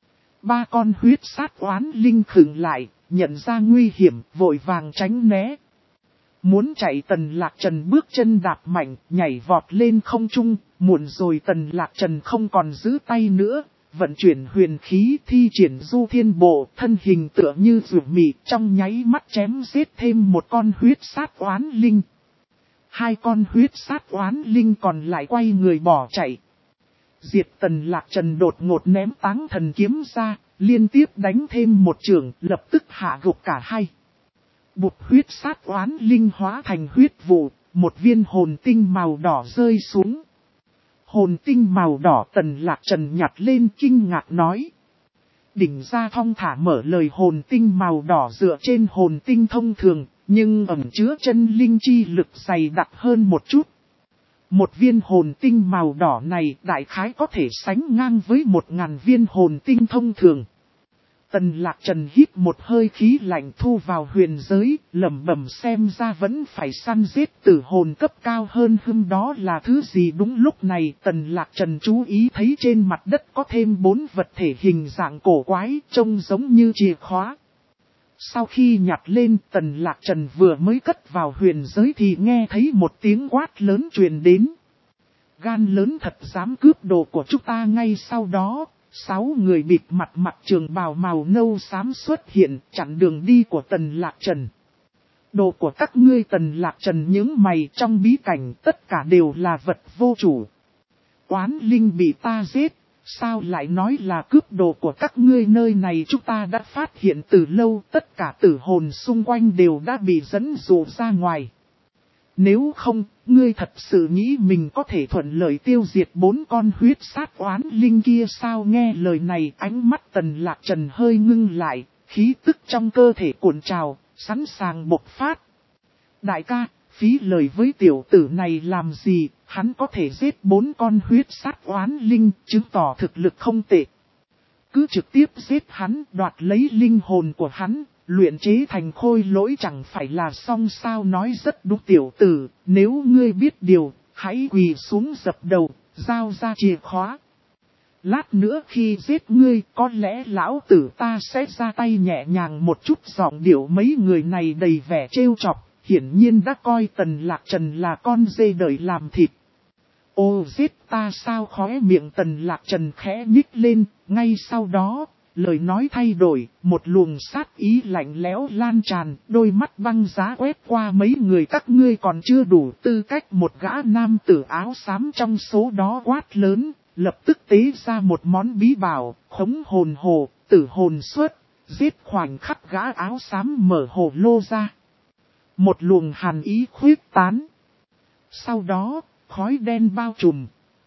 Ba con huyết sát oán linh khựng lại, nhận ra nguy hiểm, vội vàng tránh né. Muốn chạy Tần Lạc Trần bước chân đạp mạnh, nhảy vọt lên không trung, muộn rồi Tần Lạc Trần không còn giữ tay nữa. Vận chuyển huyền khí thi triển du thiên bộ, thân hình tựa như rượu mị trong nháy mắt chém giết thêm một con huyết sát oán linh. Hai con huyết sát oán linh còn lại quay người bỏ chạy. Diệt Tần Lạc Trần đột ngột ném táng thần kiếm ra, liên tiếp đánh thêm một trường, lập tức hạ gục cả hai. Bụt huyết sát oán linh hóa thành huyết vụ, một viên hồn tinh màu đỏ rơi xuống. Hồn tinh màu đỏ Tần Lạc Trần nhặt lên kinh ngạc nói. Đỉnh ra thong thả mở lời hồn tinh màu đỏ dựa trên hồn tinh thông thường, nhưng ẩn chứa chân linh chi lực dày đặc hơn một chút. Một viên hồn tinh màu đỏ này đại khái có thể sánh ngang với một ngàn viên hồn tinh thông thường. Tần Lạc Trần hít một hơi khí lạnh thu vào huyền giới, lẩm bẩm xem ra vẫn phải săn giết tử hồn cấp cao hơn hưng đó là thứ gì. Đúng lúc này Tần Lạc Trần chú ý thấy trên mặt đất có thêm bốn vật thể hình dạng cổ quái trông giống như chìa khóa. Sau khi nhặt lên Tần Lạc Trần vừa mới cất vào huyền giới thì nghe thấy một tiếng quát lớn truyền đến. Gan lớn thật dám cướp đồ của chúng ta. Ngay sau đó, sáu người bịt mặt mặc trường bào màu nâu xám xuất hiện chặn đường đi của Tần Lạc Trần. Đồ của các ngươi Tần Lạc Trần những mày trong bí cảnh tất cả đều là vật vô chủ. Oán linh bị ta giết, sao lại nói là cướp đồ của các ngươi? Nơi này chúng ta đã phát hiện từ lâu, tất cả tử hồn xung quanh đều đã bị dẫn dụ ra ngoài. Nếu không, ngươi thật sự nghĩ mình có thể thuận lợi tiêu diệt bốn con huyết sát oán linh kia sao? Nghe lời này ánh mắt Tần Lạc Trần hơi ngưng lại, khí tức trong cơ thể cuộn trào, sẵn sàng bộc phát. Đại ca, phí lời với tiểu tử này làm gì, hắn có thể giết bốn con huyết sát oán linh, chứng tỏ thực lực không tệ. Cứ trực tiếp giết hắn, đoạt lấy linh hồn của hắn. Luyện chế thành khôi lỗi chẳng phải là xong sao? Nói rất đúng tiểu tử, nếu ngươi biết điều, hãy quỳ xuống dập đầu, giao ra chìa khóa. Lát nữa khi giết ngươi, có lẽ lão tử ta sẽ ra tay nhẹ nhàng một chút. Giọng điệu mấy người này đầy vẻ trêu chọc, hiển nhiên đã coi Tần Lạc Trần là con dê đợi làm thịt. Ô giết ta sao? Khóe miệng Tần Lạc Trần khẽ nhích lên, ngay sau đó lời nói thay đổi, một luồng sát ý lạnh lẽo lan tràn, đôi mắt băng giá quét qua mấy người. Các ngươi còn chưa đủ tư cách. Một gã nam tử áo xám trong số đó quát lớn, lập tức tế ra một món bí bảo, khống hồn hồ, tử hồn xuất, giết khoảnh khắc gã áo xám mở hồ lô ra. Một luồng hàn ý khuyết tán. Sau đó, khói đen bao trùm.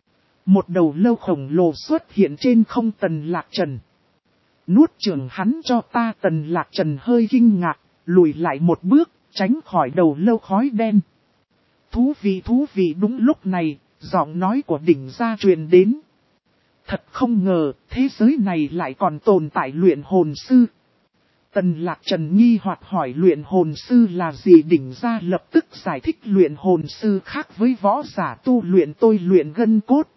Một đầu lâu khổng lồ xuất hiện trên không. Tần Lạc Trần. Nuốt chửng hắn cho ta. Tần Lạc Trần hơi kinh ngạc, lùi lại một bước, tránh khỏi đầu lâu khói đen. Thú vị thú vị. Đúng lúc này, giọng nói của đỉnh gia truyền đến. Thật không ngờ, thế giới này lại còn tồn tại luyện hồn sư. Tần Lạc Trần nghi hoặc hỏi luyện hồn sư là gì. Đỉnh gia lập tức giải thích luyện hồn sư khác với võ giả tu luyện tôi luyện gân cốt.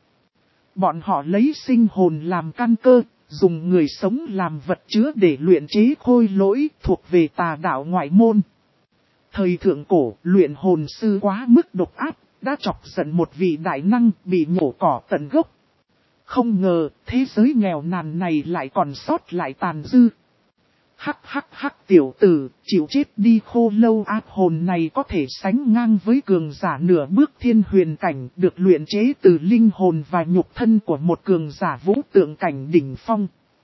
Bọn họ lấy sinh hồn làm căn cơ, dùng người sống làm vật chứa để luyện chế khôi lỗi thuộc về tà đạo ngoại môn. Thời thượng cổ, luyện hồn sư quá mức độc ác, đã chọc giận một vị đại năng bị nhổ cỏ tận gốc. Không ngờ, thế giới nghèo nàn này lại còn sót lại tàn dư. Hắc hắc hắc tiểu tử, chịu chết đi. Khô lâu ác hồn này có thể sánh ngang với cường giả nửa bước thiên huyền cảnh, được luyện chế từ linh hồn và nhục thân của một cường giả vũ tượng cảnh đỉnh phong.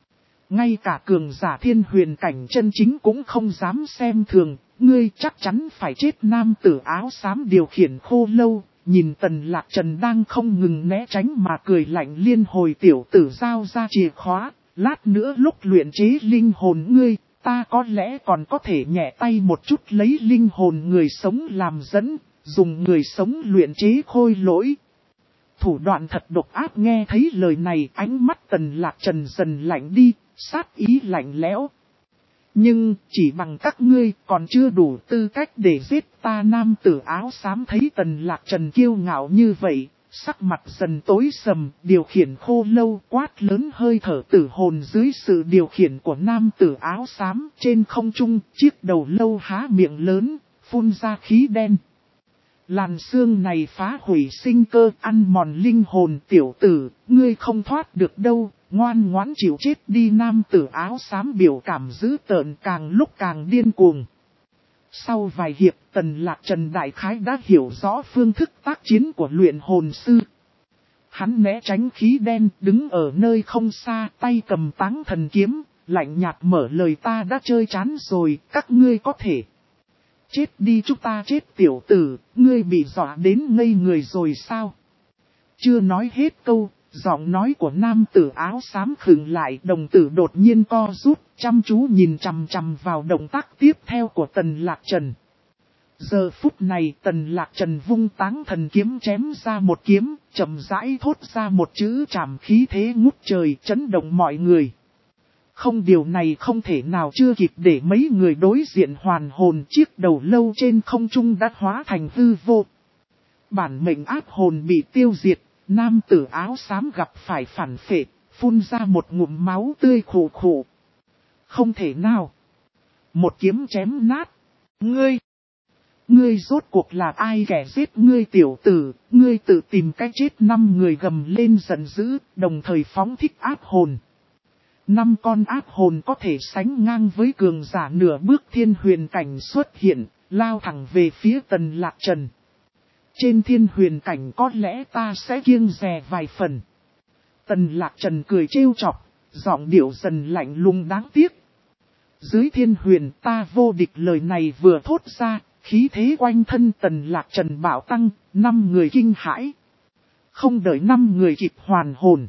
Ngay cả cường giả thiên huyền cảnh chân chính cũng không dám xem thường, ngươi chắc chắn phải chết. Nam tử áo xám điều khiển khô lâu, nhìn Tần Lạc Trần đang không ngừng né tránh mà cười lạnh liên hồi. Tiểu tử giao ra chìa khóa, lát nữa lúc luyện chế linh hồn ngươi, ta có lẽ còn có thể nhẹ tay một chút lấy linh hồn người sống làm dẫn, dùng người sống luyện chế khôi lỗi. Thủ đoạn thật độc ác. Nghe thấy lời này, ánh mắt Tần Lạc Trần dần lạnh đi, sát ý lạnh lẽo. Nhưng chỉ bằng các ngươi còn chưa đủ tư cách để giết ta. Nam tử áo xám thấy Tần Lạc Trần kiêu ngạo như vậy, sắc mặt dần tối sầm, điều khiển khô lâu quát lớn. Hơi thở tử hồn dưới sự điều khiển của nam tử áo xám. Trên không trung, chiếc đầu lâu há miệng lớn, phun ra khí đen. Làn xương này phá hủy sinh cơ, ăn mòn linh hồn. Tiểu tử, ngươi không thoát được đâu, ngoan ngoãn chịu chết đi. Nam tử áo xám biểu cảm dữ tợn, càng lúc càng điên cuồng. Sau vài hiệp, Tần Lạc Trần đại khái đã hiểu rõ phương thức tác chiến của luyện hồn sư. Hắn né tránh khí đen, đứng ở nơi không xa, tay cầm Táng Thần kiếm, lạnh nhạt mở lời. Ta đã chơi chán rồi, các ngươi có thể chết đi. Chúng ta chết. Tiểu tử, ngươi bị dọa đến ngây người rồi sao? Chưa nói hết câu, giọng nói của nam tử áo xám khựng lại. Đồng tử đột nhiên co rút, chăm chú nhìn chằm chằm vào động tác tiếp theo của Tần Lạc Trần. Giờ phút này Tần Lạc Trần vung Táng Thần kiếm chém ra một kiếm, chậm rãi thốt ra một chữ trảm. Khí thế ngút trời chấn động mọi người. Không, điều này không thể nào. Chưa kịp để mấy người đối diện hoàn hồn, chiếc đầu lâu trên không trung đã hóa thành hư vô. Bản mệnh ác hồn bị tiêu diệt. Nam tử áo xám gặp phải phản phệ, phun ra một ngụm máu tươi khổ khổ. Không thể nào. Một kiếm chém nát. Ngươi. Ngươi rốt cuộc là ai? Kẻ giết ngươi? Tiểu tử, ngươi tự tìm cách chết. Năm người gầm lên giận dữ, đồng thời phóng thích ác hồn. Năm con ác hồn có thể sánh ngang với cường giả nửa bước thiên huyền cảnh xuất hiện, lao thẳng về phía Tần Lạc Trần. Trên thiên huyền cảnh có lẽ ta sẽ kiêng dè vài phần. Tần Lạc Trần cười trêu chọc, giọng điệu dần lạnh lùng đáng tiếc. Dưới thiên huyền ta vô địch. Lời này vừa thốt ra, khí thế quanh thân Tần Lạc Trần bạo tăng, năm người kinh hãi. Không đợi năm người kịp hoàn hồn,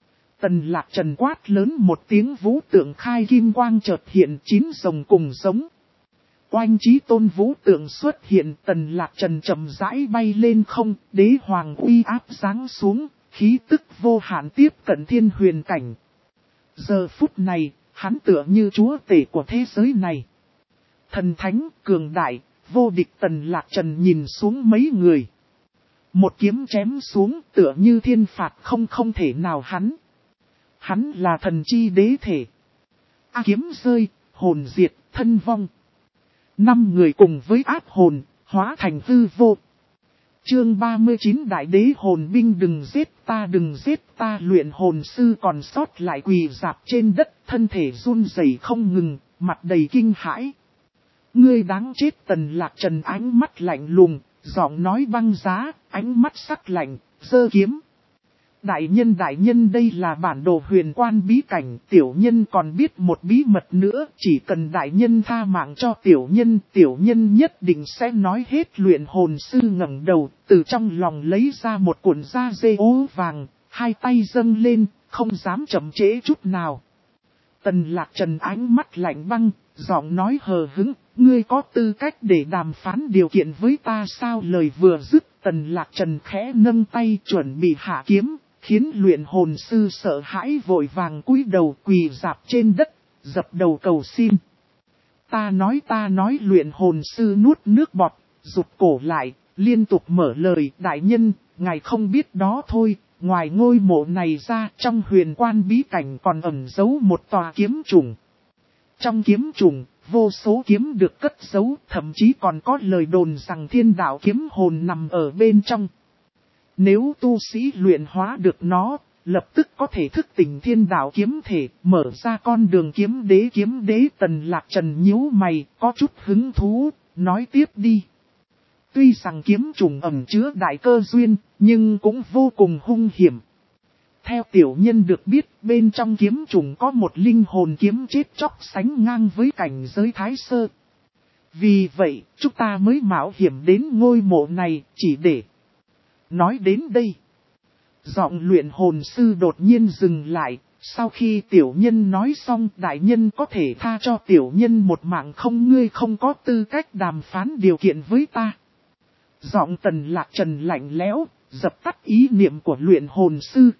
Tần Lạc Trần quát lớn một tiếng, vũ tượng khai kim quang chợt hiện, chín rồng cùng giống. Oanh chí tôn vũ tượng xuất hiện. Tần Lạc Trần chậm rãi bay lên không, đế hoàng uy áp giáng xuống, khí tức vô hạn tiếp cận thiên huyền cảnh. Giờ phút này, hắn tựa như chúa tể của thế giới này. Thần thánh, cường đại, vô địch. Tần Lạc Trần nhìn xuống mấy người. Một kiếm chém xuống, tựa như thiên phạt, không không thể nào. Hắn Hắn là thần chi đế thể. A kiếm rơi, hồn diệt, thân vong. Năm người cùng với ác hồn, hóa thành hư vô. Chương ba mươi chín Đại đế hồn binh. Đừng giết ta, đừng giết ta. Luyện hồn sư còn sót lại quỳ rạp trên đất, thân thể run rẩy không ngừng, mặt đầy kinh hãi. Ngươi đáng chết. Tần Lạc Trần ánh mắt lạnh lùng, giọng nói băng giá, ánh mắt sắc lạnh, giơ kiếm. Đại nhân đại nhân đây là bản đồ huyền quan bí cảnh, tiểu nhân còn biết một bí mật nữa, chỉ cần đại nhân tha mạng cho tiểu nhân, tiểu nhân nhất định sẽ nói hết. Luyện hồn sư ngẩng đầu, từ trong lòng lấy ra một cuộn da dê ố vàng, hai tay dâng lên, không dám chậm trễ chút nào. Tần Lạc Trần ánh mắt lạnh băng, giọng nói hờ hững, ngươi có tư cách để đàm phán điều kiện với ta sao? Lời vừa dứt, Tần Lạc Trần khẽ nâng tay chuẩn bị hạ kiếm, khiến luyện hồn sư sợ hãi vội vàng cúi đầu quỳ rạp trên đất, dập đầu cầu xin. Ta nói ta nói luyện hồn sư nuốt nước bọt, rụt cổ lại, liên tục mở lời, đại nhân, ngài không biết đó thôi. Ngoài ngôi mộ này ra, trong huyền quan bí cảnh còn ẩn giấu một tòa kiếm trùng. Trong kiếm trùng, vô số kiếm được cất giấu, thậm chí còn có lời đồn rằng thiên đạo kiếm hồn nằm ở bên trong. Nếu tu sĩ luyện hóa được nó, lập tức có thể thức tỉnh thiên đạo kiếm thể, mở ra con đường kiếm đế kiếm đế. Tần Lạc Trần nhíu mày, có chút hứng thú, nói tiếp đi. Tuy rằng kiếm trùng ẩn chứa đại cơ duyên, nhưng cũng vô cùng hung hiểm. Theo tiểu nhân được biết, bên trong kiếm trùng có một linh hồn kiếm chết chóc sánh ngang với cảnh giới thái sơ. Vì vậy, chúng ta mới mạo hiểm đến ngôi mộ này, chỉ để nói đến đây. Giọng luyện hồn sư đột nhiên dừng lại, sau khi tiểu nhân nói xong, đại nhân có thể tha cho tiểu nhân một mạng không? Ngươi không có tư cách đàm phán điều kiện với ta. Giọng Tần Lạc Trần lạnh lẽo, dập tắt ý niệm của luyện hồn sư.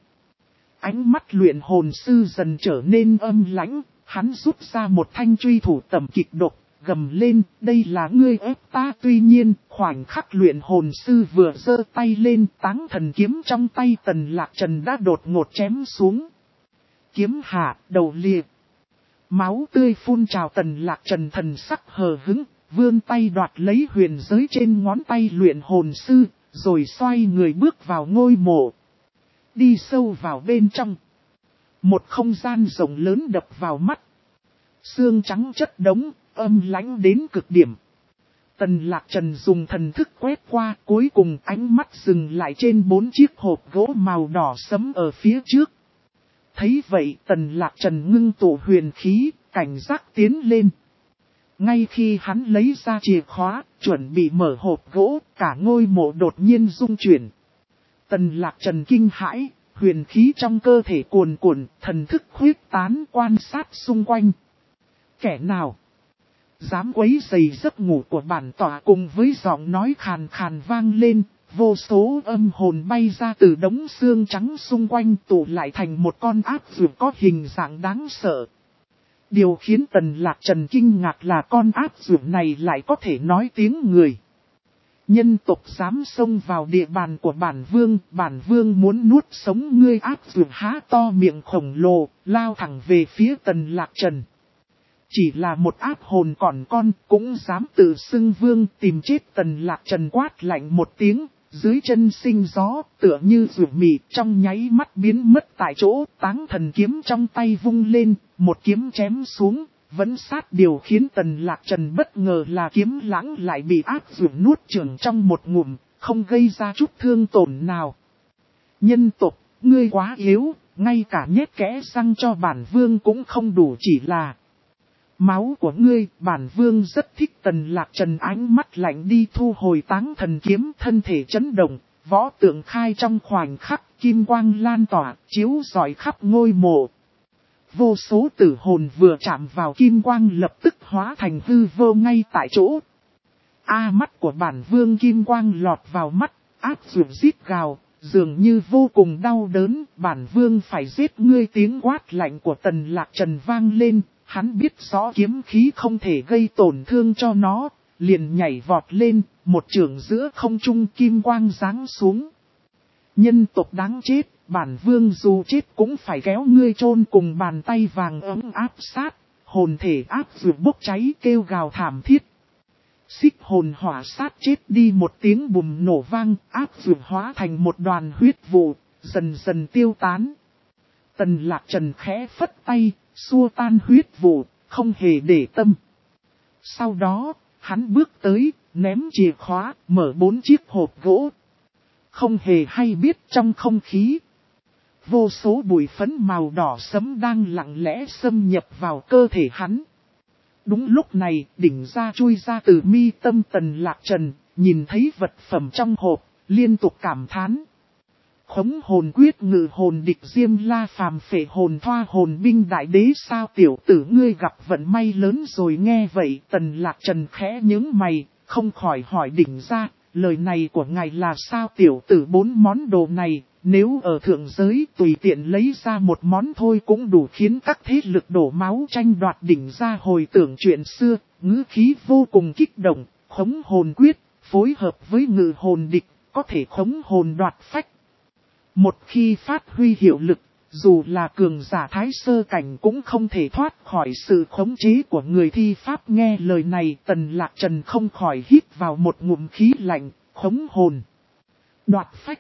Ánh mắt luyện hồn sư dần trở nên âm lãnh, hắn rút ra một thanh truy thủ tầm kịch độc, gầm lên, đây là ngươi ép ta. Tuy nhiên, khoảnh khắc luyện hồn sư vừa giơ tay lên, táng thần kiếm trong tay Tần Lạc Trần đã đột ngột chém xuống. Kiếm hạ, đầu liệt. Máu tươi phun trào. Tần Lạc Trần thần sắc hờ hững, vươn tay đoạt lấy huyền giới trên ngón tay luyện hồn sư, rồi xoay người bước vào ngôi mộ. Đi sâu vào bên trong. Một không gian rộng lớn đập vào mắt. Xương trắng chất đống, âm lãnh đến cực điểm. Tần Lạc Trần dùng thần thức quét qua, cuối cùng ánh mắt dừng lại trên bốn chiếc hộp gỗ màu đỏ sẫm ở phía trước. Thấy vậy, Tần Lạc Trần ngưng tụ huyền khí, cảnh giác tiến lên. Ngay khi hắn lấy ra chìa khóa, chuẩn bị mở hộp gỗ, cả ngôi mộ đột nhiên rung chuyển. Tần Lạc Trần kinh hãi, huyền khí trong cơ thể cuồn cuộn, thần thức huyết tán quan sát xung quanh. Kẻ nào dám quấy rầy giấc ngủ của bản tọa? Cùng với giọng nói khàn khàn vang lên, vô số âm hồn bay ra từ đống xương trắng xung quanh tụ lại thành một con ác dược có hình dạng đáng sợ. Điều khiến Tần Lạc Trần kinh ngạc là con ác dược này lại có thể nói tiếng người. Nhân tộc dám xông vào địa bàn của bản vương, bản vương muốn nuốt sống ngươi. Ác dược há to miệng khổng lồ, lao thẳng về phía Tần Lạc Trần. Chỉ là một ác hồn còn con, cũng dám tự xưng vương, tìm chết. Tần Lạc Trần quát lạnh một tiếng, dưới chân sinh gió, tựa như rượu mị, trong nháy mắt biến mất tại chỗ. Táng thần kiếm trong tay vung lên, một kiếm chém xuống, vẫn sát. Điều khiến Tần Lạc Trần bất ngờ là kiếm lãng lại bị ác rượu nuốt chửng trong một ngụm, không gây ra chút thương tổn nào. Nhân tộc, ngươi quá yếu, ngay cả nhét kẽ răng cho bản vương cũng không đủ, chỉ là máu của ngươi, bản vương rất thích. Tần Lạc Trần ánh mắt lạnh đi, thu hồi táng thần kiếm, thân thể chấn động, võ tượng khai trong khoảnh khắc, kim quang lan tỏa, chiếu rọi khắp ngôi mộ. Vô số tử hồn vừa chạm vào kim quang lập tức hóa thành hư vô ngay tại chỗ. A mắt của bản vương, kim quang lọt vào mắt, ác dược rít gào, dường như vô cùng đau đớn. Bản vương phải giết ngươi. Tiếng quát lạnh của Tần Lạc Trần vang lên. Hắn biết rõ kiếm khí không thể gây tổn thương cho nó, liền nhảy vọt lên, một chưởng giữa không trung, kim quang giáng xuống. Nhân tộc đáng chết, bản vương dù chết cũng phải kéo ngươi chôn cùng. Bàn tay vàng ấm áp sát, hồn thể áp dược bốc cháy, kêu gào thảm thiết. Xích hồn hỏa sát chết đi. Một tiếng bùm nổ vang, áp dược hóa thành một đoàn huyết vụ, dần dần tiêu tán. Tần Lạc Trần khẽ phất tay, xua tan huyết vụ, không hề để tâm. Sau đó, hắn bước tới, ném chìa khóa, mở bốn chiếc hộp gỗ. Không hề hay biết trong không khí, Vô số bụi phấn màu đỏ sẫm đang lặng lẽ xâm nhập vào cơ thể hắn. Đúng lúc này, đỉnh ra chui ra từ mi tâm Tần Lạc Trần, nhìn thấy vật phẩm trong hộp, liên tục cảm thán. Khống hồn quyết ngự hồn địch diêm la phàm phệ hồn thoa hồn binh đại đế sao tiểu tử ngươi gặp vận may lớn rồi. Nghe vậy Tần Lạc Trần khẽ nhướng mày, không khỏi hỏi đỉnh ra, lời này của ngài là sao tiểu tử? Bốn món đồ này, nếu ở thượng giới tùy tiện lấy ra một món thôi cũng đủ khiến các thế lực đổ máu tranh đoạt. Đỉnh ra hồi tưởng chuyện xưa, ngữ khí vô cùng kích động. Khống hồn quyết, phối hợp với ngự hồn địch, có thể khống hồn đoạt phách. Một khi phát huy hiệu lực, dù là cường giả thái sơ cảnh cũng không thể thoát khỏi sự khống chế của người thi pháp. Nghe lời này Tần Lạc Trần không khỏi hít vào một ngụm khí lạnh. Khống hồn, đoạt phách,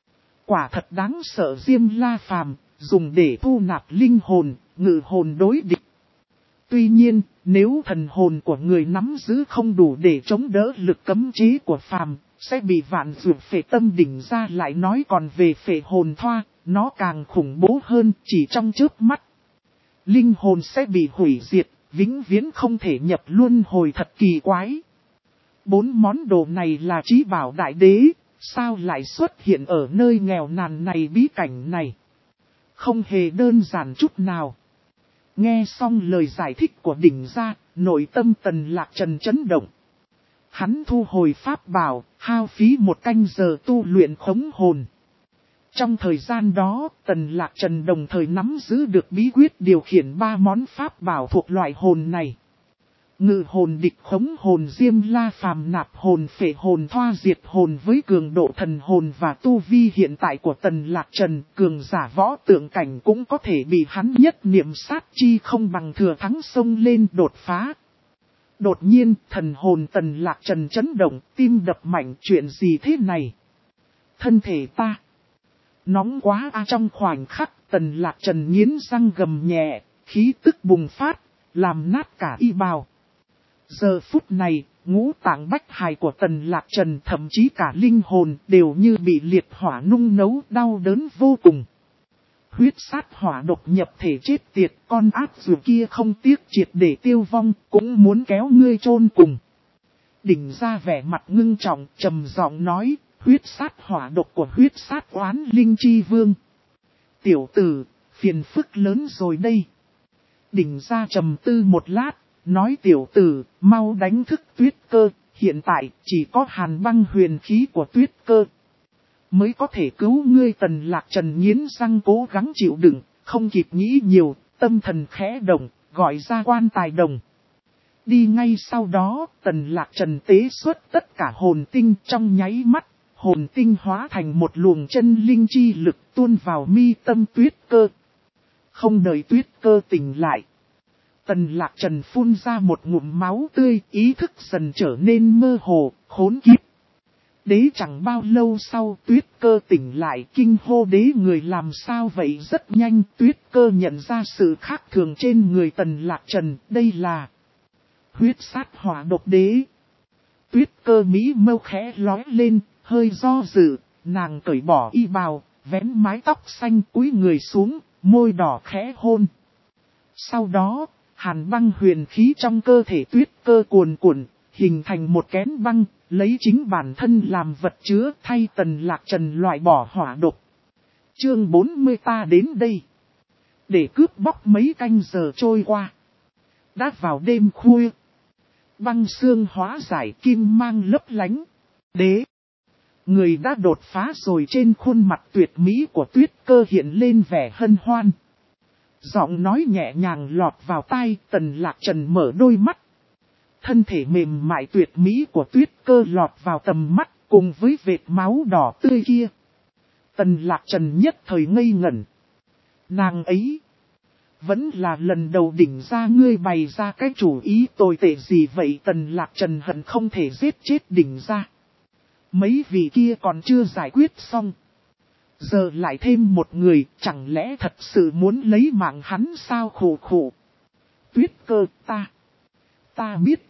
quả thật đáng sợ. Diêm la phàm, dùng để thu nạp linh hồn, ngự hồn đối địch. Tuy nhiên, nếu thần hồn của người nắm giữ không đủ để chống đỡ lực cấm chế của phàm, sẽ bị vạn dược phệ tâm. Đỉnh ra lại nói còn về phệ hồn thoa, nó càng khủng bố hơn. Chỉ trong chớp mắt, linh hồn sẽ bị hủy diệt, vĩnh viễn không thể nhập luân hồi. Thật kỳ quái. Bốn món đồ này là chí bảo đại đế, sao lại xuất hiện ở nơi nghèo nàn này? Bí cảnh này không hề đơn giản chút nào. Nghe xong lời giải thích của đỉnh ra, nội tâm Tần Lạc Trần chấn động. Hắn thu hồi pháp bảo, hao phí một canh giờ tu luyện khống hồn. Trong thời gian đó, Tần Lạc Trần đồng thời nắm giữ được bí quyết điều khiển ba món pháp bảo thuộc loại hồn này. Ngự hồn địch, khống hồn, diêm la phàm, nạp hồn, phệ hồn, thoa diệt hồn. Với cường độ thần hồn và tu vi hiện tại của Tần Lạc Trần, cường giả võ tượng cảnh cũng có thể bị hắn nhất niệm sát chi không bằng thừa thắng xông lên đột phá. Đột nhiên, thần hồn Tần Lạc Trần chấn động, tim đập mạnh. Chuyện gì thế này? Thân thể ta nóng quá a. Trong khoảnh khắc, Tần Lạc Trần nghiến răng gầm nhẹ, khí tức bùng phát, làm nát cả y bào. Giờ phút này, ngũ tạng bách hài của Tần Lạc Trần, thậm chí cả linh hồn, đều như bị liệt hỏa nung nấu, đau đớn vô cùng. Huyết sát hỏa độc nhập thể chết tiệt, con ác dù kia không tiếc triệt để tiêu vong, cũng muốn kéo ngươi chôn cùng. Đỉnh ra vẻ mặt ngưng trọng, trầm giọng nói, huyết sát hỏa độc của huyết sát oán linh chi vương. Tiểu tử, phiền phức lớn rồi đây. Đỉnh ra trầm tư một lát, nói tiểu tử, mau đánh thức Tuyết Cơ, hiện tại chỉ có hàn băng huyền khí của Tuyết Cơ mới có thể cứu ngươi. Tần Lạc Trần nghiến răng cố gắng chịu đựng, không kịp nghĩ nhiều, tâm thần khẽ động, gọi ra quan tài đồng. Đi ngay sau đó, Tần Lạc Trần tế xuất tất cả hồn tinh. Trong nháy mắt, hồn tinh hóa thành một luồng chân linh chi lực tuôn vào mi tâm Tuyết Cơ. Không đợi Tuyết Cơ tỉnh lại, Tần Lạc Trần phun ra một ngụm máu tươi, ý thức dần trở nên mơ hồ, khốn kiếp. Đế chẳng bao lâu sau Tuyết Cơ tỉnh lại, kinh hô đế người làm sao vậy. Rất nhanh Tuyết Cơ nhận ra sự khác thường trên người Tần Lạc Trần, đây là huyết sát hỏa độc đế. Tuyết Cơ mỹ mâu khẽ lói lên, hơi do dự, nàng cởi bỏ y bào, vén mái tóc xanh cúi người xuống, môi đỏ khẽ hôn. Sau đó, hàn băng huyền khí trong cơ thể Tuyết Cơ cuồn cuộn, hình thành một kén băng, lấy chính bản thân làm vật chứa, thay Tần Lạc Trần loại bỏ hỏa độc. Chương bốn mươi ta đến đây để cướp bóc mấy canh giờ trôi qua. Đã vào đêm khuya, băng xương hóa giải, kim mang lấp lánh. Đế người đã đột phá rồi. Trên khuôn mặt tuyệt mỹ của Tuyết Cơ hiện lên vẻ hân hoan. Giọng nói nhẹ nhàng lọt vào tai, Tần Lạc Trần mở đôi mắt. Thân thể mềm mại tuyệt mỹ của Tuyết Cơ lọt vào tầm mắt, cùng với vệt máu đỏ tươi kia. Tần Lạc Trần nhất thời ngây ngẩn. Nàng ấy vẫn là lần đầu đỉnh ra. Ngươi bày ra cái chủ ý tồi tệ gì vậy? Tần Lạc Trần hận không thể giết chết đỉnh ra. Mấy vị kia còn chưa giải quyết xong, giờ lại thêm một người, chẳng lẽ thật sự muốn lấy mạng hắn sao? Khổ khổ. Tuyết Cơ, ta, ta biết.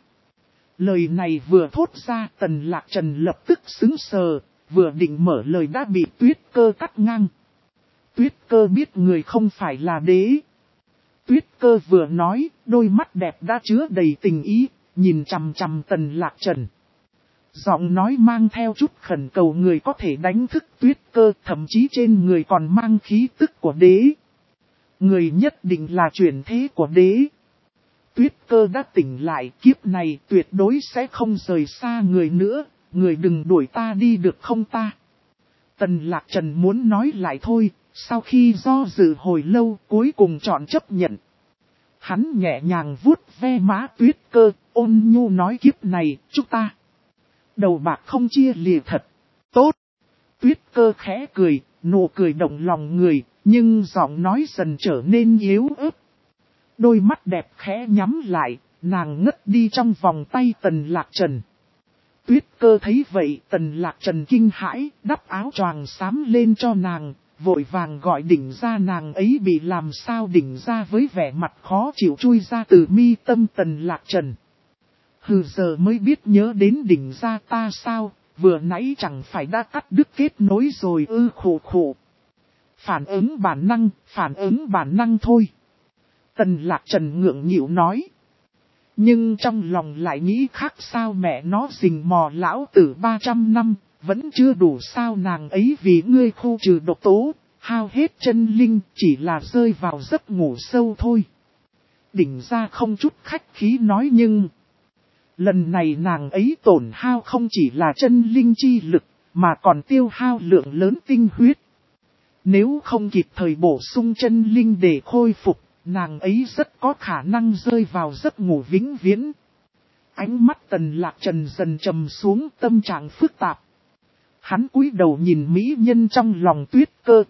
Lời này vừa thốt ra, Tần Lạc Trần lập tức sững sờ, vừa định mở lời đã bị Tuyết Cơ cắt ngang. Tuyết Cơ biết người không phải là đế. Tuyết Cơ vừa nói, đôi mắt đẹp đã chứa đầy tình ý, nhìn chằm chằm Tần Lạc Trần. Giọng nói mang theo chút khẩn cầu người có thể đánh thức Tuyết Cơ, thậm chí trên người còn mang khí tức của đế. Người nhất định là chuyển thế của đế. Tuyết Cơ đã tỉnh lại, kiếp này tuyệt đối sẽ không rời xa người nữa, người đừng đuổi ta đi được không ta. Tần Lạc Trần muốn nói lại thôi, sau khi do dự hồi lâu cuối cùng chọn chấp nhận. Hắn nhẹ nhàng vuốt ve má Tuyết Cơ, ôn nhu nói kiếp này, chúng ta. Đầu bạc không chia lìa thật. Tốt. Tuyết Cơ khẽ cười, nụ cười động lòng người, nhưng giọng nói dần trở nên yếu ớt. Đôi mắt đẹp khẽ nhắm lại, nàng ngất đi trong vòng tay Tần Lạc Trần. Tuyết Cơ thấy vậy, Tần Lạc Trần kinh hãi, đắp áo choàng xám lên cho nàng, vội vàng gọi đỉnh ra. Nàng ấy bị làm sao đỉnh ra với vẻ mặt khó chịu chui ra từ mi tâm Tần Lạc Trần. Hừ, giờ mới biết nhớ đến đỉnh ra ta sao, vừa nãy chẳng phải đã cắt đứt kết nối rồi ư. Khổ khổ. Phản ứng bản năng, phản ứng bản năng thôi. Tần Lạc Trần ngượng nghịu nói. Nhưng trong lòng lại nghĩ khác, sao mẹ nó rình mò lão tử ba trăm năm, vẫn chưa đủ sao. Nàng ấy vì ngươi khu trừ độc tố, hao hết chân linh, chỉ là rơi vào giấc ngủ sâu thôi. Đỉnh ra không chút khách khí nói, nhưng lần này nàng ấy tổn hao không chỉ là chân linh chi lực, mà còn tiêu hao lượng lớn tinh huyết. Nếu không kịp thời bổ sung chân linh để khôi phục, nàng ấy rất có khả năng rơi vào giấc ngủ vĩnh viễn. Ánh mắt Tần Lạc Trần dần trầm xuống, tâm trạng phức tạp. Hắn cúi đầu nhìn mỹ nhân trong lòng Tuyết Cơ.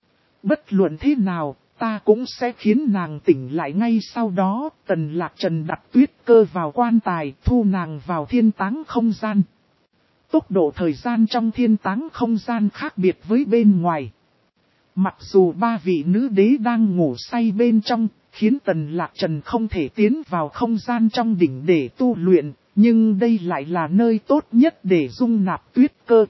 Bất luận thế nào, ta cũng sẽ khiến nàng tỉnh lại ngay sau đó. Tần Lạc Trần đặt Tuyết Cơ vào quan tài, thu nàng vào thiên táng không gian. Tốc độ thời gian trong thiên táng không gian khác biệt với bên ngoài. Mặc dù ba vị nữ đế đang ngủ say bên trong, khiến Tần Lạc Trần không thể tiến vào không gian trong đỉnh để tu luyện, nhưng đây lại là nơi tốt nhất để dung nạp Tuyết Cơ.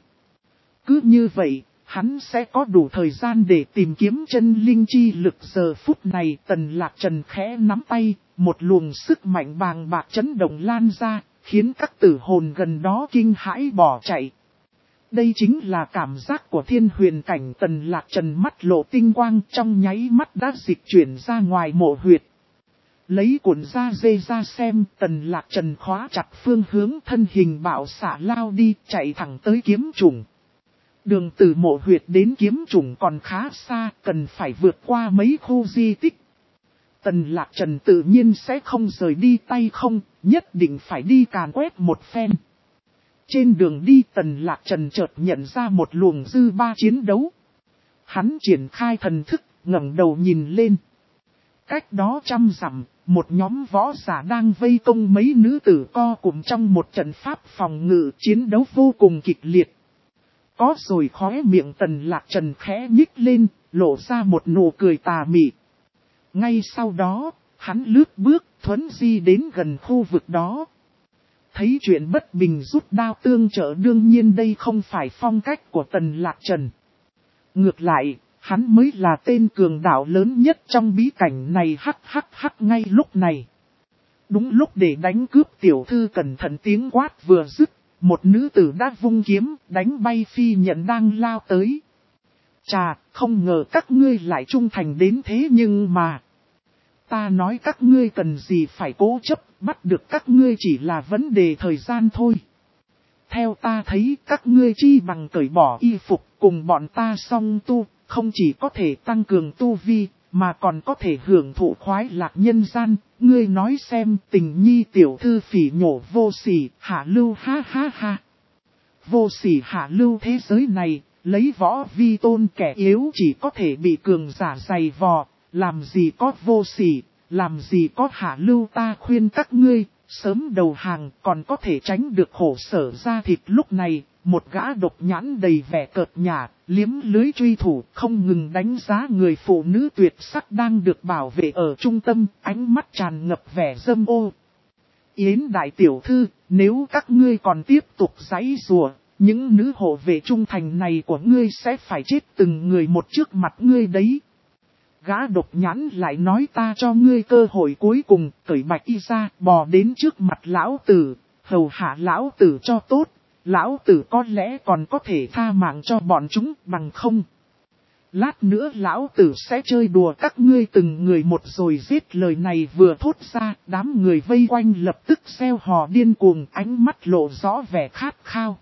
Cứ như vậy, hắn sẽ có đủ thời gian để tìm kiếm chân linh chi lực. Giờ phút này Tần Lạc Trần khẽ nắm tay, một luồng sức mạnh bàng bạc chấn động lan ra, khiến các tử hồn gần đó kinh hãi bỏ chạy. Đây chính là cảm giác của thiên huyền cảnh. Tần Lạc Trần mắt lộ tinh quang, trong nháy mắt đã dịch chuyển ra ngoài mộ huyệt. Lấy cuộn da dê ra xem, Tần Lạc Trần khóa chặt phương hướng, thân hình bạo xạ lao đi, chạy thẳng tới kiếm trùng. Đường từ mộ huyệt đến kiếm trùng còn khá xa, cần phải vượt qua mấy khu di tích. Tần Lạc Trần tự nhiên sẽ không rời đi tay không, nhất định phải đi càn quét một phen. Trên đường đi Tần Lạc Trần chợt nhận ra một luồng dư ba chiến đấu. Hắn triển khai thần thức, ngẩng đầu nhìn lên. Cách đó trăm dặm, một nhóm võ giả đang vây công mấy nữ tử co cụm trong một trận pháp phòng ngự, chiến đấu vô cùng kịch liệt. Có rồi khóe miệng Tần Lạc Trần khẽ nhích lên, lộ ra một nụ cười tà mị. Ngay sau đó, hắn lướt bước, thuấn di đến gần khu vực đó. Thấy chuyện bất bình rút đao tương trợ, đương nhiên đây không phải phong cách của Tần Lạc Trần. Ngược lại, hắn mới là tên cường đạo lớn nhất trong bí cảnh này. Hắc hắc hắc. Ngay lúc này, đúng lúc để đánh cướp tiểu thư, cẩn thận tiếng quát vừa dứt, một nữ tử đã vung kiếm đánh bay phi nhận đang lao tới. Chà, không ngờ các ngươi lại trung thành đến thế, nhưng mà ta nói các ngươi cần gì phải cố chấp, bắt được các ngươi chỉ là vấn đề thời gian thôi. Theo ta thấy các ngươi chi bằng cởi bỏ y phục cùng bọn ta song tu, không chỉ có thể tăng cường tu vi, mà còn có thể hưởng thụ khoái lạc nhân gian. Ngươi nói xem, tình nhi tiểu thư phỉ nhổ vô sỉ, hạ lưu, ha ha ha. Vô sỉ hạ lưu, thế giới này, lấy võ vi tôn kẻ yếu chỉ có thể bị cường giả dày vò, làm gì có vô sỉ, làm gì có hạ lưu. Ta khuyên các ngươi, sớm đầu hàng còn có thể tránh được khổ sở ra thịt. Lúc này, một gã độc nhãn đầy vẻ cợt nhả, liếm lưới truy thủ, không ngừng đánh giá người phụ nữ tuyệt sắc đang được bảo vệ ở trung tâm, ánh mắt tràn ngập vẻ dâm ô. Yến đại tiểu thư, nếu các ngươi còn tiếp tục giãy giụa, Những nữ hộ vệ trung thành này của ngươi sẽ phải chết từng người một trước mặt ngươi đấy. Gã độc nhãn lại nói ta cho ngươi cơ hội cuối cùng, cởi bạch y ra, bò đến trước mặt lão tử, hầu hạ lão tử cho tốt, lão tử có lẽ còn có thể tha mạng cho bọn chúng bằng không. Lát nữa lão tử sẽ chơi đùa các ngươi từng người một rồi giết, lời này vừa thốt ra, đám người vây quanh lập tức reo hò điên cuồng, ánh mắt lộ rõ vẻ khát khao.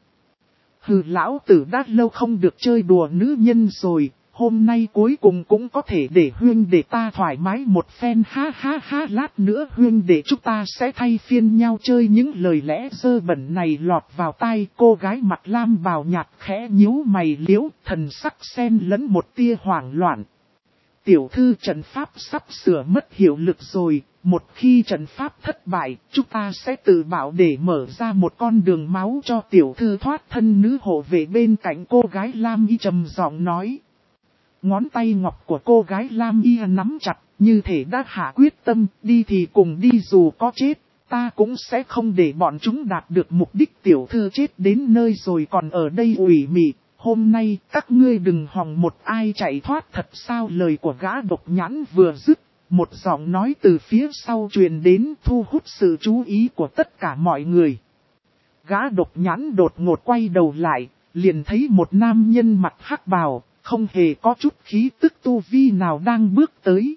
Hừ, lão tử đã lâu không được chơi đùa nữ nhân rồi, hôm nay cuối cùng cũng có thể để huyên để ta thoải mái một phen, ha ha ha. Lát nữa huyên để chúng ta sẽ thay phiên nhau chơi. Những lời lẽ dơ bẩn này lọt vào tai cô gái mặt lam bào nhạt khẽ nhíu mày liễu, thần sắc xen lẫn một tia hoảng loạn. Tiểu thư, trận pháp sắp sửa mất hiệu lực rồi, một khi trận pháp thất bại, chúng ta sẽ tự bảo để mở ra một con đường máu cho tiểu thư thoát thân. Nữ hộ vệ bên cạnh cô gái lam y trầm giọng nói. Ngón tay ngọc của cô gái lam y nắm chặt, như thể đã hạ quyết tâm, đi thì cùng đi, dù có chết, ta cũng sẽ không để bọn chúng đạt được mục đích. Tiểu thư chết đến nơi rồi còn ở đây ủy mị, hôm nay các ngươi đừng hòng một ai chạy thoát thật sao. Lời của gã độc nhãn vừa dứt, một giọng nói từ phía sau truyền đến thu hút sự chú ý của tất cả mọi người. Gã độc nhãn đột ngột quay đầu lại, liền thấy một nam nhân mặc hắc bào, không hề có chút khí tức tu vi nào đang bước tới.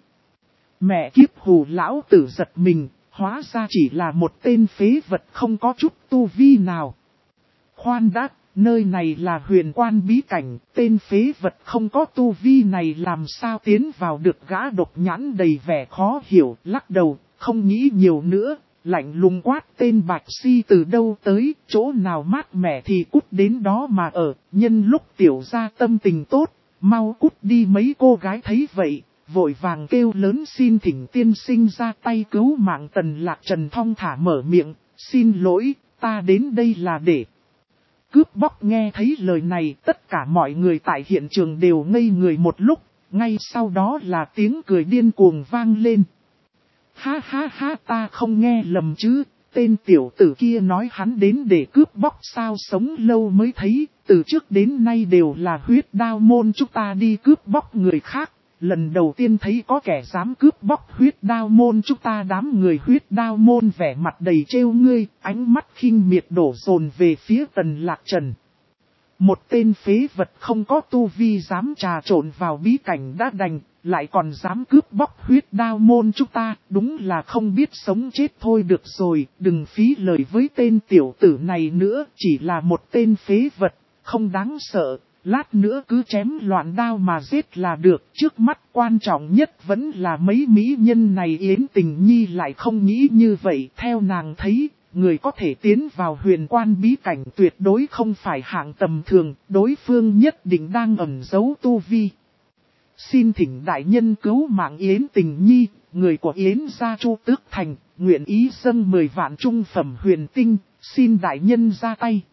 Mẹ kiếp, hù lão tử giật mình, hóa ra chỉ là một tên phế vật không có chút tu vi nào. Khoan đã, nơi này là huyền quan bí cảnh, tên phế vật không có tu vi này làm sao tiến vào được. Gã độc nhãn đầy vẻ khó hiểu, lắc đầu, không nghĩ nhiều nữa, lạnh lùng quát tên Bạch Si từ đâu tới, chỗ nào mát mẻ thì cút đến đó mà ở, nhân lúc tiểu gia tâm tình tốt, mau cút đi. Mấy cô gái thấy vậy, vội vàng kêu lớn xin thỉnh tiên sinh ra tay cứu mạng. Tần Lạc Trần thong thả mở miệng, xin lỗi, ta đến đây là để cướp bóc. Nghe thấy lời này, tất cả mọi người tại hiện trường đều ngây người một lúc, ngay sau đó là tiếng cười điên cuồng vang lên. Ha ha ha, ta không nghe lầm chứ, tên tiểu tử kia nói hắn đến để cướp bóc sao, sống lâu mới thấy, từ trước đến nay đều là huyết đao môn chúng ta đi cướp bóc người khác, lần đầu tiên thấy có kẻ dám cướp bóc huyết đao môn chúng ta. Đám người huyết đao môn vẻ mặt đầy trêu ngươi, ánh mắt khinh miệt đổ dồn về phía Tần Lạc Trần. Một tên phế vật không có tu vi dám trà trộn vào bí cảnh đã đành, lại còn dám cướp bóc huyết đao môn chúng ta, đúng là không biết sống chết thôi. Được rồi, đừng phí lời với tên tiểu tử này nữa, chỉ là một tên phế vật, không đáng sợ, lát nữa cứ chém loạn đao mà giết là được. Trước mắt quan trọng nhất vẫn là mấy mỹ nhân này. Yến Tình Nhi lại không nghĩ như vậy, theo nàng thấy, người có thể tiến vào huyền quan bí cảnh tuyệt đối không phải hạng tầm thường, đối phương nhất định đang ẩn giấu tu vi. Xin thỉnh đại nhân cứu mạng Yến Tình Nhi, người của Yến gia Chu Tước Thành, nguyện ý dâng mười vạn trung phẩm huyền tinh, xin đại nhân ra tay.